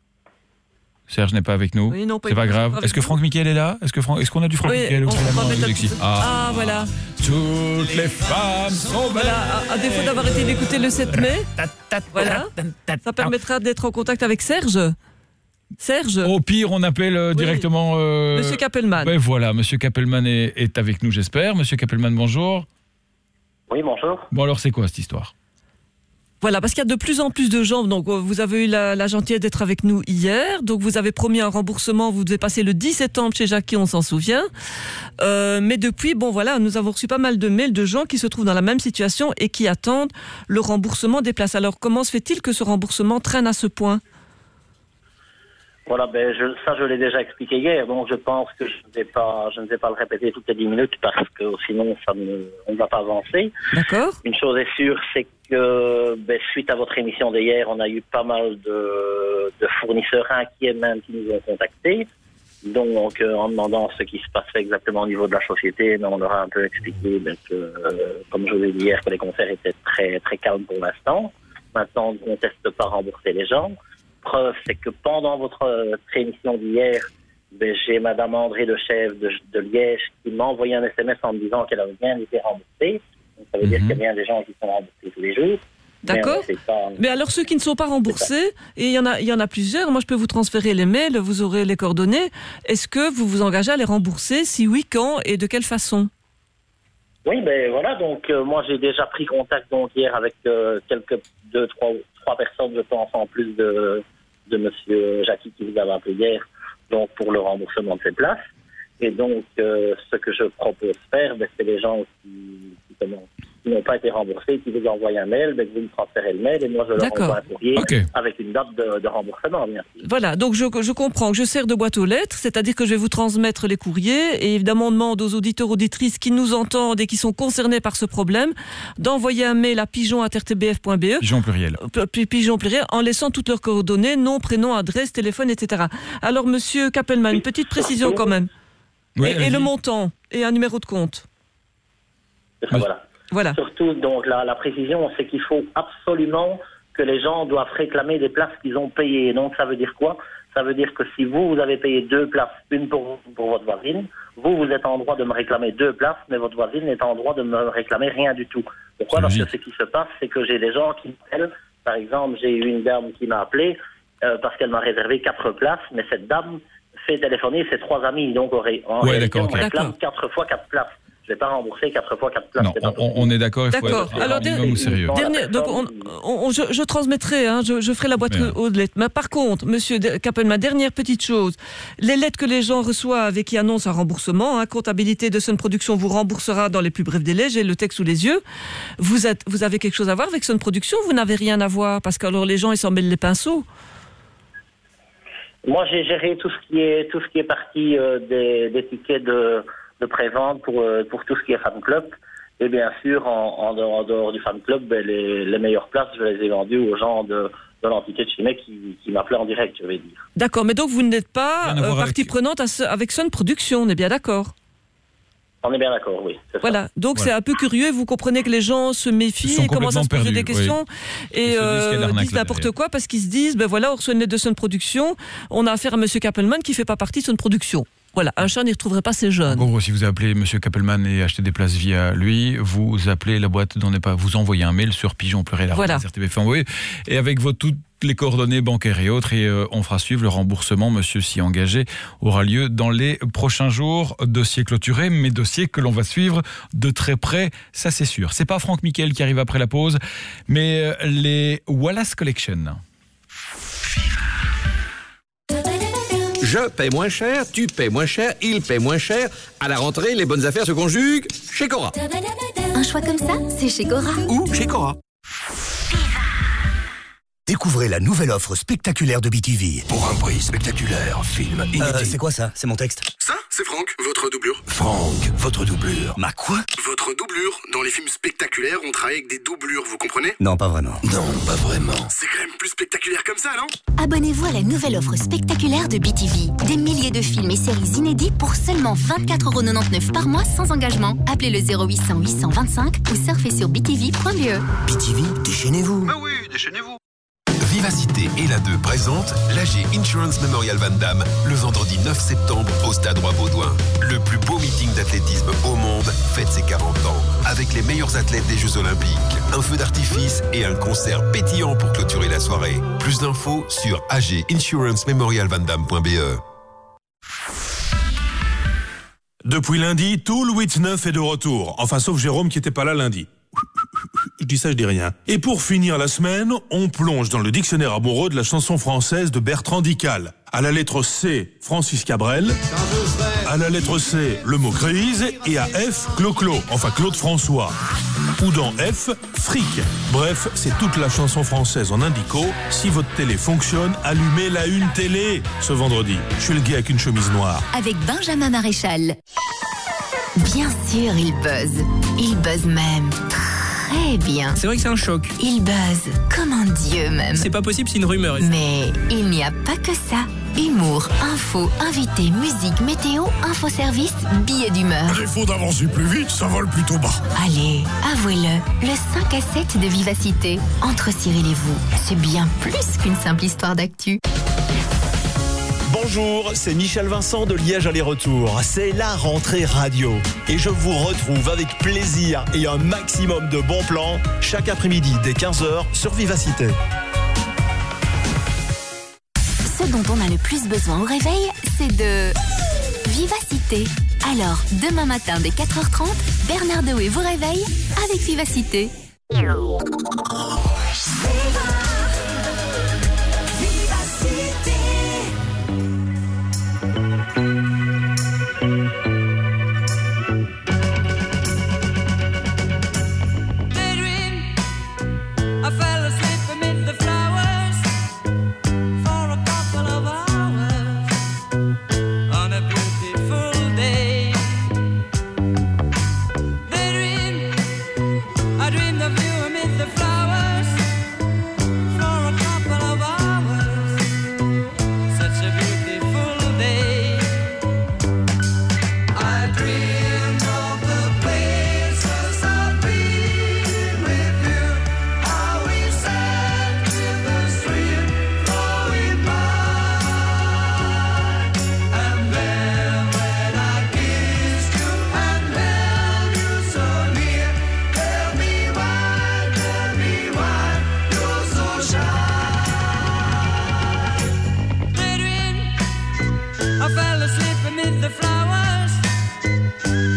Serge n'est pas avec nous. Oui, non, pas c'est pas avec grave. nous. Est-ce que Franck Michael est là? Est-ce que Franck... Est-ce qu'on a du Franck Oui, Michael on autour de la va main, mettre la Alexis petite- Ah, Ah, voilà. toutes les femmes sont belles. Voilà, à, à défaut d'avoir été écouté le sept mai, voilà, ça permettra d'être en contact avec Serge. Serge. Au pire, on appelle euh, directement... euh, Monsieur Kappelman. Ben voilà, Monsieur Kappelman est, est avec nous, j'espère. Monsieur Kappelman, bonjour. Oui, bonjour. Bon, alors, c'est quoi cette histoire? Voilà, parce qu'il y a de plus en plus de gens. Donc, vous avez eu la, la gentillesse d'être avec nous hier. Donc, vous avez promis un remboursement. Vous devez passer le dix septembre chez Jackie, on s'en souvient. Euh, mais depuis, bon, voilà, nous avons reçu pas mal de mails de gens qui se trouvent dans la même situation et qui attendent le remboursement des places. Alors, comment se fait-il que ce remboursement traîne à ce point? Voilà, ben je, ça je l'ai déjà expliqué hier, donc je pense que je ne vais pas, je ne vais pas le répéter toutes les dix minutes parce que sinon ça ne, on ne va pas avancer. D'accord. Une chose est sûre, c'est que ben, suite à votre émission d'hier, on a eu pas mal de, de fournisseurs inquiets même qui nous ont contactés. Donc euh, en demandant ce qui se passait exactement au niveau de la société, ben, on leur a un peu expliqué ben, que, euh, comme je vous ai dit hier, que les concerts étaient très très calmes pour l'instant. Maintenant, on ne conteste pas rembourser les gens. Preuve, c'est que pendant votre euh, émission d'hier, ben, j'ai Madame André de Chèvre de, de Liège qui m'a envoyé un S M S en me disant qu'elle avait bien été remboursée. Donc, ça veut mm-hmm. dire qu'il y a bien des gens qui sont remboursés tous les jours. D'accord. Mais, pas... mais alors ceux qui ne sont pas remboursés, et il y en a, il y en a plusieurs. Moi, je peux vous transférer les mails, vous aurez les coordonnées. Est-ce que vous vous engagez à les rembourser? Si oui, quand et de quelle façon? Oui, ben voilà. Donc euh, moi, j'ai déjà pris contact donc hier avec euh, quelques deux, trois, trois personnes, je pense, en plus de de Monsieur Jackie qui vous avait appelé hier, donc pour le remboursement de ses places. Et donc, euh, ce que je propose faire, ben, c'est les gens qui, qui, comment, qui n'ont pas été remboursés, qui vous envoient un mail, ben, vous me transférez le mail et moi je leur D'accord. envoie un courrier okay. avec une date de, de remboursement, bien sûr. Voilà, donc je, je comprends que je sers de boîte aux lettres, c'est-à-dire que je vais vous transmettre les courriers et évidemment on demande aux auditeurs, auditrices qui nous entendent et qui sont concernés par ce problème d'envoyer un mail à pigeon arobase r t b f point b e. Pigeon pluriel. P- pigeon pluriel, en laissant toutes leurs coordonnées, nom, prénom, adresse, téléphone, et cetera. Alors Monsieur Kappelman, une petite précision quand même. Oui, et, et le montant et un numéro de compte. Voilà. Voilà. Surtout, donc, la, la précision, c'est qu'il faut absolument que les gens doivent réclamer des places qu'ils ont payées. Donc, ça veut dire quoi? Ça veut dire que si vous, vous avez payé deux places, une pour, pour votre voisine, vous, vous êtes en droit de me réclamer deux places, mais votre voisine est en droit de me réclamer rien du tout. Pourquoi? Parce que ce qui se passe, c'est que j'ai des gens qui m'appellent. Par exemple, j'ai eu une dame qui m'a appelé euh, parce qu'elle m'a réservé quatre places, mais cette dame fait téléphoner ses trois amis, donc en ouais, réalité, on okay. réclame quatre fois quatre places. Je ne vais pas rembourser quatre fois quatre places. Non, on, on est d'accord, il faut d'accord. être Alors, un minimum sérieux. Dernier, donc on, on, je, je transmettrai, hein, je, je ferai la boîte Bien. aux lettres. Mais par contre, Monsieur Kappelman, dernière petite chose, les lettres que les gens reçoivent et qui annoncent un remboursement, hein, comptabilité de Sun Production vous remboursera dans les plus brefs délais, j'ai le texte sous les yeux. Vous, êtes, vous avez quelque chose à voir avec Sun Production? Vous n'avez rien à voir? Parce que alors les gens, ils s'en mêlent les pinceaux. Moi, j'ai géré tout ce qui est, tout ce qui est parti euh, des, des tickets de... de prévente pour, euh, pour tout ce qui est fan club. Et bien sûr, en, en, dehors, en dehors du fan club, ben, les, les meilleures places, je les ai vendues aux gens de, de l'entité de Chimay qui, qui m'appelaient en direct, je vais dire. D'accord, mais donc vous n'êtes pas euh, partie avec... prenante à ce, avec Sun Production, on est bien d'accord? On est bien d'accord, oui. Voilà, ça. donc voilà. c'est un peu curieux, vous comprenez que les gens se méfient et commencent à se poser perdus, des questions oui. et euh, disent, disent n'importe quoi parce qu'ils se disent, ben voilà, on reçoit une lettre de Sun Production, on a affaire à Monsieur Kappelman qui fait pas partie de Sun Production. Voilà, un chat n'y retrouverait pas ses jeunes. En gros, si vous appelez Monsieur Kappelman et achetez des places via lui, vous appelez la boîte dont n'est pas, vous envoyez un mail sur pigeon pluriel voilà. R T B F et avec vos toutes les coordonnées bancaires et autres, et euh, on fera suivre le remboursement. Monsieur s'y engagé aura lieu dans les prochains jours. Dossier clôturé, mais dossier que l'on va suivre de très près, ça c'est sûr. C'est pas Franck Michael qui arrive après la pause, mais euh, les Wallace Collection. Je paie moins cher, tu paies moins cher, il paie moins cher. À la rentrée, les bonnes affaires se conjuguent chez Cora. Un choix comme ça, c'est chez Cora. Ou chez Cora. Découvrez la nouvelle offre spectaculaire de B T V. Pour un prix spectaculaire, film inédit. Euh, c'est quoi ça? C'est mon texte. Ça, c'est Franck, votre doublure. Franck, votre doublure. Ma quoi? Votre doublure. Dans les films spectaculaires, on travaille avec des doublures, vous comprenez? Non, pas vraiment. Non, pas vraiment. C'est quand même plus spectaculaire comme ça, non? Abonnez-vous à la nouvelle offre spectaculaire de B T V. Des milliers de films et séries inédits pour seulement vingt-quatre euros quatre-vingt-dix-neuf par mois sans engagement. Appelez le zéro huit cents huit cent vingt-cinq ou surfez sur b t v point b e. B T V, déchaînez-vous. Bah oui, déchaînez-vous. Vivacité et la deux présente l'A G Insurance Memorial Van Damme le vendredi neuf septembre au Stade Roi-Baudouin. Le plus beau meeting d'athlétisme au monde fête ses quarante ans avec les meilleurs athlètes des Jeux Olympiques. Un feu d'artifice et un concert pétillant pour clôturer la soirée. Plus d'infos sur a g insurance memorial van damme point b e. Depuis lundi, tout le huit neuf est de retour. Enfin, sauf Jérôme qui n'était pas là lundi. Je dis ça, je dis rien. Et pour finir la semaine, on plonge dans le dictionnaire amoureux de la chanson française de Bertrand Dical. À la lettre C, Francis Cabrel. Quand je serai À la lettre C, le mot crise. Et à F, Clo-Clo, enfin Claude François. Ou dans F, fric. Bref, c'est toute la chanson française en indico. Si votre télé fonctionne, allumez la une télé ce vendredi. Je suis le gars avec une chemise noire. Avec Benjamin Maréchal. Bien sûr, il buzz. Il buzz même très bien. C'est vrai que c'est un choc. Il buzz comme un dieu même. C'est pas possible, c'est une rumeur. Mais il n'y a pas que ça. Humour, info, invité, musique, météo, infoservice, billets d'humeur. À défaut d'avancer plus vite, ça vole plutôt bas. Allez, avouez-le, le cinq à sept de Vivacité. Entre Cyril et vous, c'est bien plus qu'une simple histoire d'actu. Bonjour, c'est Michel Vincent de Liège Aller-Retour. C'est la rentrée radio. Et je vous retrouve avec plaisir et un maximum de bons plans chaque après-midi dès quinze heures sur Vivacité. Ce dont on a le plus besoin au réveil, c'est de Vivacité. Alors, demain matin dès quatre heures trente, Bernard Dewey vous réveille avec Vivacité. I fell asleep amid the flowers.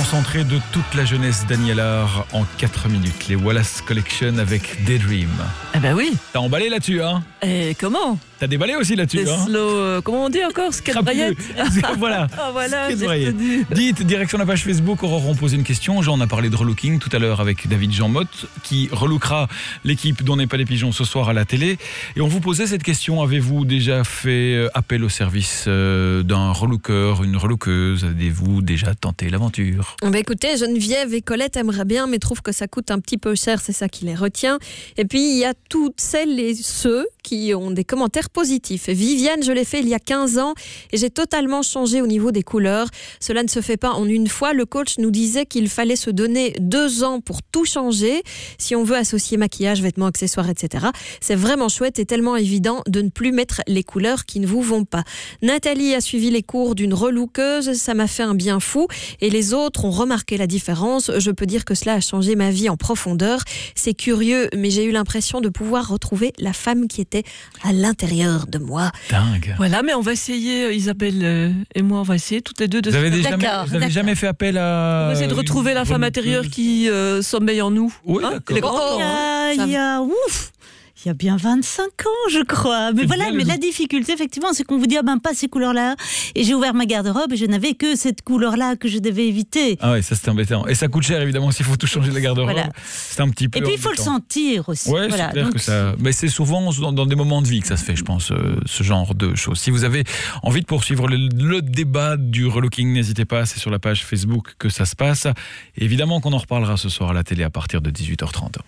concentré de toute la jeunesse d'Annie Allard en quatre minutes. Les Wallace Collection avec Daydream. Eh ben oui. T'as emballé là-dessus, hein? Et comment? T'as déballé aussi là-dessus, Des hein? slow, euh, comment on dit encore? Skate braillette. Voilà. Ah voilà, Skate j'ai braillette. retenu. Dites, direction la page Facebook, Aurore, on posé une question. Jean, on a parlé de relooking tout à l'heure avec David Jean Motte, qui relookera l'équipe dont n'est pas les pigeons ce soir à la télé. Et on vous posait cette question, avez-vous déjà fait appel au service euh, d'un relooker, une relookeuse? Avez-vous déjà tenté l'aventure? Bah écoutez, Geneviève et Colette aimeraient bien, mais trouvent que ça coûte un petit peu cher, c'est ça qui les retient. Et puis, il y a toutes celles et ceux qui ont des commentaires positifs. Viviane, je l'ai fait il y a quinze ans et j'ai totalement changé au niveau des couleurs. Cela ne se fait pas en une fois. Le coach nous disait qu'il fallait se donner deux ans pour tout changer si on veut associer maquillage, vêtements, accessoires, et cetera. C'est vraiment chouette et tellement évident de ne plus mettre les couleurs qui ne vous vont pas. Nathalie a suivi les cours d'une relookeuse, ça m'a fait un bien fou et les autres ont remarqué la différence. Je peux dire que cela a changé ma vie en profondeur. C'est curieux, mais j'ai eu l'impression de pouvoir retrouver la femme qui était à l'intérieur de moi. Dingue. Voilà, mais on va essayer, Isabelle euh, et moi, on va essayer toutes les deux de Vous avez, se déjà jamais, vous avez jamais fait appel à... On va essayer de retrouver la femme intérieure qui euh, sommeille en nous. Oui, hein, d'accord. les grands Il y temps, a, hein. il y a, ouf, il y a bien vingt-cinq ans, je crois. Mais C'est voilà, bien, mais le- la difficulté, effectivement, c'est qu'on vous dit, ah ben, pas ces couleurs-là. Et j'ai ouvert ma garde-robe et je n'avais que cette couleur-là que je devais éviter. Ah ouais, ça c'était embêtant. Et ça coûte cher évidemment s'il faut tout changer de la garde-robe. Voilà. C'est un petit peu Et puis, il faut le embêtant. sentir aussi. Ouais, Voilà, c'est clair donc, que ça. Mais c'est souvent dans, dans des moments de vie que ça se fait, je pense, euh, ce genre de choses. Si vous avez envie de poursuivre le, le débat du relooking, n'hésitez pas, c'est sur la page Facebook que ça se passe. Et évidemment qu'on en reparlera ce soir à la télé à partir de dix-huit heures trente.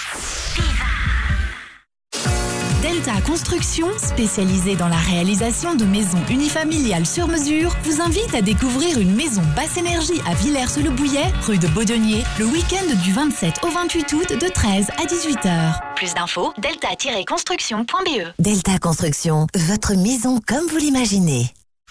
Delta Construction, spécialisée dans la réalisation de maisons unifamiliales sur mesure, vous invite à découvrir une maison basse énergie à Villers-le-Bouillet, rue de Baudonnier, le week-end du vingt-sept au vingt-huit août de treize à dix-huit heures. Plus d'infos, delta tiret construction point b e. Delta Construction, votre maison comme vous l'imaginez.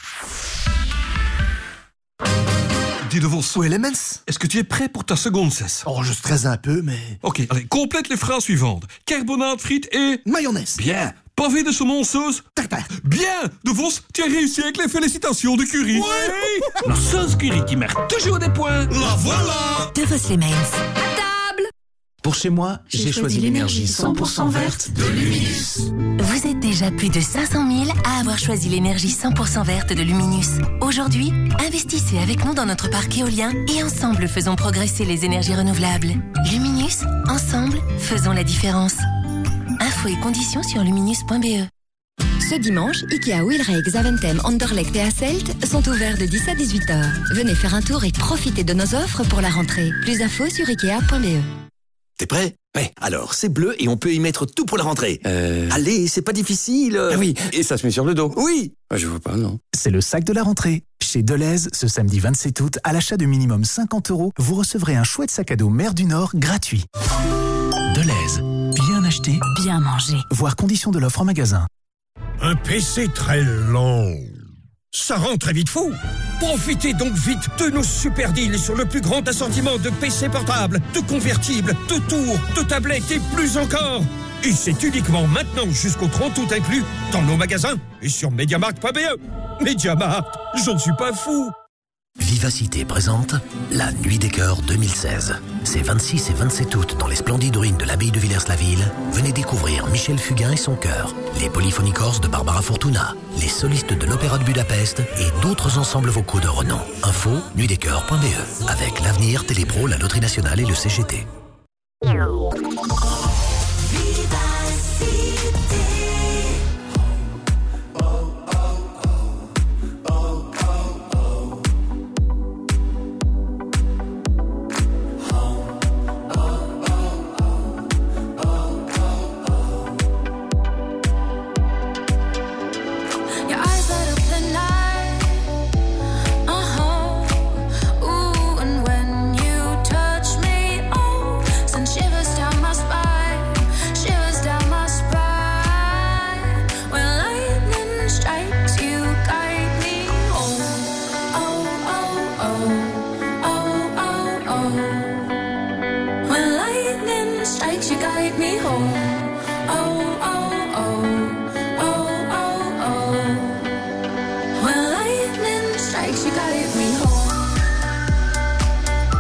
Dis de Vos. Oui, Lemens, est-ce que tu es prêt pour ta seconde cesse? Oh, je stresse un peu, mais... Ok, allez, complète les phrases suivantes. Carbonate, frites et... Mayonnaise. Bien. Pavé de saumon sauce... Tartare. Bien. De Vos, tu as réussi avec les félicitations de Curie. Oui. La sauce Curie qui marque toujours des points. La voilà. De Vos les Mains. Pour chez moi, j'ai choisi l'énergie cent pour cent verte de Luminus. Vous êtes déjà plus de cinq cent mille à avoir choisi l'énergie cent pour cent verte de Luminus. Aujourd'hui, investissez avec nous dans notre parc éolien et ensemble faisons progresser les énergies renouvelables. Luminus, ensemble, faisons la différence. Infos et conditions sur luminus point b e. Ce dimanche, Ikea Wilrijk, Zaventem, Anderlecht et Hasselt sont ouverts de dix à dix-huit heures. Venez faire un tour et profitez de nos offres pour la rentrée. Plus d'infos sur ikea point b e. T'es prêt? Ouais, alors, c'est bleu et on peut y mettre tout pour la rentrée. Euh... Allez, c'est pas difficile. Ah oui, et ça se met sur le dos. Oui. Ah, je vois pas, non. C'est le sac de la rentrée. Chez Deleuze, ce samedi vingt-sept août, à l'achat de minimum cinquante euros, vous recevrez un chouette sac à dos Mer du Nord gratuit. Deleuze, bien acheté, Bien manger. voir conditions de l'offre en magasin. Un P C très lent. Ça rend très vite fou. Profitez donc vite de nos super deals sur le plus grand assortiment de P C portables, de convertibles, de tours, de tablettes et plus encore. Et c'est uniquement maintenant jusqu'au trente août inclus dans nos magasins et sur Mediamarkt point b e. Mediamarkt, j'en suis pas fou. Vivacité présente la Nuit des Chœurs deux mille seize. C'est vingt-six et vingt-sept août dans les splendides ruines de l'abbaye de Villers-la-Ville. Venez découvrir Michel Fugain et son chœur, les polyphonies corses de Barbara Fortuna, les solistes de l'Opéra de Budapest et d'autres ensembles vocaux de renom. Info nuit des chœurs point b e avec l'Avenir, Télépro, la Loterie Nationale et le C G T. Your eyes light up the night. Uh-huh. Ooh, and when you touch me, oh, send shivers down my spine, shivers down my spine. When lightning strikes, you guide me home. Oh, oh, oh, oh, oh, oh. When lightning strikes, you guide me home. Oh, oh, oh. Oh, oh, oh. When lightning strikes, you guide me home.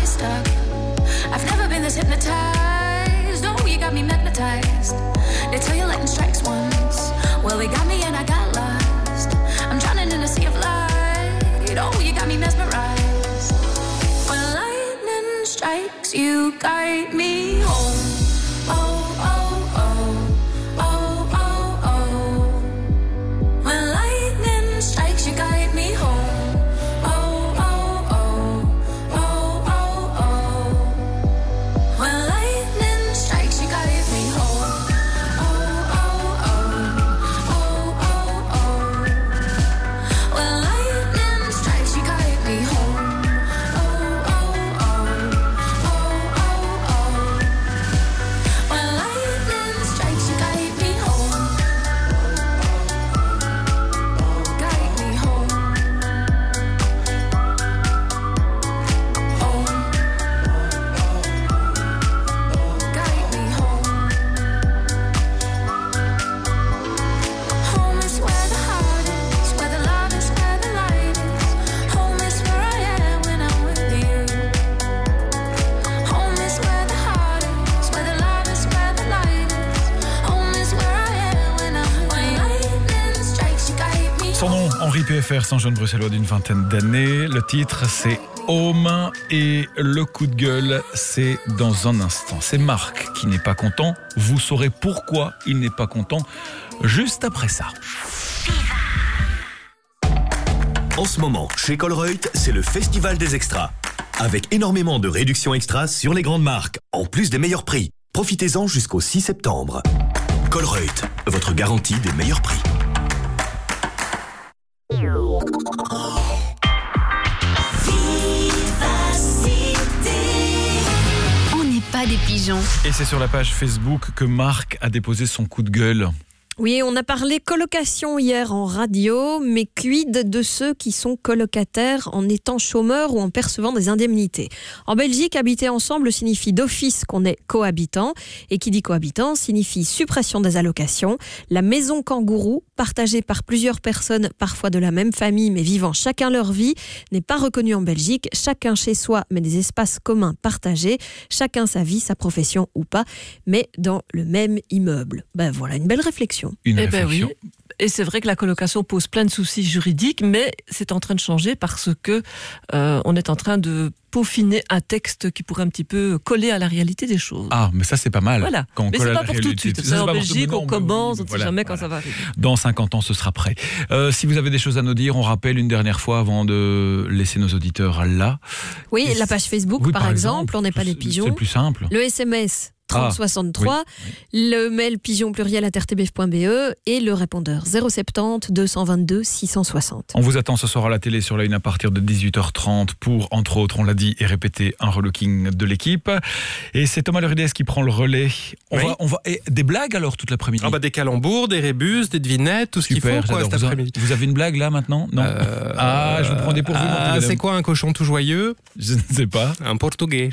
stuck. I've never been this hypnotized. Oh, you got me magnetized. They tell you lightning strikes once. Well, they got me and I got lost. I'm drowning in a sea of light. Oh, you got me mesmerized. When lightning strikes, you guide me home. Oh, oh, oh. Oh, oh, oh. When lightning strikes, you guide me home. Oh, oh, oh. Oh, oh, oh. When lightning strikes, you guide me home. Oh, oh, oh. Oh, oh, oh. When lightning strikes, you guide me home. Oh, oh, oh. Oh, oh, oh. When lightning strikes, you guide me home. Guide me home. Home. Guide me home. Home is where the heart is, where the love is, where the light is. Home is where I am when I'm with you. Home is where the heart is, where the love is, where the light is. Home is where I am when I'm with you. Lightning strikes, you guide me. Son nom, Henri P F R, c'est un jeune bruxellois d'une vingtaine d'années. Le titre, c'est Home. Et le coup de gueule, c'est dans un instant. C'est Marc qui n'est pas content. Vous saurez pourquoi il n'est pas content juste après ça. En ce moment, chez Colruyt, c'est le festival des extras. Avec énormément de réductions extras sur les grandes marques, en plus des meilleurs prix. Profitez-en jusqu'au six septembre. Colruyt, votre garantie des meilleurs prix. On n'est pas des pigeons. Et c'est sur la page Facebook que Marc a déposé son coup de gueule. Oui, on a parlé colocation hier en radio, mais quid de ceux qui sont colocataires en étant chômeurs ou en percevant des indemnités? En Belgique, habiter ensemble signifie d'office qu'on est cohabitant, et qui dit cohabitant signifie suppression des allocations. La maison kangourou, partagée par plusieurs personnes, parfois de la même famille, mais vivant chacun leur vie, n'est pas reconnue en Belgique. Chacun chez soi, mais des espaces communs partagés. Chacun sa vie, sa profession ou pas, mais dans le même immeuble. Ben voilà, une belle réflexion. Une Eh ben réflexion. oui. Et c'est vrai que la colocation pose plein de soucis juridiques, mais c'est en train de changer parce que euh, on est en train de peaufiner un texte qui pourrait un petit peu coller à la réalité des choses. Ah, mais ça c'est pas mal. Voilà. Quand on Mais colle c'est à pas la pour tout de réalité. suite. Ça, C'est c'est en pas pour Belgique, tout- on non, commence, mais on ne sait voilà, jamais quand voilà. ça va arriver. Dans cinquante ans, ce sera prêt. Euh, si vous avez des choses à nous dire, on rappelle une dernière fois avant de laisser nos auditeurs là. Oui, la page Facebook, Oui, par, par exemple, exemple, on n'est pas des c'est pigeons. le plus simple. Le S M S trente soixante-trois, oui, le mail pigeon pluriel à r t b f point b e et le répondeur zéro sept zéro deux cent vingt-deux six cent soixante. On vous attend ce soir à la télé sur la une à partir de dix-huit heures trente pour, entre autres, on l'a dit et répété, un relooking de l'équipe. Et c'est Thomas Lerides qui prend le relais. On Oui. va, on va, et des blagues alors toute l'après-midi. Ah bah des calembours, des rébus, des devinettes, tout ce qu'il faut Super, quoi, j'adore. cet vous, a- après-midi. vous avez une blague là maintenant? Non. Euh, ah, je vous prends des pourvus. mon petit Ah, madame. c'est quoi un cochon tout joyeux? Je ne sais pas. Un portugais.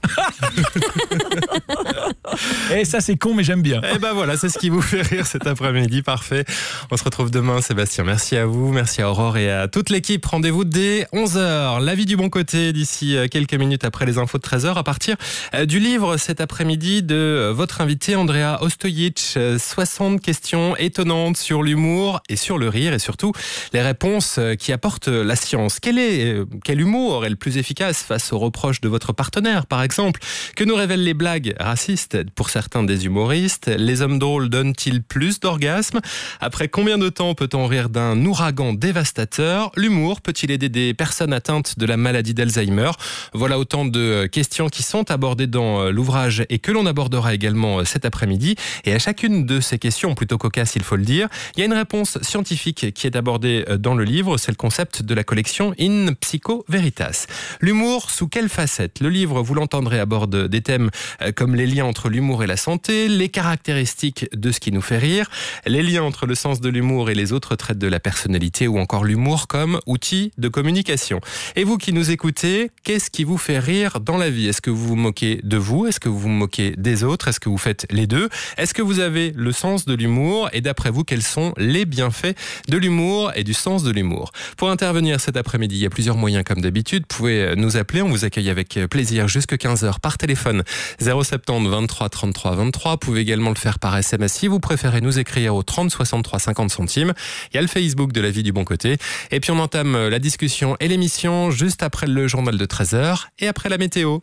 Et ça c'est con mais j'aime bien. Et ben voilà, c'est ce qui vous fait rire cet après-midi, parfait. On se retrouve demain, Sébastien. Merci à vous, merci à Aurore et à toute l'équipe. Rendez-vous dès onze heures. La vie du bon côté d'ici quelques minutes après les infos de treize heures à partir du livre cet après-midi de votre invité Andrea Ostojic. soixante questions étonnantes sur l'humour et sur le rire et surtout les réponses qui apportent la science. Quel est, quel humour est le plus efficace face aux reproches de votre partenaire, par exemple? Que nous révèlent les blagues racistes pour certains des humoristes? Les hommes drôles donnent-ils plus d'orgasmes? Après combien de temps peut-on rire d'un ouragan dévastateur? L'humour peut-il aider des personnes atteintes de la maladie d'Alzheimer? Voilà autant de questions qui sont abordées dans l'ouvrage et que l'on abordera également cet après-midi. Et à chacune de ces questions, plutôt cocasses il faut le dire, il y a une réponse scientifique qui est abordée dans le livre. C'est le concept de la collection In Psycho Veritas. L'humour sous quelle facette? Le livre, vous l'entendrez, aborde des thèmes comme les liens lien entre l'humour et la santé, les caractéristiques de ce qui nous fait rire, les liens entre le sens de l'humour et les autres traits de la personnalité ou encore l'humour comme outil de communication. Et vous qui nous écoutez, qu'est-ce qui vous fait rire dans la vie? Est-ce que vous vous moquez de vous? Est-ce que vous vous moquez des autres? Est-ce que vous faites les deux? Est-ce que vous avez le sens de l'humour? Et d'après vous, quels sont les bienfaits de l'humour et du sens de l'humour? Pour intervenir cet après-midi, il y a plusieurs moyens comme d'habitude. Vous pouvez nous appeler, on vous accueille avec plaisir jusqu'à quinze heures par téléphone zéro sept zéro vingt-trois trente-trois vingt-trois. Vous pouvez également le faire par S M S si vous préférez nous écrire au trente soixante-trois cinquante centimes. Il y a le Facebook de La Vie du Bon Côté. Et puis on entame la discussion et l'émission juste après le journal de treize heures et après la météo.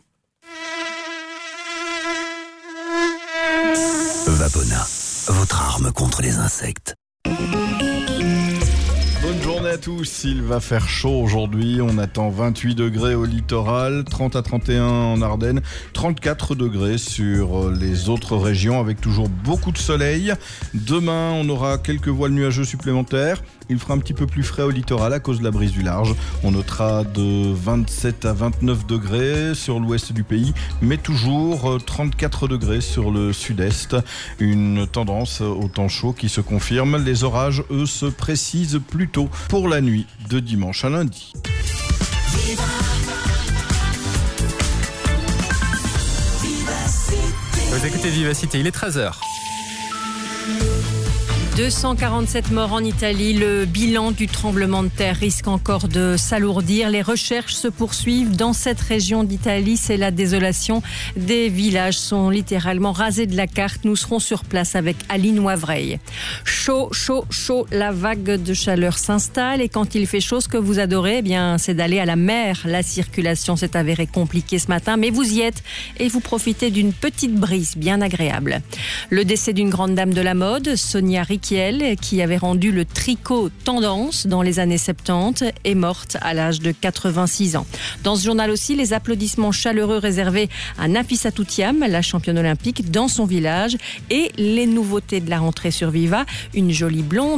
Vapona, votre arme contre les insectes. Bonne journée à tous, il va faire chaud aujourd'hui, on attend vingt-huit degrés au littoral, trente à trente et un en Ardennes, trente-quatre degrés sur les autres régions avec toujours beaucoup de soleil. Demain on aura quelques voiles nuageux supplémentaires, il fera un petit peu plus frais au littoral à cause de la brise du large. On notera de vingt-sept à vingt-neuf degrés sur l'ouest du pays, mais toujours trente-quatre degrés sur le sud-est. Une tendance au temps chaud qui se confirme. Les orages, eux, se précisent plus tôt pour la nuit de dimanche à lundi. Vous écoutez Vivacité, il est treize heures. deux cent quarante-sept morts en Italie. Le bilan du tremblement de terre risque encore de s'alourdir. Les recherches se poursuivent dans cette région d'Italie. C'est la désolation. Des villages sont littéralement rasés de la carte. Nous serons sur place avec Aline Wavreil. Chaud, chaud, chaud. La vague de chaleur s'installe et quand il fait chaud, ce que vous adorez, eh bien, c'est d'aller à la mer. La circulation s'est avérée compliquée ce matin, mais vous y êtes et vous profitez d'une petite brise bien agréable. Le décès d'une grande dame de la mode, Sonia Riquet, qui avait rendu le tricot tendance dans les années soixante-dix, est morte à l'âge de quatre-vingt-six ans. Dans ce journal aussi, les applaudissements chaleureux réservés à Nafissatou Thiam, la championne olympique, dans son village, et les nouveautés de la rentrée sur Viva, une jolie blonde